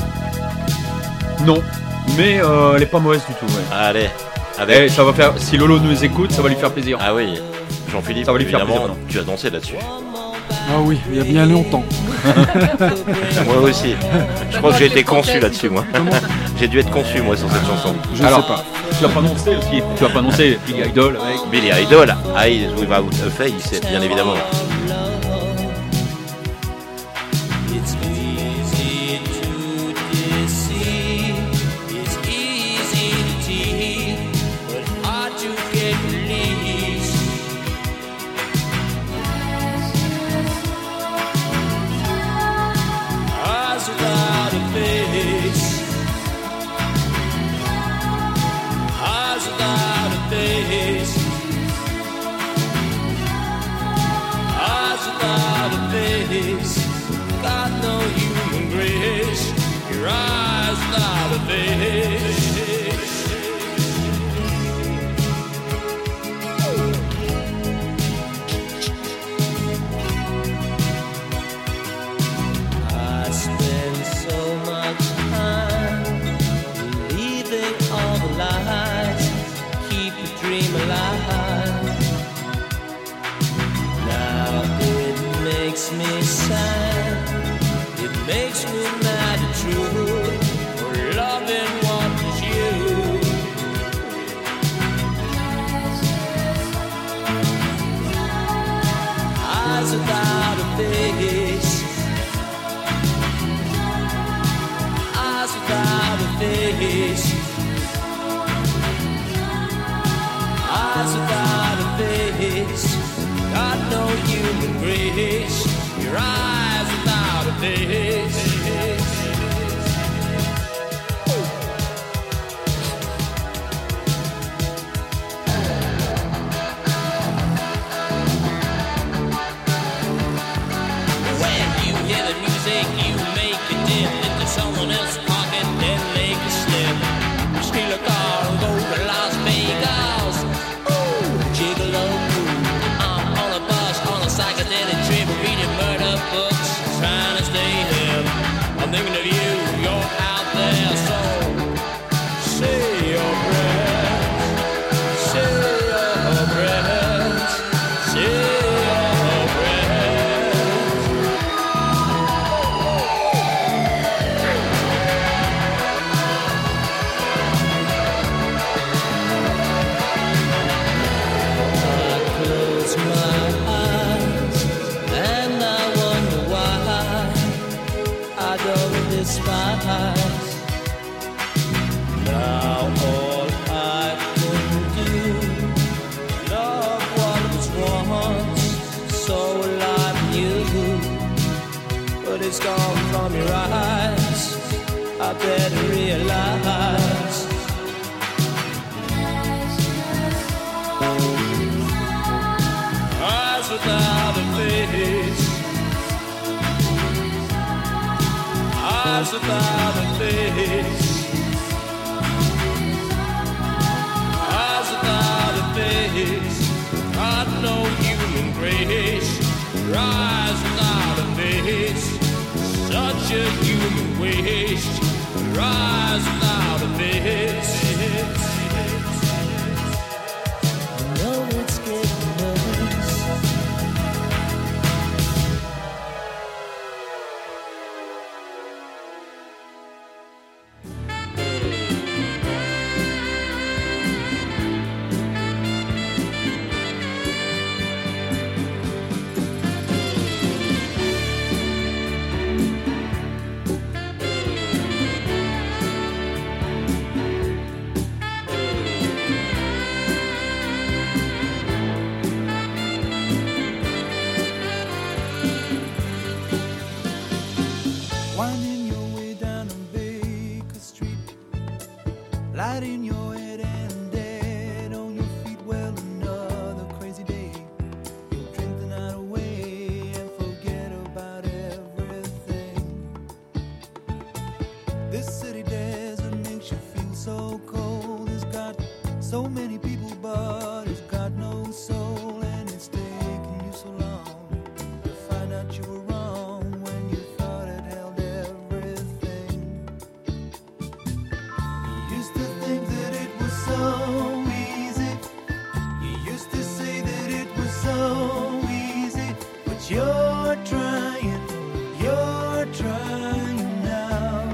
S4: Non. Mais euh, elle est pas mauvaise du tout. Ouais.
S3: Allez. Avec...
S4: Eh, ça va faire. Si Lolo nous écoute, ça va lui faire plaisir.
S3: Ah oui. Jean-Philippe,
S4: ça va lui faire plaisir.
S3: Tu as dansé là-dessus.
S10: Ah oui, il y a bien longtemps.
S3: Moi aussi. Je crois que j'ai été conçu là-dessus, moi. J'ai dû être conçu, moi, sur cette chanson.
S10: Je
S4: Alors,
S10: sais pas.
S4: Tu as prononcé aussi. Tu as prononcé Billy Idol avec.
S3: Billy Idol, Eyes Without a Face, bien évidemment.
S2: Now
S8: I better realize. Eyes without a face, eyes without a face, eyes without a face. Got no human grace. Eyes without a face, such a human waste. Eyes without a face. You know it's getting worse.
S16: Winding your way down on Baker Street, light in your head and dead on your feet. Well, another crazy day. You'll drink the night away and forget about everything. This city desert makes you feel so cold. It's got so many people, but it's got no soul. And it's taken you so long to find out you were wrong when you thought it held everything. You used to think that it was so easy. You used to say that it was so easy. But you're trying, you're trying now.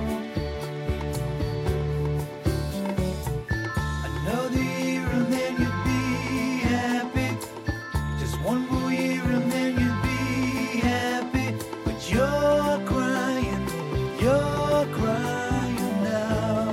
S16: Another year and then you'd be happy. Just one more year and then you'd be happy. But you're crying, you're crying now.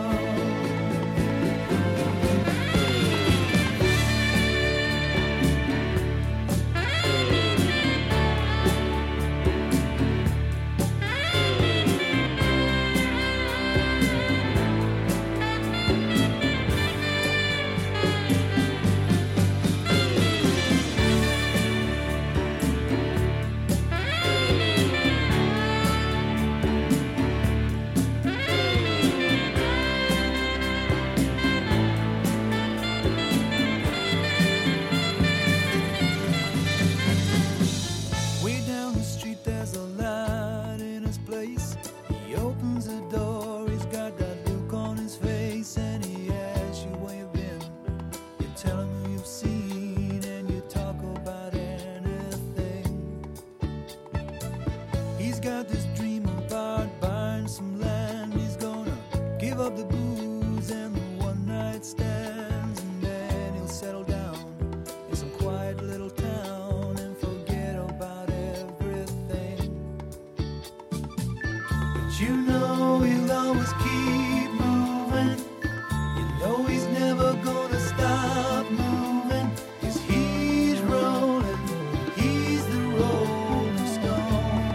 S16: Way down the street there's a light in his place. He opens the door, he's got that look on his face, and he asks you where you've been. You tell him who you've seen, and you talk about anything. He's got this dream about buying some land. He's gonna give up the booze and the one night stands, and then he'll settle down in some quiet little town and forget about everything. But you know he'll always keep moving. You know he's never gonna stop moving. 'Cause he's rolling, he's the rolling stone.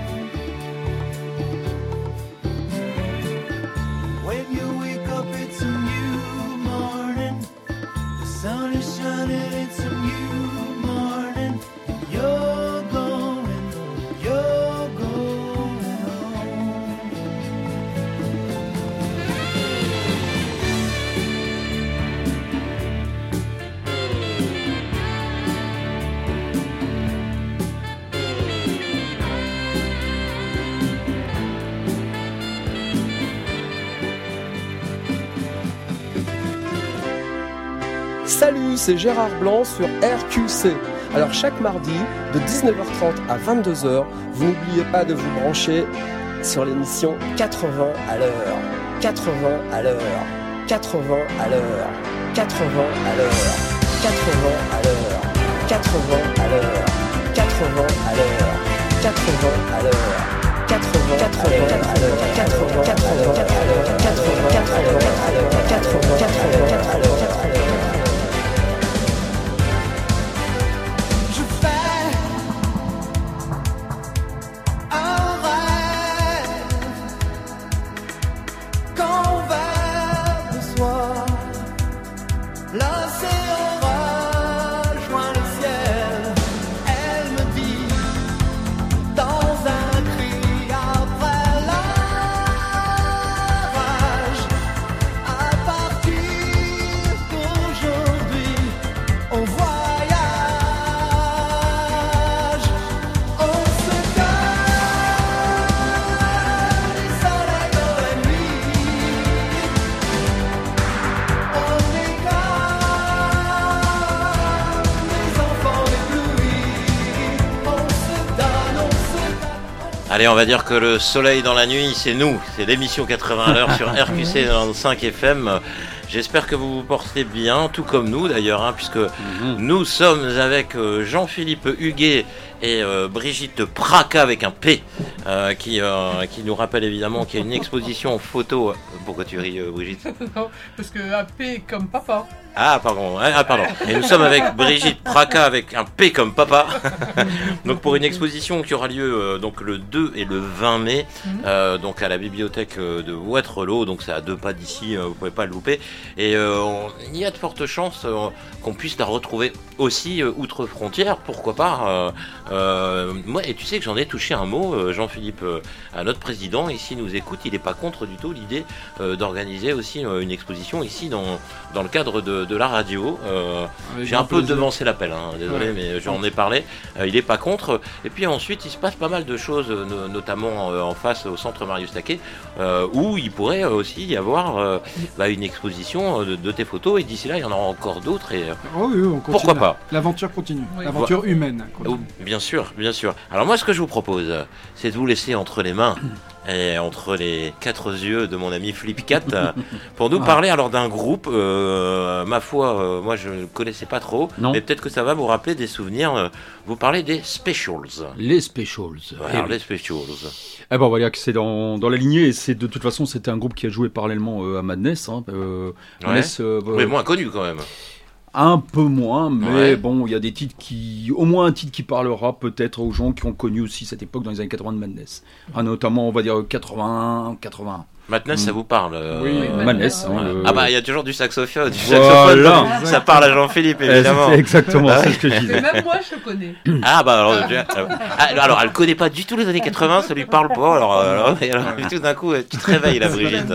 S16: When you wake up it's a new morning. The sun is shining, it's a new morning. And you're going, you're going home.
S17: Salut, c'est Gérard Blanc sur R Q C. Alors chaque mardi, de dix-neuf heures trente à vingt-deux heures, vous n'oubliez pas de vous brancher sur l'émission quatre-vingts à l'heure. quatre-vingts à l'heure. quatre-vingts à l'heure. quatre-vingts à l'heure. quatre-vingts à l'heure. quatre-vingts à l'heure. quatre-vingts à l'heure. quatre-vingts à l'heure. quatre-vingts à l'heure. quatre-vingts à l'heure.
S16: Je fais un rêve quand
S3: Allez, on va dire que le soleil dans la nuit, c'est nous. C'est l'émission quatre-vingts à l'heure sur R Q C quatre-vingt-quinze F M. J'espère que vous vous portez bien, tout comme nous d'ailleurs, hein, puisque mmh. nous sommes avec euh, Jean-Philippe Huguet et euh, Brigitte Praca avec un P, euh, qui, euh, qui nous rappelle évidemment qu'il y a une exposition photo. Pourquoi tu ris, euh, Brigitte?
S9: Non, parce que un P comme papa.
S3: Ah pardon, ah, pardon. Et nous sommes avec Brigitte Praca avec un P comme papa. Donc pour une exposition qui aura lieu euh, donc le deux et le vingt mai, mmh. euh, donc à la bibliothèque de Waterloo, donc c'est à deux pas d'ici, euh, vous pouvez pas le louper. Et euh, on, il y a de fortes chances euh, qu'on puisse la retrouver aussi euh, outre frontières, pourquoi pas. Euh, euh, moi, et tu sais que j'en ai touché un mot, euh, Jean-Philippe, euh, à notre président, et s'il nous écoute, il n'est pas contre du tout l'idée euh, d'organiser aussi euh, une exposition ici dans, dans le cadre de, de la radio. Euh, j'ai un peu plaisir. devancé l'appel, hein, désolé, ouais. mais j'en ai parlé. Euh, il n'est pas contre. Et puis ensuite, il se passe pas mal de choses, no- notamment euh, en face au centre Marius Taquet, euh, où il pourrait aussi y avoir euh, bah, une exposition de, de tes photos, et d'ici là, il y en aura encore d'autres. Et, euh,
S10: oh oui, on continue.
S3: Pourquoi pas?
S10: L'aventure continue, oui. l'aventure humaine. Continue.
S3: Oh, bien sûr, bien sûr. Alors moi, ce que je vous propose, c'est de vous laisser entre les mains et entre les quatre yeux de mon ami Flip Cat pour nous ah. parler alors d'un groupe, euh, ma foi, euh, moi je ne connaissais pas trop, non. mais peut-être que ça va vous rappeler des souvenirs. Euh, vous parlez des Specials.
S4: Les Specials.
S3: Ouais, alors, les Specials.
S4: Eh ben voilà que c'est dans, dans la lignée, et c'est de toute façon c'était un groupe qui a joué parallèlement euh, à Madness. Hein, euh,
S3: ouais.
S4: Madness euh,
S3: mais moins connu quand même.
S4: Un peu moins, mais
S3: ouais.
S4: bon, il y a des titres qui... Au moins un titre qui parlera peut-être aux gens qui ont connu aussi cette époque dans les années quatre-vingts de Madness. Ah, notamment, on va dire quatre-vingt-un, quatre-vingt-un.
S3: Madness, mmh. ça vous parle euh...
S4: Oui, euh... Madness. Hein,
S3: ouais.
S4: le...
S3: Ah bah, il y a toujours du saxophone. Du
S4: voilà.
S3: saxophone, ça parle à Jean-Philippe, évidemment.
S4: C'est exactement, c'est ce que je disais.
S9: Et même moi, je le connais.
S3: Ah bah, alors, alors, alors, elle connaît pas du tout les années quatre-vingts, ça lui parle pas. Alors, alors, alors, alors tout d'un coup, tu te réveilles, la Brigitte.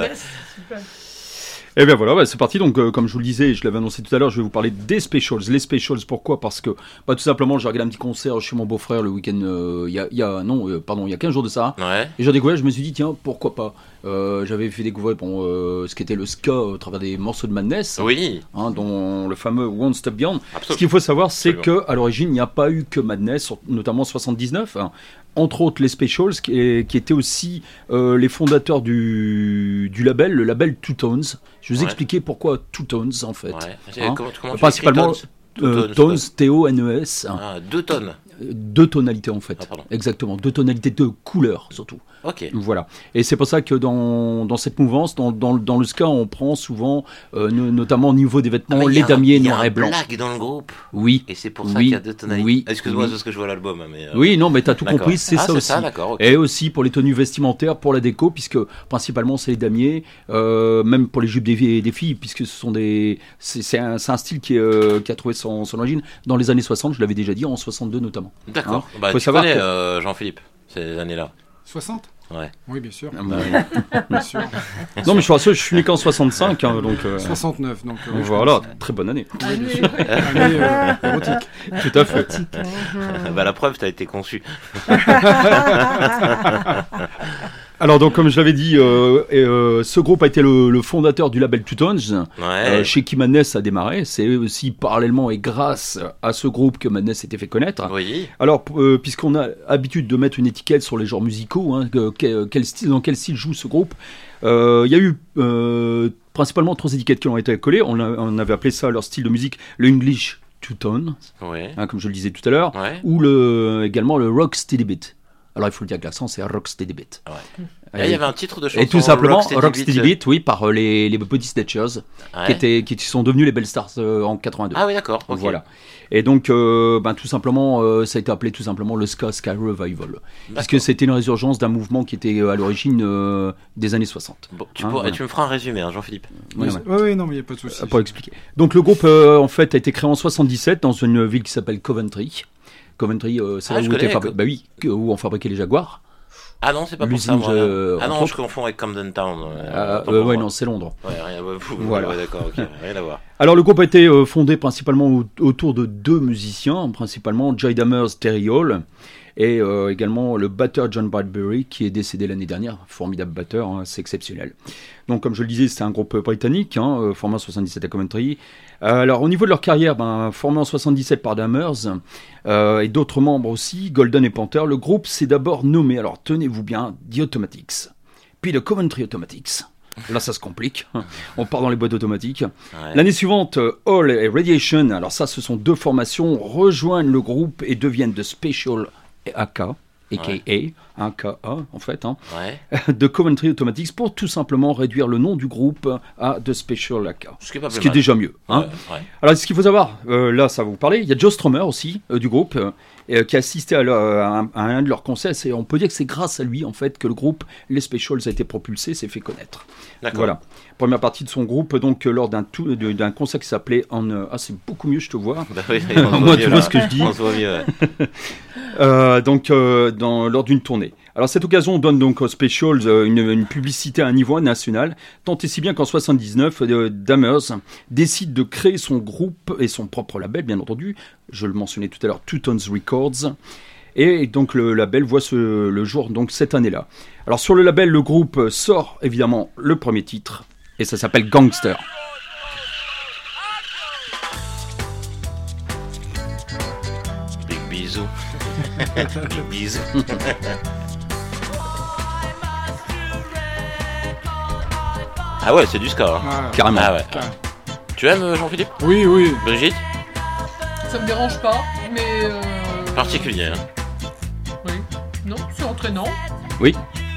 S4: Et bien voilà, bah c'est parti. Donc, euh, comme je vous le disais, je l'avais annoncé tout à l'heure, je vais vous parler des Specials. Les Specials, pourquoi? Parce que, bah, tout simplement, j'ai regardé un petit concert chez mon beau-frère le week-end, il euh, y, a, y a, non, euh, pardon, il y a quinze jours de ça.
S3: Ouais.
S4: Et j'ai découvert, je me suis dit, tiens, pourquoi pas. Euh, j'avais fait découvrir bon, euh, ce qu'était le ska au travers des morceaux de Madness,
S3: oui.
S4: hein, dont le fameux Won't Stop Beyond.
S3: Absolument.
S4: Ce qu'il faut savoir, c'est qu'à l'origine, il n'y a pas eu que Madness, notamment en soixante-dix-neuf. Hein. Entre autres les Specials, qui, est, qui étaient aussi euh, les fondateurs du, du label, le label Two Tones. Je vais vous ouais. expliquer pourquoi Two Tones en fait.
S3: Ouais. Hein. Comment, comment
S4: Principalement euh, Tones, T O N E S.
S3: Hein. Ah, deux tonnes.
S4: Deux tonalités en fait,
S3: ah,
S4: exactement, deux tonalités de couleurs surtout.
S3: Ok.
S4: Voilà. Et c'est pour ça que dans, dans cette mouvance, dans, dans, dans le ska, on prend souvent, euh, no, notamment au niveau des vêtements, ah, les damiers noirs et blancs.
S3: Il y a un blague dans le groupe.
S4: Oui.
S3: Et c'est pour ça
S4: oui.
S3: qu'il y a deux tonalités.
S4: Oui.
S3: Excuse-moi,
S4: oui.
S3: c'est ce que je vois à l'album. Mais, euh...
S4: Oui, non, mais t'as tout compris, c'est
S3: ah,
S4: ça
S3: c'est
S4: aussi.
S3: Ça, d'accord, okay.
S4: Et aussi pour les tenues vestimentaires, pour la déco, puisque principalement c'est les damiers, euh, même pour les jupes des, des filles, puisque ce sont des, c'est, c'est, un, c'est un style qui, euh, qui a trouvé son, son origine dans les années soixante. Je l'avais déjà dit, en soixante-deux notamment.
S3: D'accord.
S4: Hein
S3: bah,
S4: faut
S3: tu
S4: savoir
S3: connais
S4: que...
S3: euh, Jean-Philippe ces années-là.
S10: soixante
S3: Ouais.
S10: Oui, bien sûr.
S4: Ah bah, oui. bien sûr. Non, mais je suis rassuré, je suis né qu'en soixante-cinq, hein, donc. Euh...
S10: soixante-neuf, donc. Euh,
S4: voilà, très bonne année.
S10: Année, année euh, érotique.
S4: Tout à fait.
S3: Bah la preuve, t'as été conçu.
S4: Alors donc comme je l'avais dit, euh, euh, ce groupe a été le, le fondateur du label Two Tones,
S3: ouais.
S4: euh, chez qui Madness a démarré. C'est aussi parallèlement et grâce à ce groupe que Madness s'était fait connaître.
S3: Oui.
S4: Alors euh, puisqu'on a l'habitude de mettre une étiquette sur les genres musicaux, hein, que, quel style, dans quel style joue ce groupe, il euh, y a eu euh, principalement trois étiquettes qui ont été collées. On, a, on avait appelé ça leur style de musique le English Two Tone,
S3: ouais.
S4: hein, comme je le disais tout à l'heure,
S3: ouais.
S4: ou le, également le Rock Steady Beat. Alors il faut le dire que l'accent c'est Rock Steady Beat.
S3: Ouais. Et il y avait un titre de chanson.
S4: Et tout simplement
S3: Rock Steady,
S4: Rock Steady Beat, Beat, oui, par euh, les, les Body Snatchers,
S3: ouais.
S4: qui, étaient, qui sont devenus les Bell Stars euh, en quatre-vingt-deux.
S3: Ah oui, d'accord. Okay.
S4: Voilà. Et donc, euh, ben, tout simplement, euh, ça a été appelé tout simplement le Ska Sky Revival. D'accord. Puisque c'était une résurgence d'un mouvement qui était euh, à l'origine euh, des années soixante.
S3: Bon, tu,
S4: hein,
S3: pour,
S4: voilà.
S3: tu me feras un résumé, hein, Jean-Philippe.
S10: Oui, ouais, ouais. ouais, non, mais il n'y a pas de souci.
S4: Pour expliquer. Donc, le groupe, euh, en fait, a été créé en soixante-dix-sept dans une ville qui s'appelle Coventry. Coventry, euh, c'est
S3: ah,
S4: là où, était fabri- bah oui, où on fabriquait les Jaguars.
S3: Ah non, c'est pas pour ça, moi.
S4: Euh,
S3: ah non, je confonds avec Camden Town.
S4: Euh, euh, ouais, non, c'est Londres.
S3: Ouais, rien, ouais,
S4: voilà.
S3: Ouais, d'accord, ok, rien à voir.
S4: Alors, le groupe a été euh, fondé principalement au- autour de deux musiciens, principalement Jay Dammers, Terry Hall. et euh, également le batteur John Bradbury qui est décédé l'année dernière, formidable batteur, hein, c'est exceptionnel. Donc comme je le disais, c'était un groupe britannique, hein, euh, formé en soixante-dix-sept à Coventry. Euh, alors au niveau de leur carrière, ben, formé en soixante-dix-sept par Dammers euh, et d'autres membres aussi, Golden et Panther, le groupe s'est d'abord nommé, alors tenez-vous bien, The Automatics, puis le Coventry Automatics. Là, ça se complique. On part dans les boîtes automatiques. Ouais. L'année suivante, All et Radiation, alors ça, ce sont deux formations, rejoignent le groupe et deviennent The Special A K, a k a, ouais. A K A en fait, hein, ouais. de Coventry Automatics, pour tout simplement réduire le nom du groupe à The Special A K. Ce qui est, pas ce qui est déjà mieux. Hein. Ouais, ouais. Alors, ce qu'il faut savoir, euh, là, ça va vous parler, il y a Joe Strummer aussi, euh, du groupe, euh, et, euh, qui a assisté à, leur, à, un, à un de leurs concerts, et on peut dire que c'est grâce à lui, en fait, que le groupe Les Specials a été propulsé, s'est fait connaître. D'accord. Voilà. Première partie de son groupe, donc, euh, lors d'un, tout, de, d'un concert qui s'appelait On... Euh, ah, c'est beaucoup mieux, je te vois. Bah oui, moi, tu vois ce que je dis. On se voit mieux, ouais. euh, donc, euh, dans, lors d'une tournée. Alors, à cette occasion, on donne donc aux Specials euh, une, une publicité à un niveau national, tant et si bien qu'en soixante-dix-neuf, euh, Dammers décide de créer son groupe et son propre label, bien entendu. Je le mentionnais tout à l'heure, Two Tones Records. Et donc, le label voit ce, le jour donc, cette année-là. Alors, sur le label, le groupe sort évidemment le premier titre, et ça s'appelle Gangster.
S3: Big bisous. Big bisous. Ah ouais, c'est du ska. Hein.
S4: Ah, carrément. Ah ouais.
S3: Carrément. Tu aimes Jean-Philippe ?
S10: Oui, oui.
S3: Brigitte ?
S9: Ça me dérange pas, mais... Euh...
S3: Particulier, hein.
S9: Oui. Non, c'est entraînant.
S4: Oui.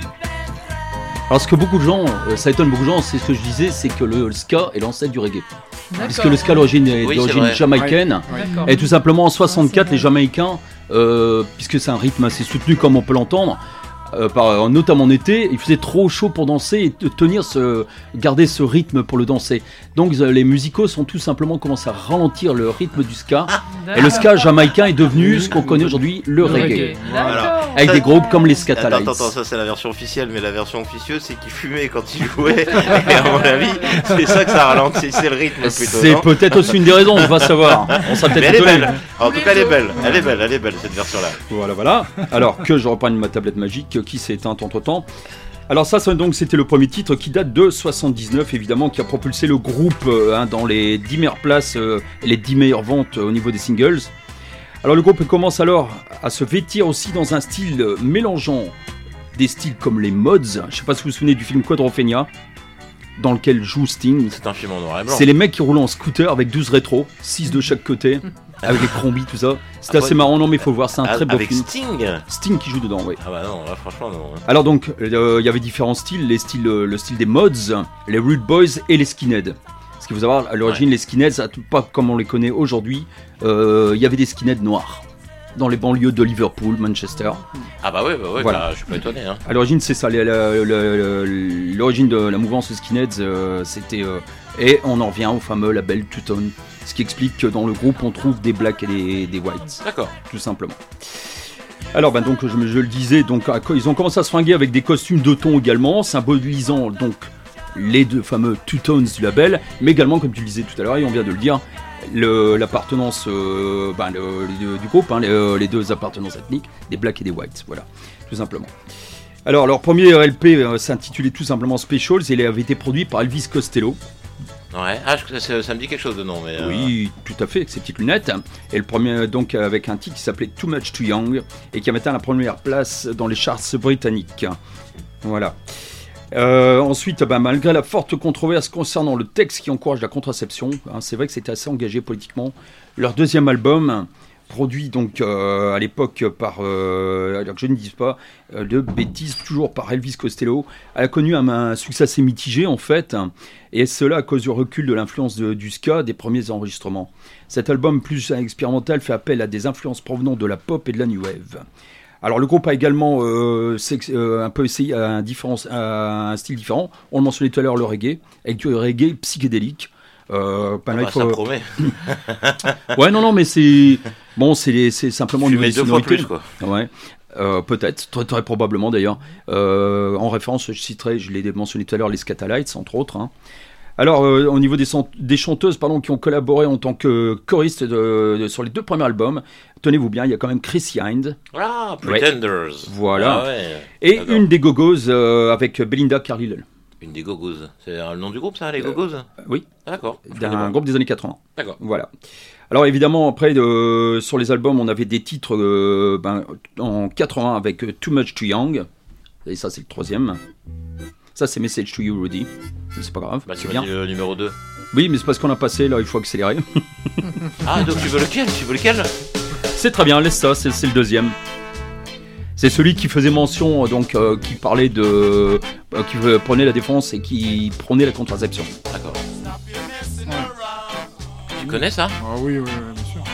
S4: Alors ce que beaucoup de gens, ça étonne beaucoup de gens, c'est ce que je disais, c'est que le, le ska est l'ancêtre du reggae. D'accord. Puisque le ska l'origine est oui, d'origine jamaïcaine. Ouais. Et tout simplement en soixante-quatre, les Jamaïcains, euh, puisque c'est un rythme assez soutenu comme on peut l'entendre, Euh, par, notamment en été, il faisait trop chaud pour danser et tenir ce, garder ce rythme pour le danser. Donc euh, les musicos ont tout simplement commencé à ralentir le rythme du ska. Ah, et le ska jamaïcain est devenu ce qu'on connaît aujourd'hui, le, le reggae. reggae. Voilà. Avec ça, des groupes comme les Scatalites.
S3: Attends, attends, ça c'est la version officielle, mais la version officieuse c'est qu'il fumait quand il jouait. Et à mon avis, c'est ça que ça ralentissait le rythme plutôt.
S4: C'est non peut-être aussi une des raisons, on va savoir. On sera peut-être
S3: mais elle est belle. En tout cas, elle est belle. Elle est belle, elle est belle cette version-là.
S4: Voilà, voilà. Alors que je reprenne ma tablette magique qui s'est éteinte entre temps. Alors ça, ça donc c'était le premier titre qui date de soixante-dix-neuf évidemment, qui a propulsé le groupe euh, hein, dans les dix meilleures places euh, et les dix meilleures ventes euh, au niveau des singles. Alors le groupe commence alors à se vêtir aussi dans un style euh, mélangeant des styles comme les mods. Je sais pas si vous vous souvenez du film Quadrophenia, dans lequel joue Sting.
S3: C'est un film en noir et blanc.
S4: C'est les mecs qui roulent en scooter avec douze rétros, six de chaque côté. Avec les crombis, tout ça. C'est Après, assez marrant, non mais il faut voir, c'est un très beau
S3: avec
S4: film.
S3: Sting
S4: Sting qui joue dedans, oui.
S3: Ah bah non, là franchement non.
S4: Alors donc, il euh, y avait différents styles, les styles, euh, le style des mods, les rude boys et les skinheads. Ce qu'il faut savoir, à l'origine, ouais. les skinheads, pas comme on les connaît aujourd'hui, il euh, y avait des skinheads noirs. Dans les banlieues de Liverpool, Manchester.
S3: Ah bah ouais, bah ouais, voilà. Bah, je suis pas étonné. Hein.
S4: À l'origine, c'est ça, la, la, la, l'origine de la mouvance skinheads, euh, c'était... Euh, et on en revient au fameux label Two Tone, ce qui explique que dans le groupe, on trouve des blacks et des, des whites.
S3: D'accord.
S4: Tout simplement. Alors, ben, donc, je, je le disais, donc, ils ont commencé à se fringuer avec des costumes de ton également, symbolisant donc les deux fameux Two Tones du label, mais également, comme tu le disais tout à l'heure, et on vient de le dire, Le, l'appartenance euh, ben, le, le, du groupe, hein, les, les deux appartenances ethniques, des blacks et des whites, voilà, tout simplement. Alors, leur premier L P euh, s'intitulait tout simplement Specials et il avait été produit par Elvis Costello.
S3: Ouais, ah, ça, ça me dit quelque chose de nom, mais. Euh...
S4: Oui, tout à fait, avec ses petites lunettes. Et le premier, donc, avec un titre qui s'appelait Too Much Too Young et qui a atteint la première place dans les charts britanniques. Voilà. Euh, ensuite, bah, malgré la forte controverse concernant le texte qui encourage la contraception, hein, c'est vrai que c'était assez engagé politiquement. Leur deuxième album, produit donc euh, à l'époque par, euh, alors que je ne dis pas euh, de bêtises, toujours par Elvis Costello, a connu un, un succès assez mitigé en fait, et cela à cause du recul de l'influence de, du ska des premiers enregistrements. Cet album plus expérimental fait appel à des influences provenant de la pop et de la new wave. Alors le groupe a également euh, euh, un peu essayé un, un style différent. On le mentionnait tout à l'heure, le reggae, avec du reggae psychédélique. Euh,
S3: ah bah, faut... Ça promet.
S4: Ouais, non, non, mais c'est bon, c'est, c'est simplement une nouvelle sonorité.
S3: Plus, quoi.
S4: Ouais, euh, peut-être, très, très probablement d'ailleurs. Euh, en référence, je citerai, je l'ai mentionné tout à l'heure, les Scatalites, entre autres. Hein. Alors, euh, au niveau des, des chanteuses pardon, qui ont collaboré en tant que choristes de, de, sur les deux premiers albums, tenez-vous bien, il y a quand même Chrissy Hynde.
S3: Ah, Pretenders.
S4: Ouais. Voilà.
S3: Ah ouais.
S4: Et
S3: D'accord.
S4: une des Gogos euh, avec Belinda Carlisle.
S3: Une des Gogos. C'est le nom du groupe, ça, les Gogos
S4: euh, Oui.
S3: Ah, d'accord.
S4: D'un groupe des années quatre-vingts.
S3: D'accord.
S4: Voilà. Alors évidemment, après, euh, sur les albums, on avait des titres euh, ben, en quatre-vingts avec Too Much Too Young. Et ça, c'est le troisième. Ça, c'est Message to You, Rudy. C'est pas grave.
S3: Bah,
S4: c'est
S3: tu
S4: bien.
S3: m'as dit le numéro deux.
S4: Oui, mais c'est parce qu'on a passé, là, il faut accélérer.
S3: Ah, donc tu veux lequel Tu veux lequel
S4: C'est très bien, laisse ça, c'est, c'est le deuxième. C'est celui qui faisait mention, donc, euh, qui parlait de. Euh, qui prenait la défense et qui prenait la contraception.
S3: D'accord. Tu connais ça?
S10: Ah oui, oui, oui, bien sûr.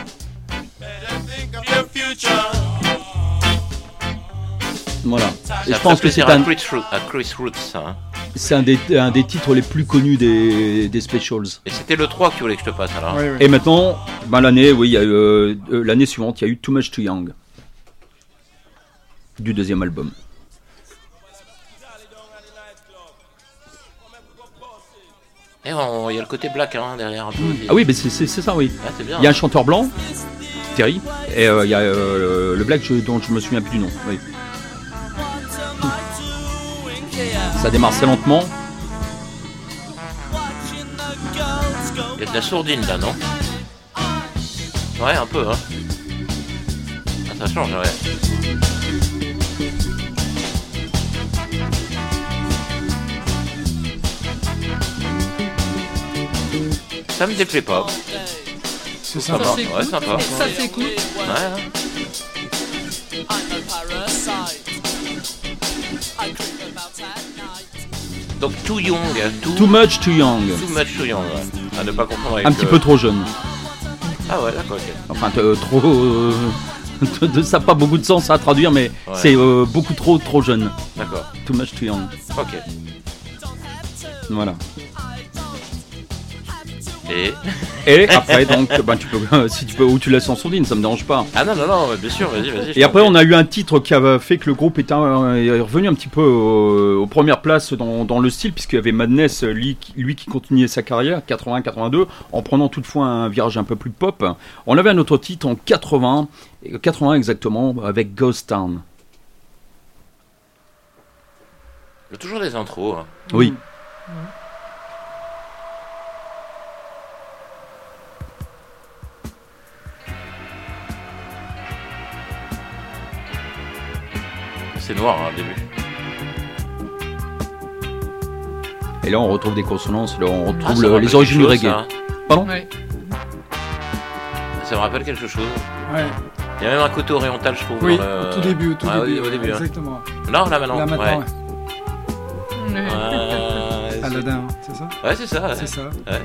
S4: Voilà. Et
S3: Ça
S4: je pense que c'est
S3: un...
S4: un,
S3: Chris Roots, à Chris Roots, ça. Hein.
S4: c'est un des, un des titres les plus connus des, des Specials.
S3: Et c'était le trois que tu voulais que je te passe alors.
S10: Oui, oui.
S4: Et maintenant, ben, l'année, oui, il y a eu, euh, l'année suivante, il y a eu Too Much Too Young. Du deuxième album.
S3: Et on- il y a le côté black hein, derrière un peu.
S4: Ah oui, mais c'est, c'est, c'est ça, oui.
S3: Ah, c'est bien.
S4: Il y a un chanteur blanc, Terry, et euh, il y a euh, le, le black je- dont je me souviens plus du nom. Oui. Ça démarre assez lentement.
S3: Il y a de la sourdine là, non? Ouais, un peu, hein. Ah, ça change, ouais. Ça me déplaît pas.
S10: C'est
S3: sympa.
S9: Ça
S3: Ouais,
S9: s'écoute.
S3: sympa.
S9: Ça s'écoute.
S3: Ouais, hein. Donc Too Young, Too,
S4: Too Much Too Young.
S3: Too Much Too Young, ouais. À ne pas confondre avec...
S4: Un petit
S3: euh,
S4: peu trop jeune.
S3: Ah ouais, d'accord, ok.
S4: Enfin, t- euh, trop. euh, ça n'a pas beaucoup de sens à traduire, mais
S3: Ouais.
S4: c'est euh, beaucoup trop, trop jeune.
S3: D'accord.
S4: Too Much Too Young.
S3: Ok.
S4: Voilà.
S3: Et
S4: Et après, donc, ben, tu peux, si tu peux, ou tu laisses en sourdine, ça me dérange pas.
S3: Ah non, non, non, bien sûr, vas-y, vas-y. je
S4: Et
S3: t'en
S4: après,
S3: prie.
S4: on a eu un titre qui avait fait que le groupe était un- est revenu un petit peu euh, aux premières places dans, dans le style, puisqu'il y avait Madness, lui, qui- lui qui continuait sa carrière, quatre-vingts quatre-vingt-deux, en prenant toutefois un virage un peu plus pop. On avait un autre titre en quatre-vingts, quatre-vingts exactement, avec Ghost Town.
S3: Il y a toujours des intros. Hein.
S4: Oui.
S3: C'est noir, hein, au début.
S4: Et là, on retrouve des consonances, là, on retrouve
S3: Ah, ça
S4: le-
S3: me rappelle
S4: les origines du
S3: quelque chose,
S4: reggae.
S3: ça, hein.
S4: Pardon
S9: Ouais.
S3: Ça me rappelle quelque chose.
S10: Ouais.
S3: Il y a même un côté oriental, je trouve.
S10: Oui,
S3: dans le...
S10: au tout début, au tout
S3: Ah,
S10: début.
S3: oui, au début. hein.
S10: Exactement.
S3: Non, là maintenant.
S10: Là maintenant,
S3: ouais.
S10: ouais.
S9: Ouais.
S3: Ouais, c'est-
S10: Aladdin, hein, c'est ça
S3: Ouais, c'est ça. Ouais.
S10: C'est ça.
S3: Ouais.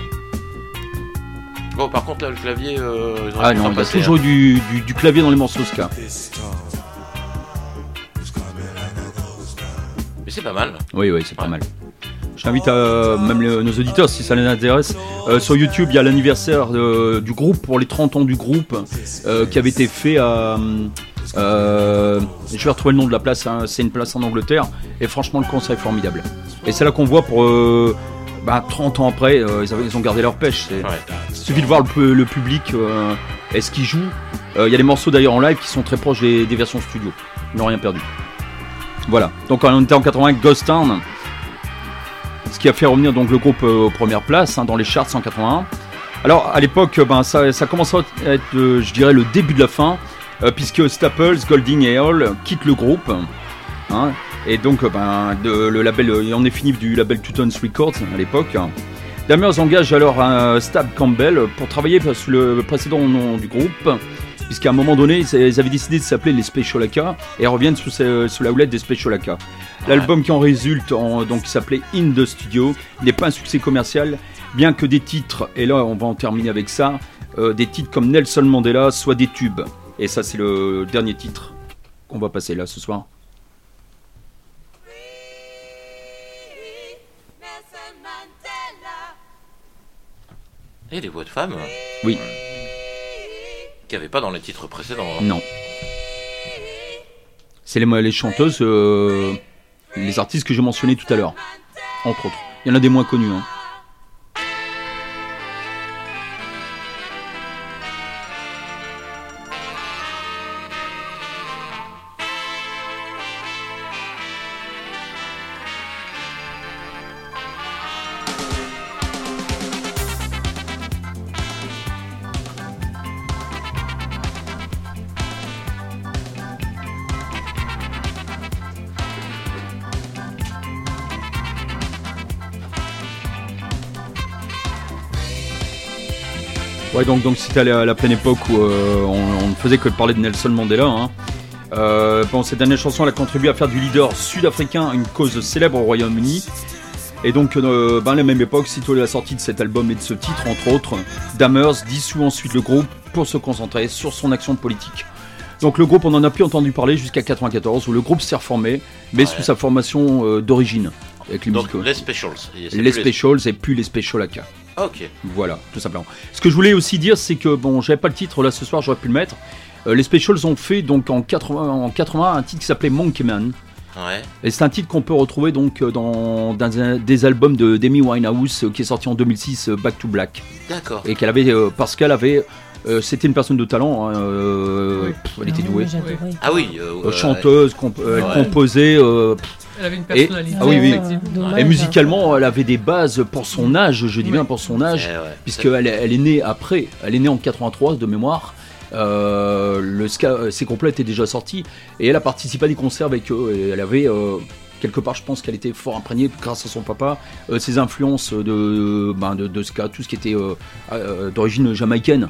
S3: Bon, par contre, là, le clavier. Euh, ils auraient
S4: Ah
S3: pu
S4: non,
S3: s'en
S4: il y a
S3: passer,
S4: toujours
S3: hein.
S4: du, du, du clavier dans les morceaux ska.
S3: Mais c'est pas mal.
S4: Oui, oui, c'est pas mal. J'invite à, même les- nos auditeurs, si ça les intéresse, euh, sur YouTube, il y a l'anniversaire euh, du groupe, pour les trente ans du groupe, euh, qui avait été fait à... Euh, je vais retrouver le nom de la place, hein, c'est une place en Angleterre, et franchement, le concert est formidable. Et c'est là qu'on voit, pour euh, bah, trente ans après, euh, ils, avaient- ils ont gardé leur pêche. C'est-
S3: Ouais.
S4: Il suffit de voir le, pu- le public euh, et ce qu'ils jouent. Euh, Il y a des morceaux d'ailleurs en live qui sont très proches des, des versions studio. Ils n'ont rien perdu. Voilà. Donc on était en quatre-vingts avec Ghost Town, ce qui a fait revenir donc le groupe euh, aux premières places hein, dans les charts en quatre-vingt-un. Alors à l'époque, euh, ben, ça, ça commence à être, euh, je dirais, le début de la fin, euh, puisque Staples, Golding et Hall quittent le groupe. Hein, et donc euh, ben, de, le label, euh, on est fini du label Two Tones Records à l'époque. Dammers engage alors un Stab Campbell pour travailler sous le précédent nom du groupe, puisqu'à un moment donné, ils avaient décidé de s'appeler les Special Aka et reviennent sous, sous la houlette des Special Aka. L'album qui en résulte, en, donc, qui s'appelait In the Studio, n'est pas un succès commercial, bien que des titres, et là on va en terminer avec ça, euh, des titres comme Nelson Mandela soient des tubes. Et ça, c'est le dernier titre qu'on va passer là ce soir.
S3: Et des voix de femmes.
S4: Oui.
S3: Qu'il n'y avait pas dans les titres précédents. hein.
S4: Non. C'est les, les chanteuses, euh, les artistes que j'ai mentionnés tout à l'heure, entre autres. Il y en a des moins connus. Hein. Ouais, donc donc c'était à la, la pleine époque où euh, on, on ne faisait que parler de Nelson Mandela. Hein. Euh, bon, cette dernière chanson, elle a contribué à faire du leader sud-africain une cause célèbre au Royaume-Uni. Et donc, euh, ben, à la même époque, sitôt la sortie de cet album et de ce titre, entre autres, Dammers dissout ensuite le groupe pour se concentrer sur son action politique. Donc le groupe, on en a plus entendu parler jusqu'à quatre-vingt-quatorze, où le groupe s'est reformé, mais ouais. sous sa formation euh, d'origine. Avec les
S3: donc
S4: musiques,
S3: les Specials.
S4: Les Specials et puis les Special A K.
S3: Ok.
S4: Voilà, tout simplement. Ce que je voulais aussi dire, c'est que, bon, j'avais pas le titre là ce soir, j'aurais pu le mettre. Euh, les Specials ont fait donc en quatre-vingts, en quatre-vingts un titre qui s'appelait Monkey Man.
S3: Ouais.
S4: Et c'est un titre qu'on peut retrouver donc dans, dans un, des albums de d'Amy Winehouse euh, qui est sorti en deux mille six, euh, Back to Black.
S3: D'accord.
S4: Et qu'elle avait, euh, parce qu'elle avait, euh, c'était une personne de talent, hein, euh,
S15: Oui.
S4: pff, elle était
S15: Ah
S4: douée.
S15: oui, j'adorais.
S3: Ah oui. euh,
S4: Euh, chanteuse, comp- euh,
S3: Ouais.
S4: elle composait. euh, pff,
S9: Elle avait une
S4: et,
S9: personnalité.
S4: ah oui, oui.
S15: Euh, dommage,
S4: Et musicalement, elle avait des bases pour son âge, je dis bien pour son âge,
S3: Eh ouais.
S4: puisqu'elle elle est née après, elle est née en quatre-vingt-trois de mémoire. Euh, le ska, euh, ses complets étaient déjà sortis et elle a participé à des concerts avec eux. Et elle avait euh, quelque part, je pense qu'elle était fort imprégnée grâce à son papa, euh, ses influences de, ben, de, de ska, tout ce qui était euh, euh, d'origine jamaïcaine.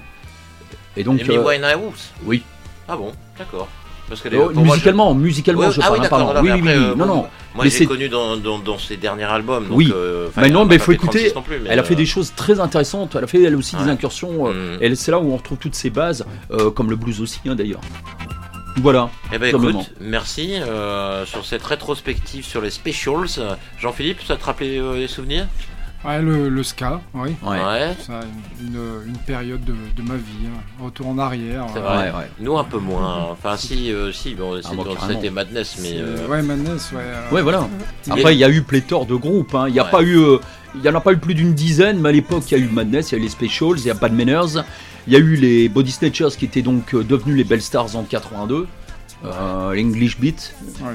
S4: Et donc,
S3: Amy
S4: euh,
S3: Winehouse.
S4: oui.
S3: Ah bon, d'accord. Parce que
S4: Oh, musicalement, moi, je... musicalement,
S3: ouais,
S4: je
S3: ah
S4: parle.
S3: oui, d'accord,
S4: pardon.
S3: non,
S4: Oui,
S3: mais
S4: oui,
S3: après,
S4: oui,
S3: euh,
S4: non,
S3: bon,
S4: non.
S3: Moi,
S4: mais
S3: j'ai
S4: c'est...
S3: connu dans, dans, dans ses derniers albums. Donc,
S4: oui,
S3: euh,
S4: mais non, mais il faut
S3: fait
S4: écouter.
S3: non plus, mais
S4: elle a fait
S3: euh...
S4: des choses très intéressantes. Elle a fait elle aussi ouais. des incursions.
S3: Mm.
S4: Et c'est là où on retrouve toutes ses bases, euh, comme le blues aussi, hein, d'ailleurs. Voilà.
S3: Eh ben écoute, merci euh, sur cette rétrospective sur les Specials. Jean-Philippe, ça te rappelait euh, des souvenirs?
S10: Ouais, le, le ska, oui.
S3: Ouais.
S10: Ça, une, une période de, de ma vie, hein. Retour en arrière.
S3: C'est
S10: euh,
S3: vrai.
S4: Ouais, ouais.
S3: Nous un peu moins. Enfin si, euh, si, bon,
S4: Ah, bon,
S3: c'était Madness, mais. Euh...
S10: Ouais, Madness, ouais. Euh...
S4: Ouais, voilà. Après, il y a eu pléthore de groupes. Hein. Il y a ouais. pas eu, euh, il y en a pas eu plus d'une dizaine, mais à l'époque, il y a eu Madness, il y a eu les Specials, il y a Bad Manners, il y a eu les Body Snatchers qui étaient donc euh, devenus les Bell Stars en quatre-vingt-deux, euh, l'English Beat. Ouais.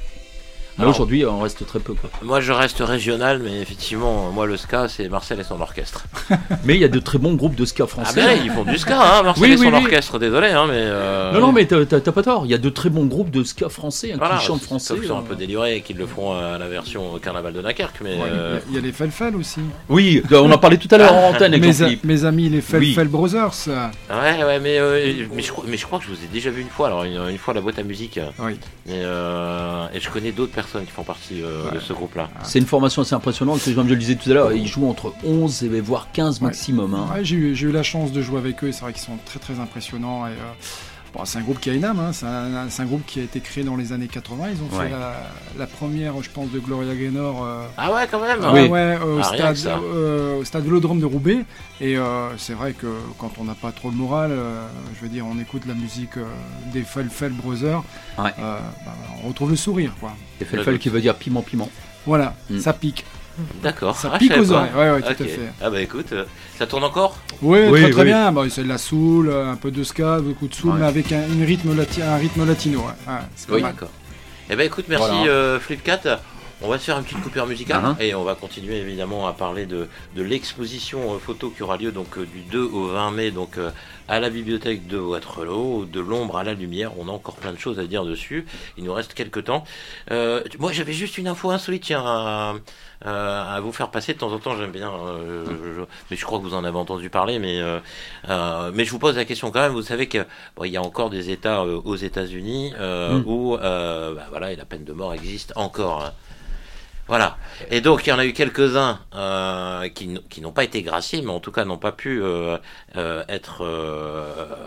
S4: Mais
S3: Alors,
S4: aujourd'hui, on reste très peu. Quoi.
S3: Moi, je reste régional, mais effectivement, moi, le ska, c'est Marcel et son orchestre.
S4: Mais il y a de très bons groupes de ska français.
S3: Ah ben, ils font du ska, hein, Marcel oui, et son oui, orchestre, oui. Désolé, hein, mais... Euh...
S4: Non, non, mais t'as, t'as, t'as pas tort, il y a de très bons groupes de ska français, hein,
S3: voilà,
S4: qui chantent français.
S3: Ils sont un peu délurés et qu'ils le feront à la version Carnaval de Dunkerque, mais...
S10: Ouais,
S3: euh...
S10: Il y a les Felfel aussi.
S4: Oui, on en parlait tout à l'heure en antenne avec
S10: mes, a, mes amis, les Felfel oui. Brothers.
S3: Ouais, ouais, mais, euh, mais, je, mais je crois que je vous ai déjà vu une fois, alors une, une fois à la boîte à musique.
S10: Oui.
S3: Et, euh, et je connais d'autres personnes qui font partie... Euh, ouais. de ce groupe-là.
S4: C'est une formation assez impressionnante, comme je le disais tout à l'heure, ils jouent entre onze et voire quinze ouais. maximum. Hein.
S10: Ouais, j'ai, eu, j'ai eu la chance de jouer avec eux et c'est vrai qu'ils sont très très impressionnants. Et, euh, bon, c'est un groupe qui a une âme, hein. c'est, un, c'est un groupe qui a été créé dans les années quatre-vingts. Ils ont ouais. fait la, la première, je pense, de Gloria Gaynor. Euh,
S3: ah ouais, quand même
S10: euh,
S3: oui.
S10: ouais, au,
S3: ah,
S10: stade, euh, au stade Vélodrome de Roubaix. Et euh, c'est vrai que quand on n'a pas trop le moral, euh, je veux dire, on écoute la musique euh, des Felfel Brothers, ouais. euh, bah, on retrouve le sourire. Quoi.
S4: Et Felfel qui veut dire piment piment.
S10: Voilà, mm. ça pique.
S3: D'accord.
S10: Ça
S3: ah,
S10: pique aux oreilles. Ouais, ouais, tout
S3: okay.
S10: à fait.
S3: Ah bah écoute, euh, ça tourne encore?
S10: Oui,
S4: oui
S10: très très
S4: oui.
S10: bien. Bon, c'est de la soul, un peu de ska, beaucoup de soul, ouais. mais avec un, une rythme lati- un rythme latino. Ouais. Ouais, c'est pas
S3: oui,
S10: mal.
S3: d'accord. Eh ben écoute, merci voilà. euh, Flipcat. On va se faire une petite coupure musicale uh-huh. et on va continuer évidemment à parler de, de l'exposition euh, photo qui aura lieu donc euh, du deux au vingt mai donc euh, à la bibliothèque de Waterloo, de l'ombre à la lumière. On a encore plein de choses à dire dessus. Il nous reste quelques temps. Euh, moi j'avais juste une info insolite tiens, à, à, à vous faire passer de temps en temps. J'aime bien, euh, je, mais je crois que vous en avez entendu parler. Mais euh, euh, mais je vous pose la question quand même. Vous savez que bon, il y a encore des États euh, aux États-Unis euh, mm. où euh, bah, voilà, et la peine de mort existe encore. Hein. Voilà. Et donc il y en a eu quelques-uns euh, qui, n- qui n'ont pas été graciés, mais en tout cas n'ont pas pu euh, euh, être euh,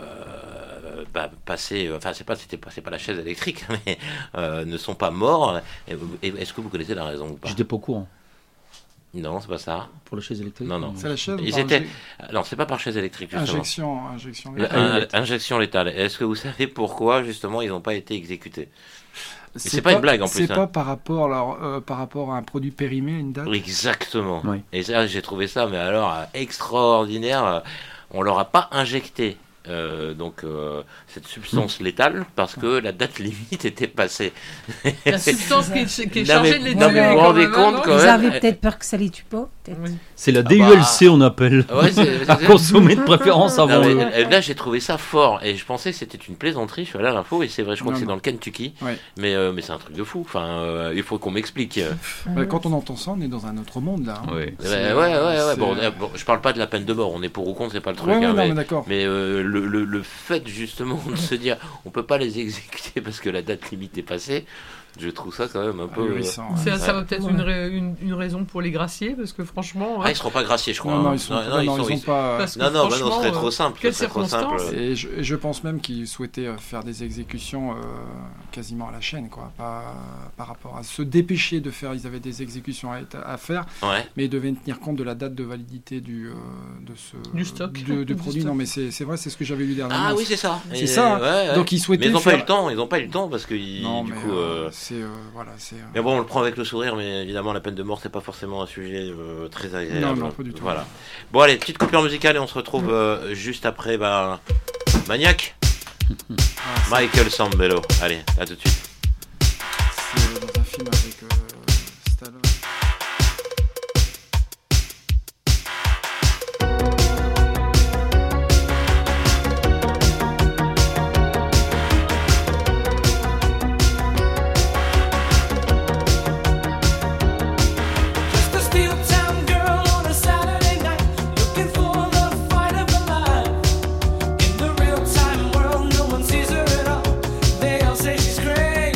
S3: bah, passés. Enfin, c'est pas, c'était pas, c'est pas la chaise électrique, mais euh, ne sont pas morts. Et, et, est-ce que vous connaissez la raison ou pas?
S4: J'étais pas au courant.
S3: Non, c'est pas ça.
S4: Pour la chaise électrique?
S3: Non, non.
S10: C'est la chaise.
S3: Ils étaient. Non, c'est pas par chaise électrique. Justement.
S10: Injection, injection
S3: létale. La, injection létale. Est-ce que vous savez pourquoi justement ils n'ont pas été exécutés? C'est, c'est pas, pas une blague en plus.
S10: C'est hein. pas par rapport, alors, euh, par rapport à un produit périmé, une date.
S3: Exactement.
S4: Oui.
S3: Et ça, j'ai trouvé ça, mais alors extraordinaire. On leur a pas injecté euh, donc euh, cette substance létale parce que la date limite était passée.
S9: La substance qui est, qui est
S3: Non,
S9: chargée
S3: mais-
S9: de
S3: non, mais
S9: l'état.
S3: vous vous rendez compte quand
S15: Ils
S3: même.
S15: avaient peut-être peur que ça les tue pas. peut-être.
S4: C'est la
S3: Ah
S4: D U L C,
S3: bah.
S4: on appelle.
S3: Ouais, c'est-
S4: à
S3: c'est-
S4: consommer de préférence avant.
S3: Non, mais,
S4: le-
S3: euh, Là, j'ai trouvé ça fort et je pensais que c'était une plaisanterie. Je suis allé à l'info et c'est vrai, je crois
S10: Non,
S3: que c'est
S10: non.
S3: dans le Kentucky.
S10: Ouais.
S3: Mais, euh, mais c'est un truc de fou. Enfin, euh, il faut qu'on m'explique.
S10: Bah, quand on entend ça, on est dans un autre monde là. hein.
S4: Ouais.
S3: Ouais, ouais, ouais, ouais.
S10: c'est-
S3: Bon, euh, bon, je parle pas de la peine de mort. On est pour ou contre, c'est pas le truc.
S10: Ouais, ouais,
S3: hein,
S10: non,
S3: mais
S10: mais d'accord.
S3: mais, euh, le, le, le fait justement de se dire, on peut pas les exécuter parce que la date limite est passée. Je trouve ça quand même un peu.
S10: Ahurissant,
S3: euh,
S9: C'est-
S3: ouais.
S9: Ça va peut-être une, ra- une, une raison pour les gracier, parce que franchement.
S3: Ah, ils seront pas graciés, je crois.
S10: Non, non,
S3: hein.
S10: ils sont, non, non, ils sont pas.
S9: Parce que
S3: Non, non, bah non, ce
S9: franchement,
S3: serait trop
S9: euh,
S3: simple.
S9: quelles
S3: ce serait trop simple.
S9: circonstances
S10: Et je, et je pense même qu'ils souhaitaient euh, faire des exécutions euh, quasiment à la chaîne, quoi. Pas, par rapport à se dépêcher de faire, ils avaient des exécutions à, être- à faire,
S3: Ouais.
S10: mais ils devaient tenir compte de la date de validité du, euh, de ce,
S9: Du stock.
S10: de- du
S9: Du
S10: produit.
S9: stock.
S10: Non, mais c'est c'est vrai, c'est ce que j'avais lu dernièrement.
S3: Ah oui, c'est ça.
S10: C'est
S3: Et-
S10: ça. hein.
S3: ouais, ouais.
S10: Donc ils souhaitaient
S3: Mais ils n'ont
S10: faire...
S3: pas eu le temps. Ils n'ont pas eu le temps parce que ils-
S10: Non,
S3: du
S10: mais
S3: coup.
S10: euh,
S3: euh,
S10: c'est euh, voilà, c'est. euh,
S3: Mais bon, on le prend avec le sourire, mais évidemment, la peine de mort, c'est pas forcément un sujet euh, très agréable.
S10: Non, non, pas du tout.
S3: Voilà. Bon, allez, petite coupure musicale et on se retrouve euh, juste après bah, Maniac. Michael Sambello. Allez, à tout de suite.
S10: C'est euh, dans un film avec euh, Stallone.
S8: Just a steel town girl on a Saturday night, looking for the fight of her life. In the real time world, no one sees her at all. They all say she's crazy.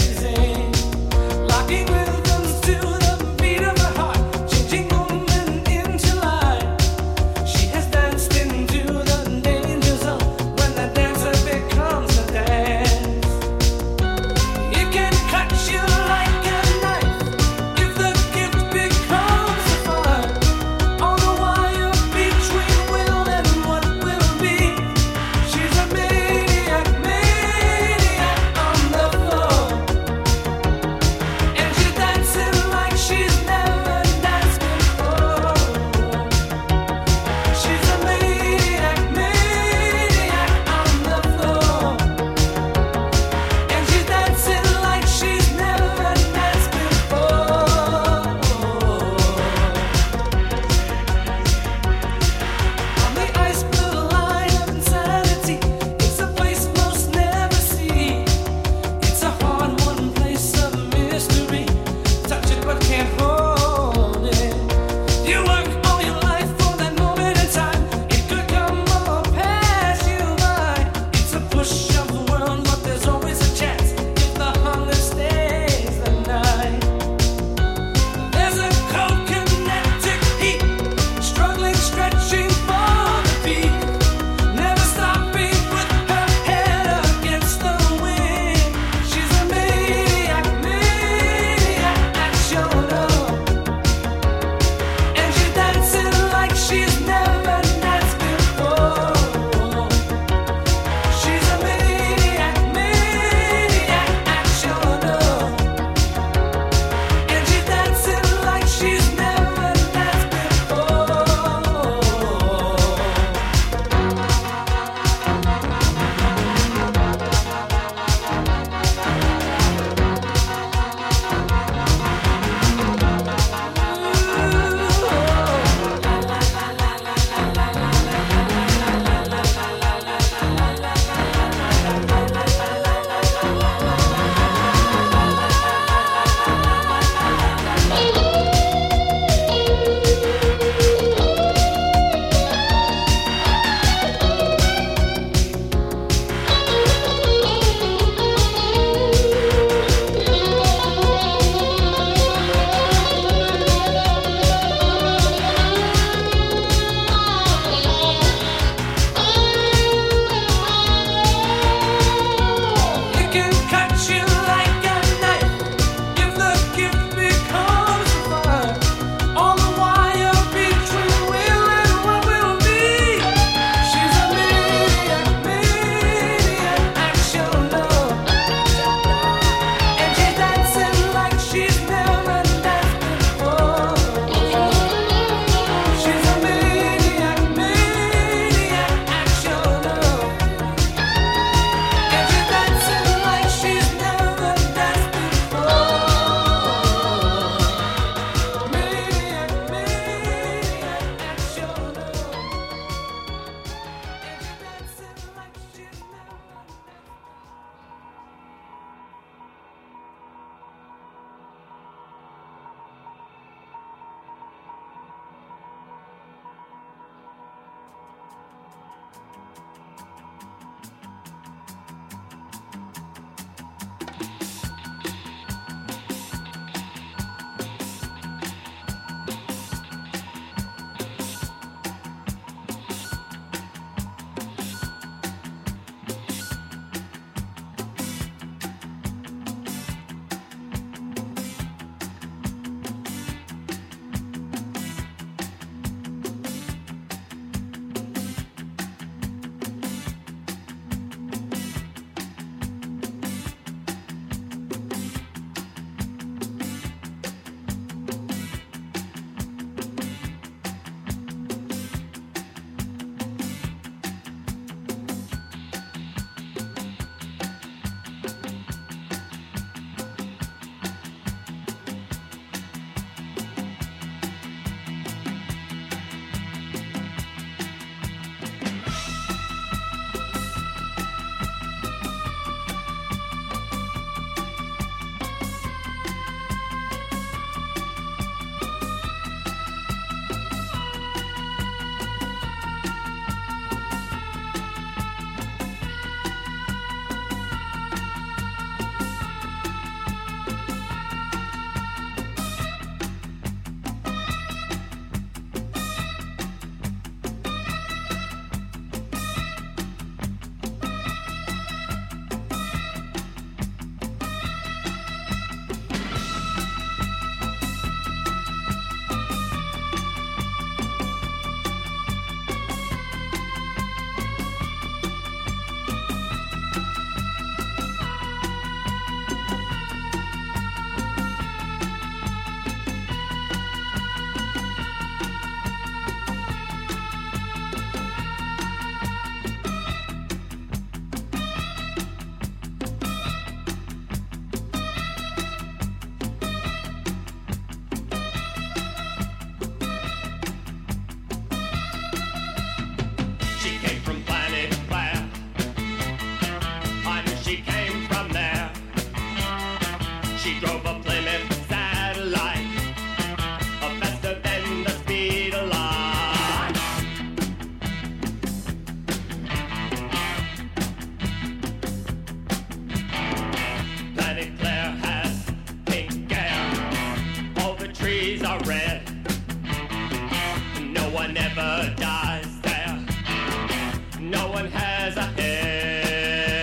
S18: one ever dies there. No one has a head.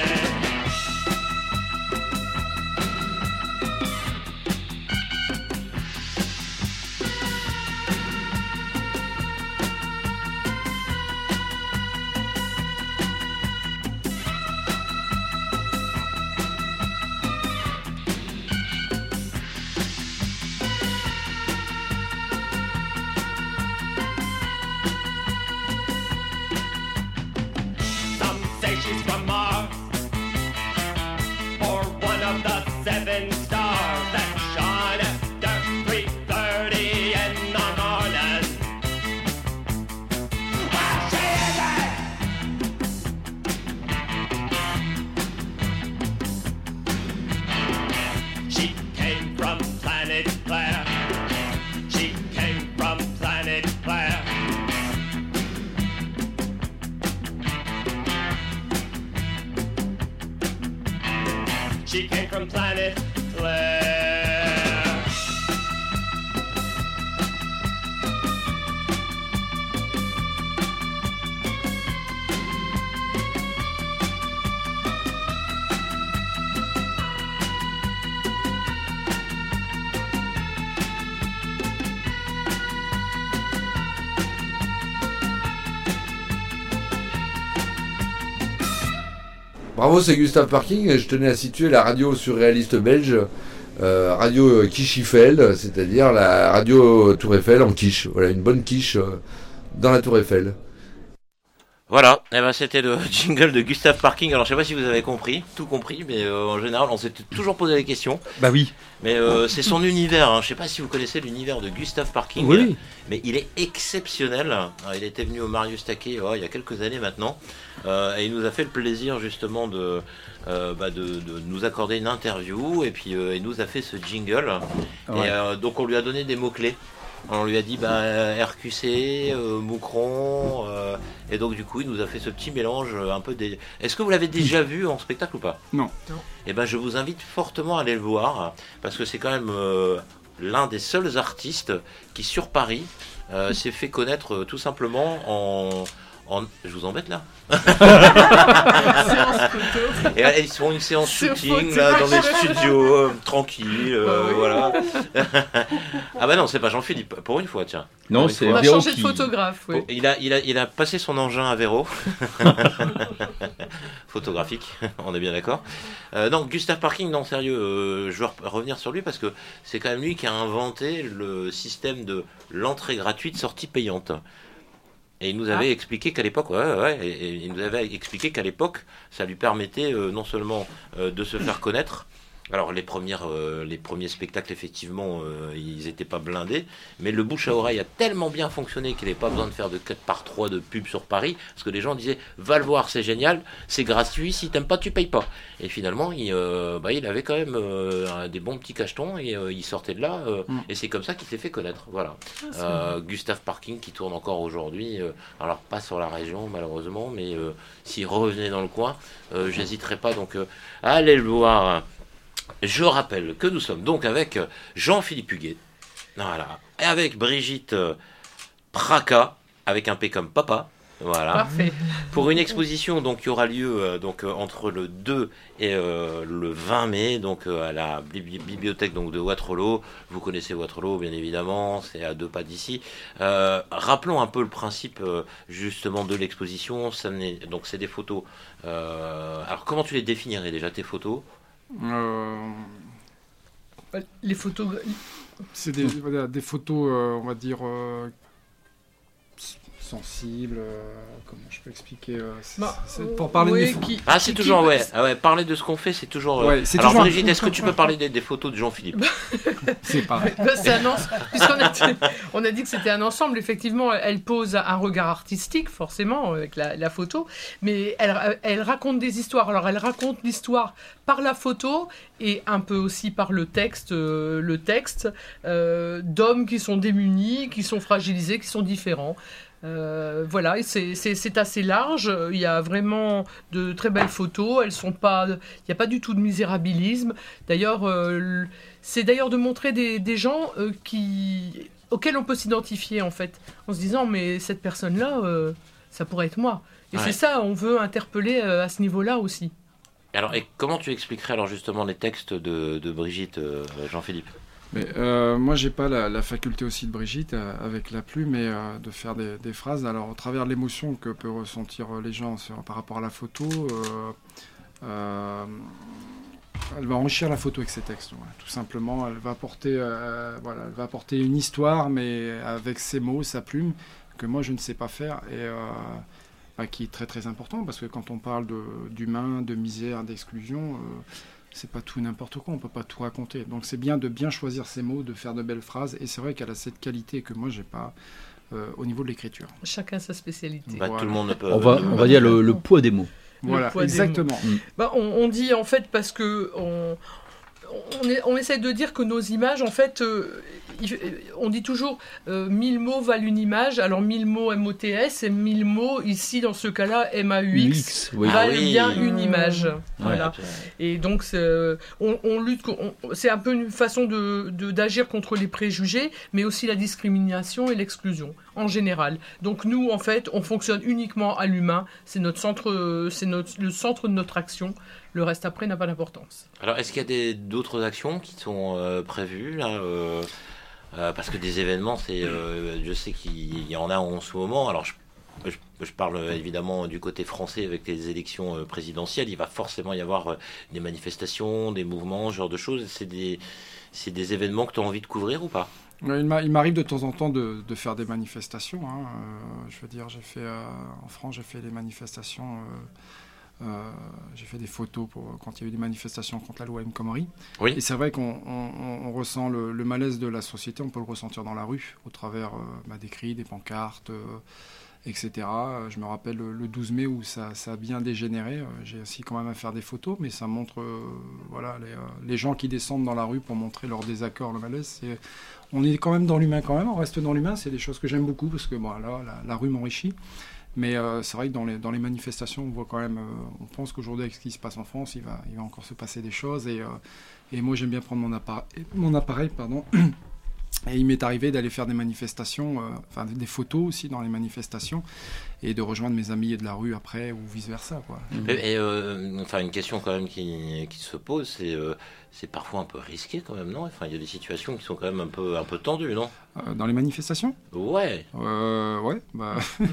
S18: Some say she's from Mars, or one of the seven stars that shine after three thirty in the morning. Well, she isn't. She came from planet Claire. She came from planet Claire. She came from planet Claire.
S19: Bravo, c'est Gustave Parking. Et je tenais à situer la radio surréaliste belge, euh, radio Quiche-Eiffel, c'est-à-dire la radio Tour Eiffel en quiche. Voilà, une bonne quiche euh, dans la Tour Eiffel.
S3: Voilà, eh ben, c'était le jingle de Gustave Parking. Alors je sais pas si vous avez compris, tout compris, mais euh, en général on s'est toujours posé la question.
S4: Bah oui.
S3: Mais euh, c'est son univers, hein. Je sais pas si vous connaissez l'univers de Gustave Parking.
S4: Oui.
S3: Mais il est exceptionnel. Alors, il était venu au Marius Taquet oh, il y a quelques années maintenant. Euh, et il nous a fait le plaisir justement de, euh, bah, de, de nous accorder une interview. Et puis euh, il nous a fait ce jingle.
S4: Ouais.
S3: Et euh, donc on lui a donné des mots-clés. On lui a dit bah, R Q C, euh, Moucron, euh, et donc du coup il nous a fait ce petit mélange euh, un peu des... Est-ce que vous l'avez déjà vu en spectacle ou pas?
S10: Non.
S3: Et ben je vous invite fortement à aller le voir, parce que c'est quand même euh, l'un des seuls artistes qui sur Paris euh, s'est fait connaître euh, tout simplement en... En... Je vous embête là. Et là, ils font une séance shooting là, dans les studios, euh, tranquille, euh,
S9: oui.
S3: voilà. Ah bah non, c'est pas Jean-Philippe, pour une fois, tiens.
S4: Non,
S3: Pour une
S4: c'est
S3: fois.
S9: On a
S4: Véro
S9: changé
S4: qui-
S9: de photographe, oui.
S3: Il a, il, a, il a passé son engin à Véro. Photographique, on est bien d'accord. Euh, non, Gustave Parking, non, sérieux, euh, je veux re- revenir sur lui parce que c'est quand même lui qui a inventé le système de l'entrée gratuite, sortie payante. Et il nous avait
S9: Ah.
S3: expliqué qu'à l'époque, ouais, ouais, et, et il nous avait expliqué qu'à l'époque, ça lui permettait euh, non seulement euh, de se faire connaître. Alors les premières, euh, les premiers spectacles effectivement, euh, ils n'étaient pas blindés, mais le bouche à oreille a tellement bien fonctionné qu'il n'avait pas besoin de faire de quatre par trois de pub sur Paris, parce que les gens disaient va le voir, c'est génial, c'est gratuit, si t'aimes pas tu payes pas. Et finalement, il, euh, bah, il avait quand même euh, des bons petits cachetons et euh, il sortait de là, euh,
S10: Mm.
S3: et c'est comme ça qu'il s'est fait connaître. Voilà.
S9: Ah, c'est
S3: Euh, Gustave Parking qui tourne encore aujourd'hui, euh, alors pas sur la région malheureusement, mais euh, s'il revenait dans le coin, euh, j'hésiterais pas donc euh, à aller le voir. Je rappelle que nous sommes donc avec Jean-Philippe Huguet, voilà, et avec Brigitte euh, Praca, avec un P comme papa, voilà.
S9: Parfait.
S3: Pour une exposition donc qui aura lieu euh, donc euh, entre le deux et euh, le vingt mai, donc euh, à la bibli- bibliothèque donc de Waterloo. Vous connaissez Waterloo bien évidemment, c'est à deux pas d'ici. Euh, rappelons un peu le principe euh, justement de l'exposition. Ça n'est- donc c'est des photos. euh, alors comment tu les définirais déjà tes photos?
S10: Euh,
S9: Les photos.
S10: c'est des, voilà, des photos, euh, on va dire, euh, s- sensibles. euh, comment je peux expliquer euh, c'est-
S9: Bah,
S10: c'est pour parler
S9: oui,
S10: de mes pho-
S9: qui-
S3: Ah, c'est
S9: qui-
S3: toujours,
S9: qui-
S3: ouais. Ah ouais, parler de ce qu'on fait, c'est toujours. euh,
S10: Ouais, c'est
S3: Alors,
S10: toujours un-
S3: Brigitte, est-ce que tu peux parler des, des photos de Jean-Philippe?
S10: C'est pareil.
S9: Bah, c'est un ense- puisqu'on a, on a dit que c'était un ensemble, effectivement, elle pose un regard artistique, forcément, avec la, la photo, mais elle, elle raconte des histoires. Alors, elle raconte l'histoire par la photo et un peu aussi par le texte, euh, le texte euh, d'hommes qui sont démunis, qui sont fragilisés, qui sont différents. Euh, voilà, et c'est, c'est, c'est assez large. Il y a vraiment de très belles photos. Elles sont pas, il n'y a pas du tout de misérabilisme. D'ailleurs, euh, l- c'est d'ailleurs de montrer des, des gens euh, qui auquel on peut s'identifier en fait, en se disant mais cette personne-là, euh, ça pourrait être moi. Et
S3: Ouais.
S9: c'est ça, on veut interpeller euh, à ce niveau-là aussi.
S3: Alors, et comment tu expliquerais alors justement les textes de, de Brigitte, euh, Jean-Philippe?
S10: Mais, euh, moi, j'ai pas la, la faculté aussi de Brigitte euh, avec la plume et euh, de faire des, des phrases. Alors, au travers de l'émotion que peuvent ressentir les gens sur, par rapport à la photo, euh, euh, elle va enrichir la photo avec ses textes. Voilà. Tout simplement, elle va apporter, euh, voilà, elle va apporter une histoire, mais avec ses mots, sa plume, que moi je ne sais pas faire et euh, bah, qui est très très important parce que quand on parle de, d'humain, de misère, d'exclusion. Euh, c'est pas tout et n'importe quoi, on peut pas tout raconter. Donc c'est bien de bien choisir ses mots, de faire de belles phrases, et c'est vrai qu'elle a cette qualité que moi j'ai pas euh, au niveau de l'écriture.
S9: Chacun sa spécialité.
S3: Bah,
S10: Voilà.
S3: Tout le monde ne peut.
S4: On va, on va dire le, le poids des mots.
S9: Le
S10: Voilà,
S9: poids des
S10: exactement.
S9: mots. Bah, on, on dit en fait parce que on, on, est- on essaie de dire que nos images, en fait, euh, il- on dit toujours euh, mille mots valent une image. Alors mille mots M O T S et mille mots ici dans ce cas-là M A U X
S4: U X, oui.
S9: valent
S3: Ah oui.
S9: bien une image. Voilà.
S3: absolument.
S9: Et donc c'est, euh, on, on lutte, co- on- c'est un peu une façon de, de- d'agir contre les préjugés, mais aussi la discrimination et l'exclusion en général. Donc nous, en fait, on fonctionne uniquement à l'humain. C'est notre centre, euh, c'est notre, le centre de notre action. Le reste après n'a pas d'importance.
S3: Alors, est-ce qu'il y a des, d'autres actions qui sont euh, prévues là euh, euh, parce que des événements, c'est, euh, je sais qu'il y en a en ce moment. Alors, je, je, je parle euh, évidemment du côté français avec les élections euh, présidentielles. Il va forcément y avoir euh, des manifestations, des mouvements, ce genre de choses. C'est des, c'est des événements que tu as envie de couvrir ou pas?
S10: Ouais, Il m'a- il m'arrive de temps en temps de, de faire des manifestations. Hein. Euh, je veux dire, j'ai fait euh, en France, j'ai fait des manifestations. Euh, euh, j'ai fait des photos pour quand il y a eu des manifestations contre la loi El Khomri.
S3: Oui.
S10: Et c'est vrai qu'on on- on ressent le, le malaise de la société. On peut le ressentir dans la rue, au travers euh, bah, des cris, des pancartes, euh, et cetera. Euh, Je me rappelle le, le douze mai où ça, ça a bien dégénéré. Euh, J'ai aussi quand même à faire des photos, mais ça montre euh, voilà les, euh, les gens qui descendent dans la rue pour montrer leur désaccord, le malaise. C'est- on est quand même dans l'humain quand même, on reste dans l'humain, c'est des choses que j'aime beaucoup parce que bon, là, la, la rue m'enrichit. Mais euh, c'est vrai que dans les, dans les manifestations, on voit quand même, euh, on pense qu'aujourd'hui avec ce qui se passe en France, il va, il va encore se passer des choses. Et, euh, et moi j'aime bien prendre mon appareil, mon appareil pardon. Et il m'est arrivé d'aller faire des manifestations, euh, enfin des photos aussi dans les manifestations, et de rejoindre mes amis de la rue après ou vice versa quoi.
S3: Et, et, euh, enfin, une question quand même qui, qui se pose, c'est, euh, c'est parfois un peu risqué quand même, non? Enfin, il y a des situations qui sont quand même un peu, un peu tendues, non?
S10: Euh, dans les manifestations?
S3: Ouais.
S10: Euh, ouais, bah.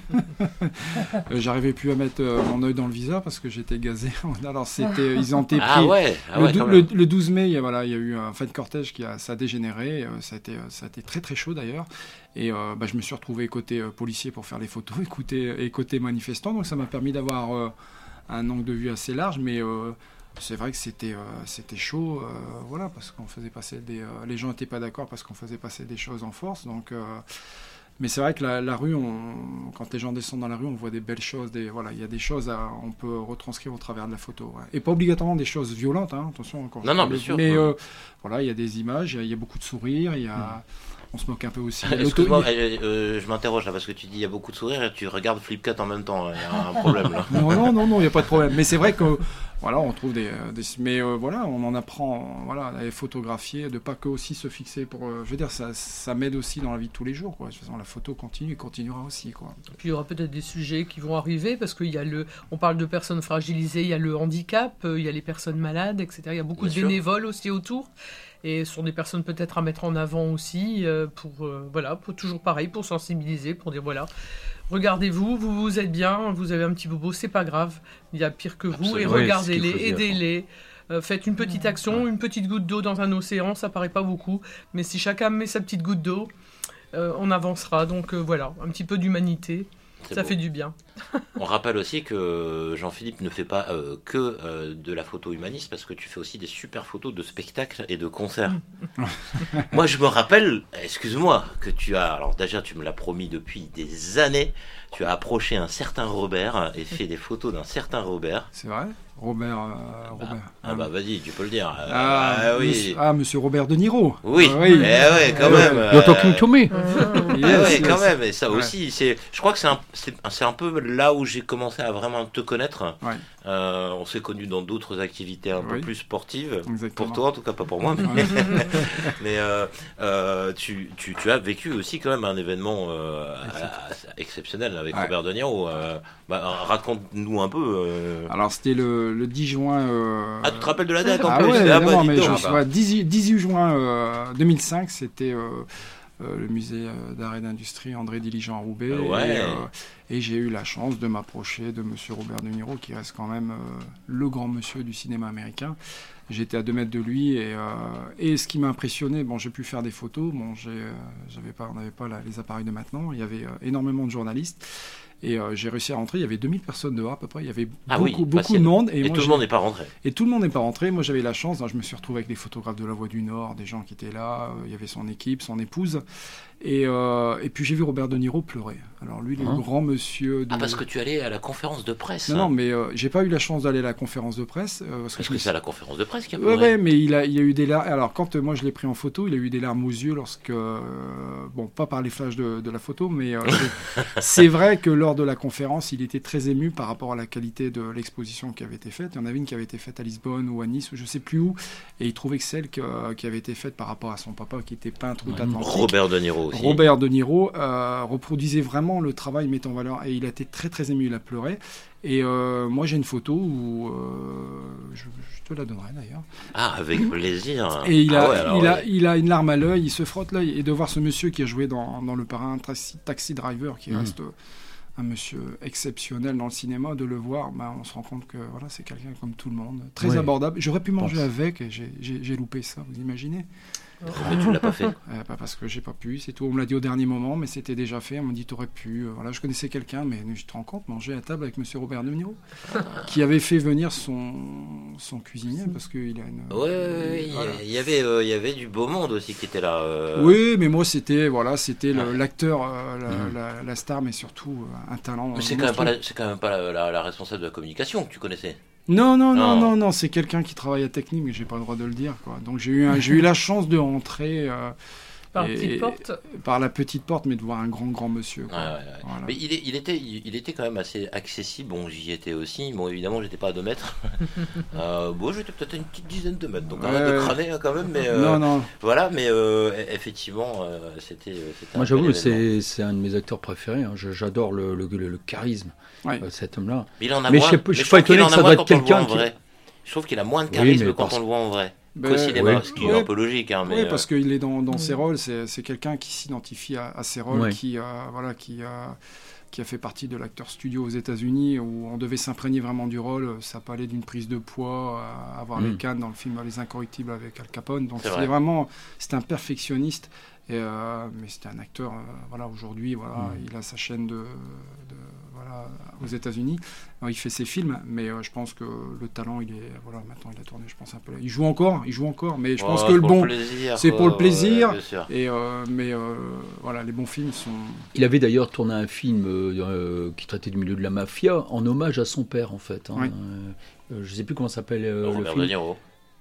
S10: Euh, J'arrivais plus à mettre euh, mon œil dans le viseur parce que j'étais gazé. Alors c'était, ils ont été pris.
S3: Ah ouais, ah
S10: le,
S3: ouais,
S10: dou-
S3: quand
S10: le,
S3: même.
S10: le douze mai, il y a, voilà, il y a eu un fin de cortège qui a, ça a dégénéré. euh, ça a été, euh, ça a été très très chaud d'ailleurs. Et euh, bah, je me suis retrouvé côté euh, policier pour faire les photos et côté, et côté manifestant. Donc ça m'a permis d'avoir euh, un angle de vue assez large, mais euh, c'est vrai que c'était, euh, c'était chaud, euh, voilà, parce qu'on faisait passer des, euh, les gens n'étaient pas d'accord parce qu'on faisait passer des choses en force. Donc, euh, mais c'est vrai que la, la rue, on, quand les gens descendent dans la rue, on voit des belles choses, des, voilà, il y a des choses à, on peut retranscrire au travers de la photo. Ouais. Et pas obligatoirement des choses violentes, hein, attention. Quand
S3: Non,
S10: je
S3: non,
S10: parle
S3: bien
S10: de-
S3: sûr.
S10: Mais
S3: Mm.
S10: euh, voilà, il y a des images, il y a, il y a beaucoup de sourires, il y a, on se moque un peu aussi. Il y a l'auto-
S3: Excuse-moi, euh, euh, je m'interroge là parce que tu dis il y a beaucoup de sourires et tu regardes Flipkart en même temps. Il y a un problème là.
S10: Non, non, non, non, il n'y a pas de problème. Mais c'est vrai que, voilà, on trouve des, euh, des mais euh, voilà, on en apprend, voilà, à les photographier, de pas que aussi se fixer pour, euh, je veux dire, ça, ça m'aide aussi dans la vie de tous les jours, quoi. De toute façon, la photo continue et continuera aussi, quoi.
S9: Puis il y aura peut-être des sujets qui vont arriver parce qu'il y a le, on parle de personnes fragilisées, il y a le handicap, euh, il y a les personnes malades, et cetera. Il y a beaucoup
S3: Bien
S9: de
S3: sûr.
S9: bénévoles aussi autour. Et ce sont des personnes peut-être à mettre en avant aussi, euh, pour, euh, voilà, pour toujours pareil, pour sensibiliser, pour dire voilà, regardez-vous, vous vous êtes bien, vous avez un petit bobo, c'est pas grave, il y a pire que vous, et
S4: Absolument. Oui,
S9: regardez-les,
S4: c'est ce qu'il faut dire.
S9: aidez-les. Euh, faites une petite action, une petite goutte d'eau dans un océan, ça paraît pas beaucoup, mais si chacun met sa petite goutte d'eau, euh, on avancera. Donc euh, voilà, un petit peu d'humanité,
S3: C'est
S9: ça
S3: beau.
S9: fait du bien.
S3: On rappelle aussi que Jean-Philippe ne fait pas euh, que euh, de la photo humaniste parce que tu fais aussi des super photos de spectacles et de concerts. Moi, je me rappelle, excuse-moi, que tu as, alors déjà tu me l'as promis depuis des années, tu as approché un certain Robert et fait des photos d'un certain Robert.
S10: C'est vrai? Robert. Euh, Robert.
S3: Ah, ah bah vas-y, tu peux le dire. Euh,
S10: ah,
S3: ah oui.
S10: Monsieur, ah, Monsieur Robert De Niro.
S3: Oui.
S10: Ah, oui.
S3: Eh ouais, quand
S10: euh,
S3: même.
S4: You're talking to me.
S10: Yes,
S3: ah ouais,
S10: yes.
S3: quand même. Et ça
S10: ouais.
S3: aussi, c'est. Je crois que c'est un, c'est, c'est un peu là où j'ai commencé à vraiment te connaître.
S10: Ouais.
S3: Euh, on s'est connus dans d'autres activités un
S10: oui.
S3: peu plus sportives.
S10: Exactement.
S3: Pour toi, en tout cas, pas pour moi. Mais, mais euh, euh, tu, tu, tu as vécu aussi quand même un événement euh, exceptionnel avec ouais. Robert De Niro. Euh, bah, raconte-nous un peu. Euh...
S10: Alors c'était le, le dix juin. Euh...
S3: Ah, tu te rappelles de la date en
S10: ah
S3: plus?
S10: ouais,
S3: ah,
S10: non,
S3: bah,
S10: mais je,
S3: donc, bah.
S10: ouais, dix-huit, dix-huit juin euh, deux mille cinq, c'était euh, euh, le musée d'art et d'industrie André Diligent à Roubaix.
S3: Euh, ouais.
S10: Et, euh, et j'ai eu la chance de m'approcher de Monsieur Robert De Niro, qui reste quand même euh, le grand monsieur du cinéma américain. J'étais à deux mètres de lui et, euh, et ce qui m'a impressionné, bon, j'ai pu faire des photos. Bon, j'ai, euh, j'avais pas, on n'avait pas la, les appareils de maintenant. Il y avait euh, énormément de journalistes. Et euh, j'ai réussi à rentrer, il y avait deux mille personnes dehors à peu près, il y avait
S3: ah
S10: beaucoup,
S3: oui,
S10: beaucoup de monde.
S3: Et,
S10: et
S3: moi, tout le monde n'est pas rentré.
S10: Et tout le monde n'est pas rentré. Moi j'avais la chance, hein, je me suis retrouvé avec des photographes de La Voix du Nord, des gens qui étaient là, euh, il y avait son équipe, son épouse. Et, euh, et puis j'ai vu Robert De Niro pleurer. Alors lui, le
S3: hein
S10: grand monsieur... De...
S3: Ah, parce que tu allais à la conférence de presse.
S10: Non,
S3: hein.
S10: non, mais euh, j'ai pas eu la chance d'aller à la conférence de presse. Euh, parce
S3: parce
S10: que,
S3: que c'est à la conférence de presse qu'il a
S10: pleuré.
S3: pleuré.
S10: Ouais, mais il a, il a eu des larmes. Alors quand euh, moi je l'ai pris en photo, il a eu des larmes aux yeux lorsque... Euh, bon, pas par les flashs de, de la photo, mais euh, c'est, c'est vrai que lors de la conférence, il était très ému par rapport à la qualité de l'exposition qui avait été faite. Il y en avait une qui avait été faite à Lisbonne ou à Nice, ou je sais plus où, et il trouvait que celle que, euh, qui avait été faite par rapport à son papa qui était peintre outre-Atlantique.
S3: Robert De Niro aussi.
S10: Robert De Niro euh, reproduisait vraiment le travail mettant en valeur, et il a été très très ému, il a pleuré. Et euh, moi j'ai une photo où euh, je, je te la donnerai d'ailleurs.
S3: Ah, avec plaisir.
S10: Et il a,
S3: ah ouais, alors,
S10: il,
S3: ouais.
S10: a, il a une larme à l'œil, il se frotte l'œil, et de voir ce monsieur qui a joué dans, dans Le Parrain, Taxi, Taxi Driver, qui mmh. reste un monsieur exceptionnel dans le cinéma, de le voir, bah, on se rend compte que voilà, c'est quelqu'un comme tout le monde, très ouais. abordable. J'aurais pu manger Pense. avec, et j'ai, j'ai, j'ai loupé ça, vous imaginez?
S3: Mais tu l'as pas fait.
S10: Euh, bah parce que j'ai pas pu, c'est tout. On me l'a dit au dernier moment, mais c'était déjà fait. On m'a dit t'aurais pu. Euh, voilà, je connaissais quelqu'un, mais je te rends compte, manger à table avec Monsieur Robert De Niro, qui avait fait venir son son cuisinier parce qu'il a une.
S3: Ouais, euh, voilà. il y avait euh, il y avait du beau monde aussi qui était là. Euh...
S10: Oui, mais moi c'était voilà, c'était
S3: ouais.
S10: le, l'acteur, euh, la, mmh. la, la star, mais surtout euh, un talent.
S3: Mais c'est, quand même pas la, c'est quand même pas la, la, la responsable de la communication que tu connaissais.
S10: Non, non, non, non, non, non, c'est quelqu'un qui travaille à Technique, mais j'ai pas le droit de le dire, quoi. Donc j'ai eu, un, j'ai eu la chance de rentrer euh,
S9: par,
S10: et,
S9: la petite porte.
S10: par la petite porte, mais de voir un grand, grand monsieur. Quoi.
S3: Ouais, ouais, ouais. Voilà. Mais il, est, il, était, il, il était quand même assez accessible. Bon, j'y étais aussi. Bon, évidemment, j'étais pas à deux mètres. euh, bon, j'étais peut-être à une petite dizaine de mètres, donc ouais, arrête de crâner hein, quand même. Mais euh,
S10: non, non.
S3: Voilà, mais euh, effectivement, euh, c'était, c'était.
S4: Moi, j'avoue, c'est, c'est un de mes acteurs préférés. Hein. J'adore le, le, le, le charisme
S10: ouais.
S4: de cet homme-là.
S3: Mais il en a
S4: mais
S3: moins.
S4: je ne suis pas étonné que ça doit être quelqu'un qui.
S3: Je trouve qu'il a moins de charisme
S4: oui,
S3: quand
S4: parce...
S3: on le voit en vrai.
S10: Ben,
S3: qu'au cinéma,
S10: ouais.
S3: ce qui est
S10: ouais.
S3: un peu logique. Hein, mais
S10: oui,
S3: euh...
S10: parce qu'il est dans, dans ses rôles, c'est, c'est quelqu'un qui s'identifie à, à ses rôles, ouais. qui, euh, voilà, qui, euh, qui a fait partie de l'acteur studio aux États-Unis, où on devait s'imprégner vraiment du rôle. Ça peut aller d'une prise de poids à avoir mm. les cannes dans le film Les Incorruptibles avec Al Capone. Donc c'est, c'est vraiment, c'est un perfectionniste. Et, euh, mais c'était un acteur, euh, voilà, aujourd'hui, voilà, mm. il a sa chaîne de, de voilà, aux États-Unis. Alors, il fait ses films, mais euh, je pense que le talent, il est, voilà, maintenant il a tourné, je pense un peu. Là. Il joue encore, il joue encore, mais je
S3: oh,
S10: pense que le bon,
S3: le plaisir,
S10: c'est
S3: quoi.
S10: pour le plaisir.
S3: Ouais,
S10: et euh, mais euh, voilà, les bons films sont.
S4: Il avait d'ailleurs tourné un film euh, qui traitait du milieu de la mafia en hommage à son père, en fait. Hein.
S10: Oui.
S4: Euh, je sais plus comment s'appelle euh, le,
S3: le
S4: film.
S3: De Niro.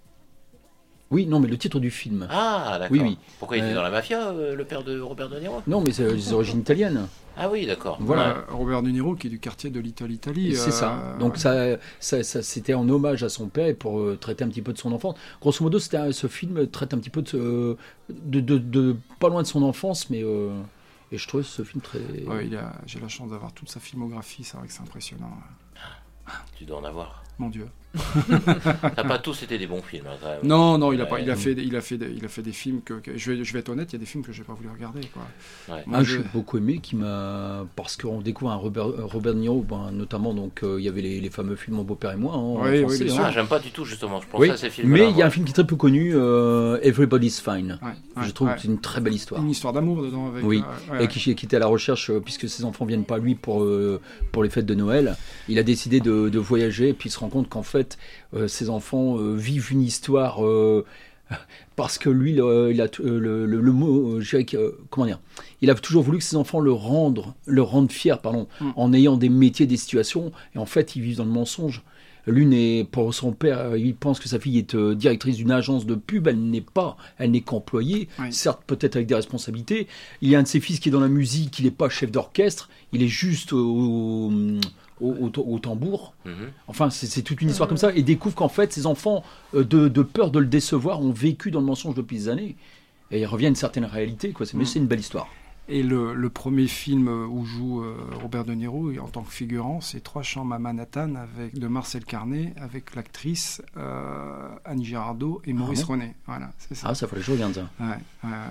S4: Oui, non, mais le titre du film.
S3: Ah, d'accord.
S4: Oui, oui.
S3: Pourquoi il était
S4: euh...
S3: dans la mafia, euh, le père de Robert De Niro?
S4: Non, mais c'est des origines italiennes.
S3: Ah oui, d'accord.
S10: Voilà, ouais. Robert De Niro qui est du quartier de Little Italy.
S4: C'est euh... ça. Donc ça, ça, ça, c'était en hommage à son père et pour euh, traiter un petit peu de son enfance. Grosso modo, c'était, ce film traite un petit peu de, euh, de, de, de pas loin de son enfance, mais euh, et je trouve ce film très.
S10: Ouais, il a, j'ai la chance d'avoir toute sa filmographie. C'est vrai que c'est impressionnant.
S3: Tu dois en avoir.
S10: Mon Dieu.
S3: T'as pas tous été des bons films. Hein, quand même.
S10: Non, non, il a pas. Il a fait, il a fait, des, il a fait des films que, que je vais, je vais être honnête, il y a des films que j'ai pas voulu regarder, quoi.
S3: Ouais.
S4: Moi, ah, je... j'ai beaucoup aimé, qui m'a, parce qu'on découvre un Robert, Robert De Niro, ben, notamment donc il euh, y avait les, les fameux films Mon beau-père et moi. Hein,
S10: oui,
S4: français,
S10: oui, bien
S3: hein.
S10: sûr.
S3: Ah, j'aime pas du tout justement. Je pense
S4: oui,
S3: à ces films.
S4: Mais il y a un film qui est très peu connu, euh, Everybody's Fine.
S10: Ouais,
S4: je
S10: ouais,
S4: trouve
S10: ouais.
S4: que c'est une très belle histoire.
S10: Une histoire d'amour dedans, avec.
S4: Oui.
S10: Euh, ouais,
S4: et qui, qui était à la recherche, euh, puisque ses enfants viennent pas lui pour euh, pour les fêtes de Noël. Il a décidé de, de voyager, et puis il se rend compte qu'en fait, euh, ses enfants euh, vivent une histoire euh, parce que lui, le, il a le, le, le, le mot, euh, comment dire, il a toujours voulu que ses enfants le rendent, le rendent fier, pardon, mm. en ayant des métiers, des situations, et en fait, ils vivent dans le mensonge. L'une est pour son père, euh, il pense que sa fille est euh, directrice d'une agence de pub, elle n'est pas, elle n'est qu'employée,
S10: Oui.
S4: certes peut-être avec des responsabilités. Il y a un de ses fils qui est dans la musique, il n'est pas chef d'orchestre, il est juste au, au, au, au tambour.
S3: Mhm.
S4: Enfin, c'est, c'est toute une histoire comme ça, et découvre qu'en fait, ses enfants, euh, de, de peur de le décevoir, ont vécu dans le mensonge depuis des années. Et il revient à une certaine réalité, quoi. C'est, mais
S10: Mm.
S4: c'est une belle histoire.
S10: Et le, le premier film où joue euh, Robert De Niro en tant que figurant, c'est Trois chambres à Manhattan avec, de Marcel Carné avec l'actrice euh, Annie Girardot et Maurice
S4: Ah bon
S10: René. Voilà, c'est ça.
S4: Ah, ça fallait que je regarde ça.
S10: Ouais, ouais, ouais.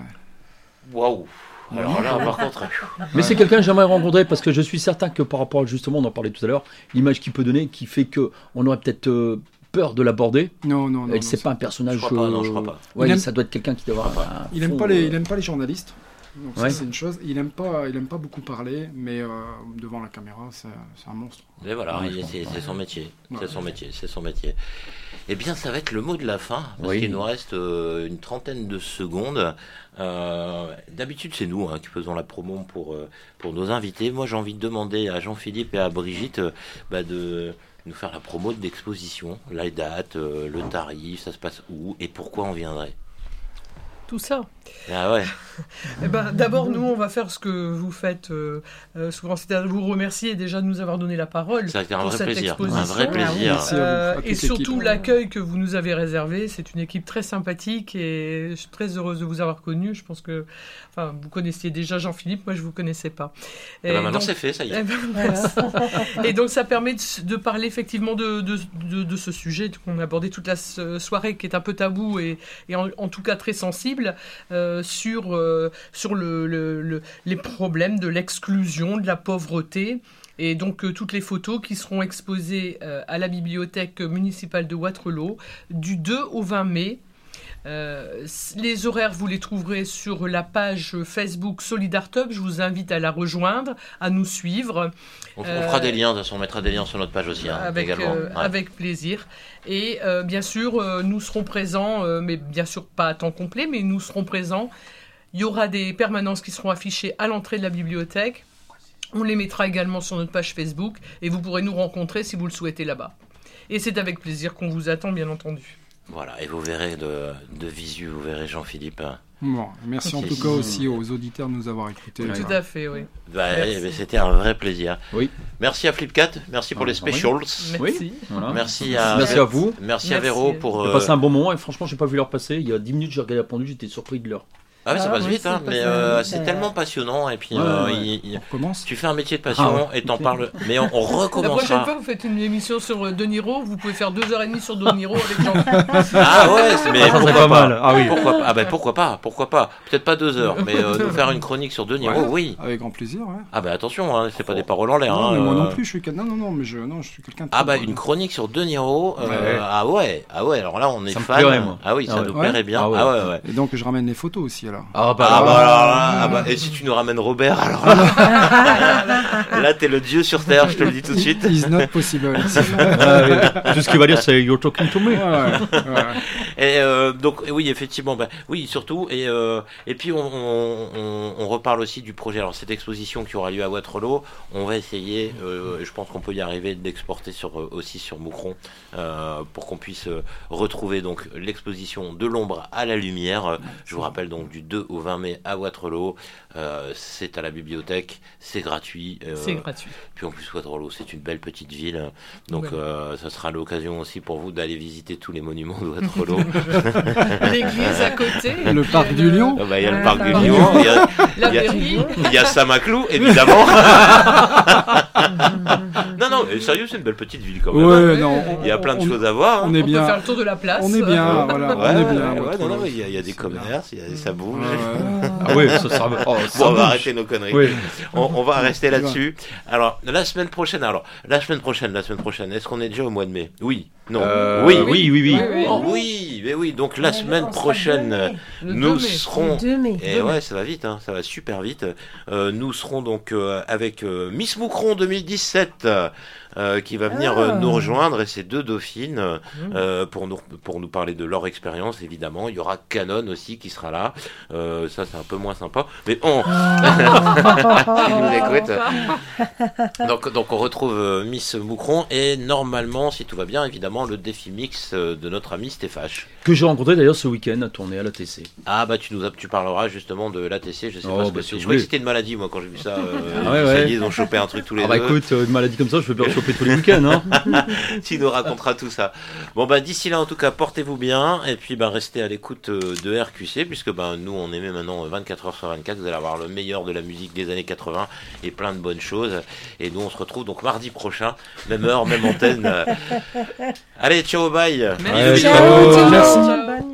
S3: Waouh. Alors là, par contre.
S4: Mais c'est quelqu'un que j'aimerais rencontrer parce que je suis certain que par rapport, justement, on en parlait tout à l'heure, l'image qu'il peut donner qui fait qu'on aurait peut-être euh, peur de l'aborder.
S10: Non, non, non.
S4: Elle,
S10: non,
S4: c'est
S10: c'est-
S4: pas un personnage.
S3: Je crois pas, non, je crois pas.
S4: Ouais,
S10: Il aime-
S4: ça doit être quelqu'un qui doit avoir. un
S10: Il aime
S4: fond,
S10: pas les,
S4: euh,
S10: il aime pas les journalistes. Donc ça,
S4: Ouais.
S10: c'est une chose. Il aime pas, il aime pas beaucoup parler, mais euh, devant la caméra, c'est, c'est un monstre.
S3: Et voilà,
S4: Ouais,
S3: il-
S4: je pense,
S3: c'est,
S4: ouais.
S3: c'est son métier.
S10: Ouais.
S3: C'est son métier. C'est son métier. Eh bien, ça va être le mot de la fin, parce
S4: Oui.
S3: qu'il nous reste euh, une trentaine de secondes. Euh, d'habitude, c'est nous hein, qui faisons la promo pour, euh, pour nos invités. Moi, j'ai envie de demander à Jean-Philippe et à Brigitte euh, bah, de nous faire la promo de l'exposition, la date, euh, le tarif, ça se passe où et pourquoi on viendrait.
S9: Tout ça.
S3: Ah ouais.
S9: Eh ben, d'abord, nous, on va faire ce que vous faites euh, euh, souvent, c'est-à-dire vous remercier déjà de nous avoir donné la parole
S3: Ça a été un
S9: pour
S3: vrai
S9: cette
S3: plaisir,
S9: exposition.
S3: un vrai plaisir.
S10: Merci à vous,
S9: Euh,
S10: à toute
S9: et surtout
S10: l'équipe.
S9: l'accueil que vous nous avez réservé. C'est une équipe très sympathique et je suis très heureuse de vous avoir connu. Je pense que, enfin, vous connaissiez déjà Jean-Philippe, moi je vous connaissais pas.
S3: Eh ben, maintenant,
S9: donc-
S3: c'est fait, ça y est.
S9: Eh ben, voilà. Et donc ça permet de, de parler effectivement de, de, de, de ce sujet qu'on a abordé toute la so- soirée, qui est un peu tabou et, et en, en tout cas très sensible euh, sur euh, sur le, le, le- les problèmes de l'exclusion, de la pauvreté. Et donc euh, toutes les photos qui seront exposées euh, à la bibliothèque municipale de Waterloo du deux au vingt mai. Euh, les horaires, vous les trouverez sur la page Facebook Solidartub. Je vous invite à la rejoindre, à nous suivre.
S3: On, on
S9: Euh,
S3: fera des liens, de toute façon, on mettra des liens sur notre page aussi, hein,
S9: avec,
S3: également.
S9: euh,
S3: Ouais.
S9: avec plaisir. Et euh, bien sûr, euh, nous serons présents, euh, mais bien sûr pas à temps complet, mais nous serons présents. Il y aura des permanences qui seront affichées à l'entrée de la bibliothèque. On les mettra également sur notre page Facebook et vous pourrez nous rencontrer si vous le souhaitez là-bas. Et c'est avec plaisir qu'on vous attend, bien entendu.
S3: Voilà, et vous verrez de, de visu, vous verrez Jean-Philippe.
S10: Bon, merci en
S3: Si,
S10: tout
S3: si.
S10: cas aussi aux auditeurs de nous avoir écoutés.
S9: Tout à fait, oui.
S3: Bah,
S9: Merci.
S3: eh ben, c'était un vrai plaisir.
S4: Oui.
S3: Merci à Flipcat, merci pour
S4: Ah,
S3: les
S4: bah, oui.
S3: specials.
S9: Merci.
S4: Oui, voilà.
S3: Merci à,
S4: Merci à vous.
S3: Merci à
S9: Merci.
S3: Véro pour.
S4: J'ai
S3: euh,
S4: passé un bon moment et franchement, j'ai pas vu l'heure passer. Il y a dix minutes, j'ai regardé la pendule, j'étais surpris de l'heure.
S3: Ah ouais, ça
S15: Ah,
S3: passe
S15: oui,
S3: vite,
S15: c'est
S3: hein,
S15: pas
S3: mais
S15: ça.
S3: euh, c'est
S15: Ouais.
S3: tellement passionnant. Et puis,
S4: Ouais,
S3: euh,
S4: ouais.
S3: il- il-
S10: On commence.
S3: tu fais un métier de passion
S4: Ah
S3: et t'en parles. Mais on, on
S9: La prochaine
S3: recommencera.
S9: fois, vous faites une émission sur euh, De Niro. Vous pouvez faire deux heures et demie sur De Niro avec Jean.
S3: Ah ouais, c'est- mais
S4: Ah, ça
S3: pourquoi
S4: serait pas
S3: pas,
S4: mal. Ah oui.
S3: Pourquoi pas Ah ben pourquoi pas Pourquoi pas Peut-être pas deux heures, mais euh, nous faire une chronique sur De Niro,
S10: Ouais,
S3: oui.
S10: Avec grand plaisir, ouais.
S3: Ah ben attention, hein, c'est pas des paroles en l'air.
S10: Non,
S3: hein,
S10: mais moi
S3: euh.
S10: non plus, je suis quelqu'un. Non, non, non, mais je, non, je suis quelqu'un. de
S3: Ah
S10: très
S3: bah
S10: bon.
S3: une chronique sur De Niro, euh,
S4: Ouais.
S3: ah ouais, ah ouais, alors là on est
S4: Ça me
S3: fan.
S4: plairait, moi.
S3: Ah oui, ça
S4: Ah ouais.
S3: nous
S10: Ouais.
S3: plairait bien.
S4: Ah ouais.
S3: Ah ouais, ouais.
S10: Et donc je ramène les photos aussi alors.
S4: Ah bah,
S3: Ah
S4: alors,
S3: bah, alors là, ah bah, et si tu nous ramènes Robert, alors là, là t'es le dieu sur terre, je te le dis tout de suite.
S10: Is not possible.
S4: ah, oui. Tout ce qu'il va dire, c'est You're talking to me.
S10: Ouais, ouais, ouais.
S3: Et euh, donc oui, effectivement, bah, oui, surtout. Et, euh, et puis on, on, on, on reparle aussi du projet. Alors cette exposition qui aura lieu à Waterloo, on va essayer, euh, et je pense qu'on peut y arriver, d'exporter sur, euh, aussi sur Moucron euh, pour qu'on puisse euh, retrouver donc l'exposition de l'ombre à la lumière. Euh, Je vous rappelle donc du deux au vingt mai à Waterloo. Euh, c'est à la bibliothèque, c'est gratuit. euh,
S9: C'est gratuit.
S3: Puis en plus Waterloo, c'est une belle petite ville, donc
S9: Ouais.
S3: euh, ça sera l'occasion aussi pour vous d'aller visiter tous les monuments de Waterloo.
S9: L'église à côté.
S10: Le
S9: et puis,
S10: parc du
S9: euh,
S10: Lion.
S3: Ah bah, il y a le
S15: Ouais,
S3: parc
S15: ça
S3: du
S15: va.
S3: Lion, il y a,
S9: La
S3: il y a-
S9: mairie.
S3: il y a Saint-Maclou, évidemment. non, non, mais sérieux, c'est une belle petite ville quand même.
S10: Ouais, non.
S3: Il y a plein de
S10: on-
S3: choses à voir. hein.
S10: On est
S9: On peut faire
S10: bien.
S9: le tour de la place.
S10: On est bien, voilà.
S3: Ouais,
S10: On est
S3: ouais,
S10: bien.
S3: ouais,
S10: Waterloo.
S3: non, non, il y a, il y a des
S10: C'est bien.
S3: commerces, il y a, ça bouge.
S10: Ouais, ouais.
S4: Ah oui, ça sera. Oh, ça
S3: Bon, on va
S4: bouge.
S3: arrêter nos conneries.
S4: Oui.
S3: On, on va rester là-dessus. Alors, la semaine prochaine, alors, la semaine prochaine, la semaine prochaine, est-ce qu'on est déjà au mois de mai? Oui. Non.
S4: Euh,
S3: oui.
S4: oui, oui, oui.
S9: Oui, oui.
S3: Oh, oui, mais oui. Donc la
S15: Ouais,
S3: semaine
S15: on sera
S3: prochaine,
S15: le deux mai.
S9: Le
S3: nous
S9: deux mai.
S3: serons.
S15: Le deux mai.
S3: Et ouais, ça va vite, hein, ça va super vite. Euh, nous serons donc euh, avec euh, Miss Moucron deux mille dix-sept euh, qui va venir euh,
S15: Ah.
S3: nous rejoindre et ses deux dauphines euh, pour nous pour nous parler de leur expérience évidemment. Il y aura Canon aussi qui sera là. Euh, ça c'est un peu moins sympa, mais on il nous écoute. Donc, donc on retrouve euh, Miss Moucron et normalement, si tout va bien, évidemment, le défi mix euh, de notre ami Stéphane.
S4: Que j'ai rencontré d'ailleurs ce week-end à tourner à l'A T C.
S3: Ah bah tu nous as, tu parleras justement de l'A T C, je sais
S4: Oh,
S3: pas ce
S4: bah,
S3: que
S4: si
S3: c'est.
S4: vous
S3: Je croyais
S4: voulez.
S3: que c'était une maladie moi quand j'ai vu ça. Euh,
S4: Ah ouais,
S3: ça
S4: ouais.
S3: y est, ils ont chopé un truc tous les
S4: Ah bah
S3: deux.
S4: écoute, euh, une maladie comme ça, je peux bien le choper tous les week-ends. Hein.
S3: Tu nous raconteras tout ça. Bon bah d'ici là en tout cas portez-vous bien et puis bah restez à l'écoute euh, de R Q C puisque bah nous on émet maintenant vingt-quatre heures sur vingt-quatre, vous allez avoir le meilleur de la musique des années quatre-vingts et plein de bonnes choses et nous on se retrouve donc mardi prochain, même heure, même antenne. Allez ciao bye.
S9: Merci.
S3: Bisous, bisous.
S4: Ciao, ciao.
S15: Ciao, bonne nuit.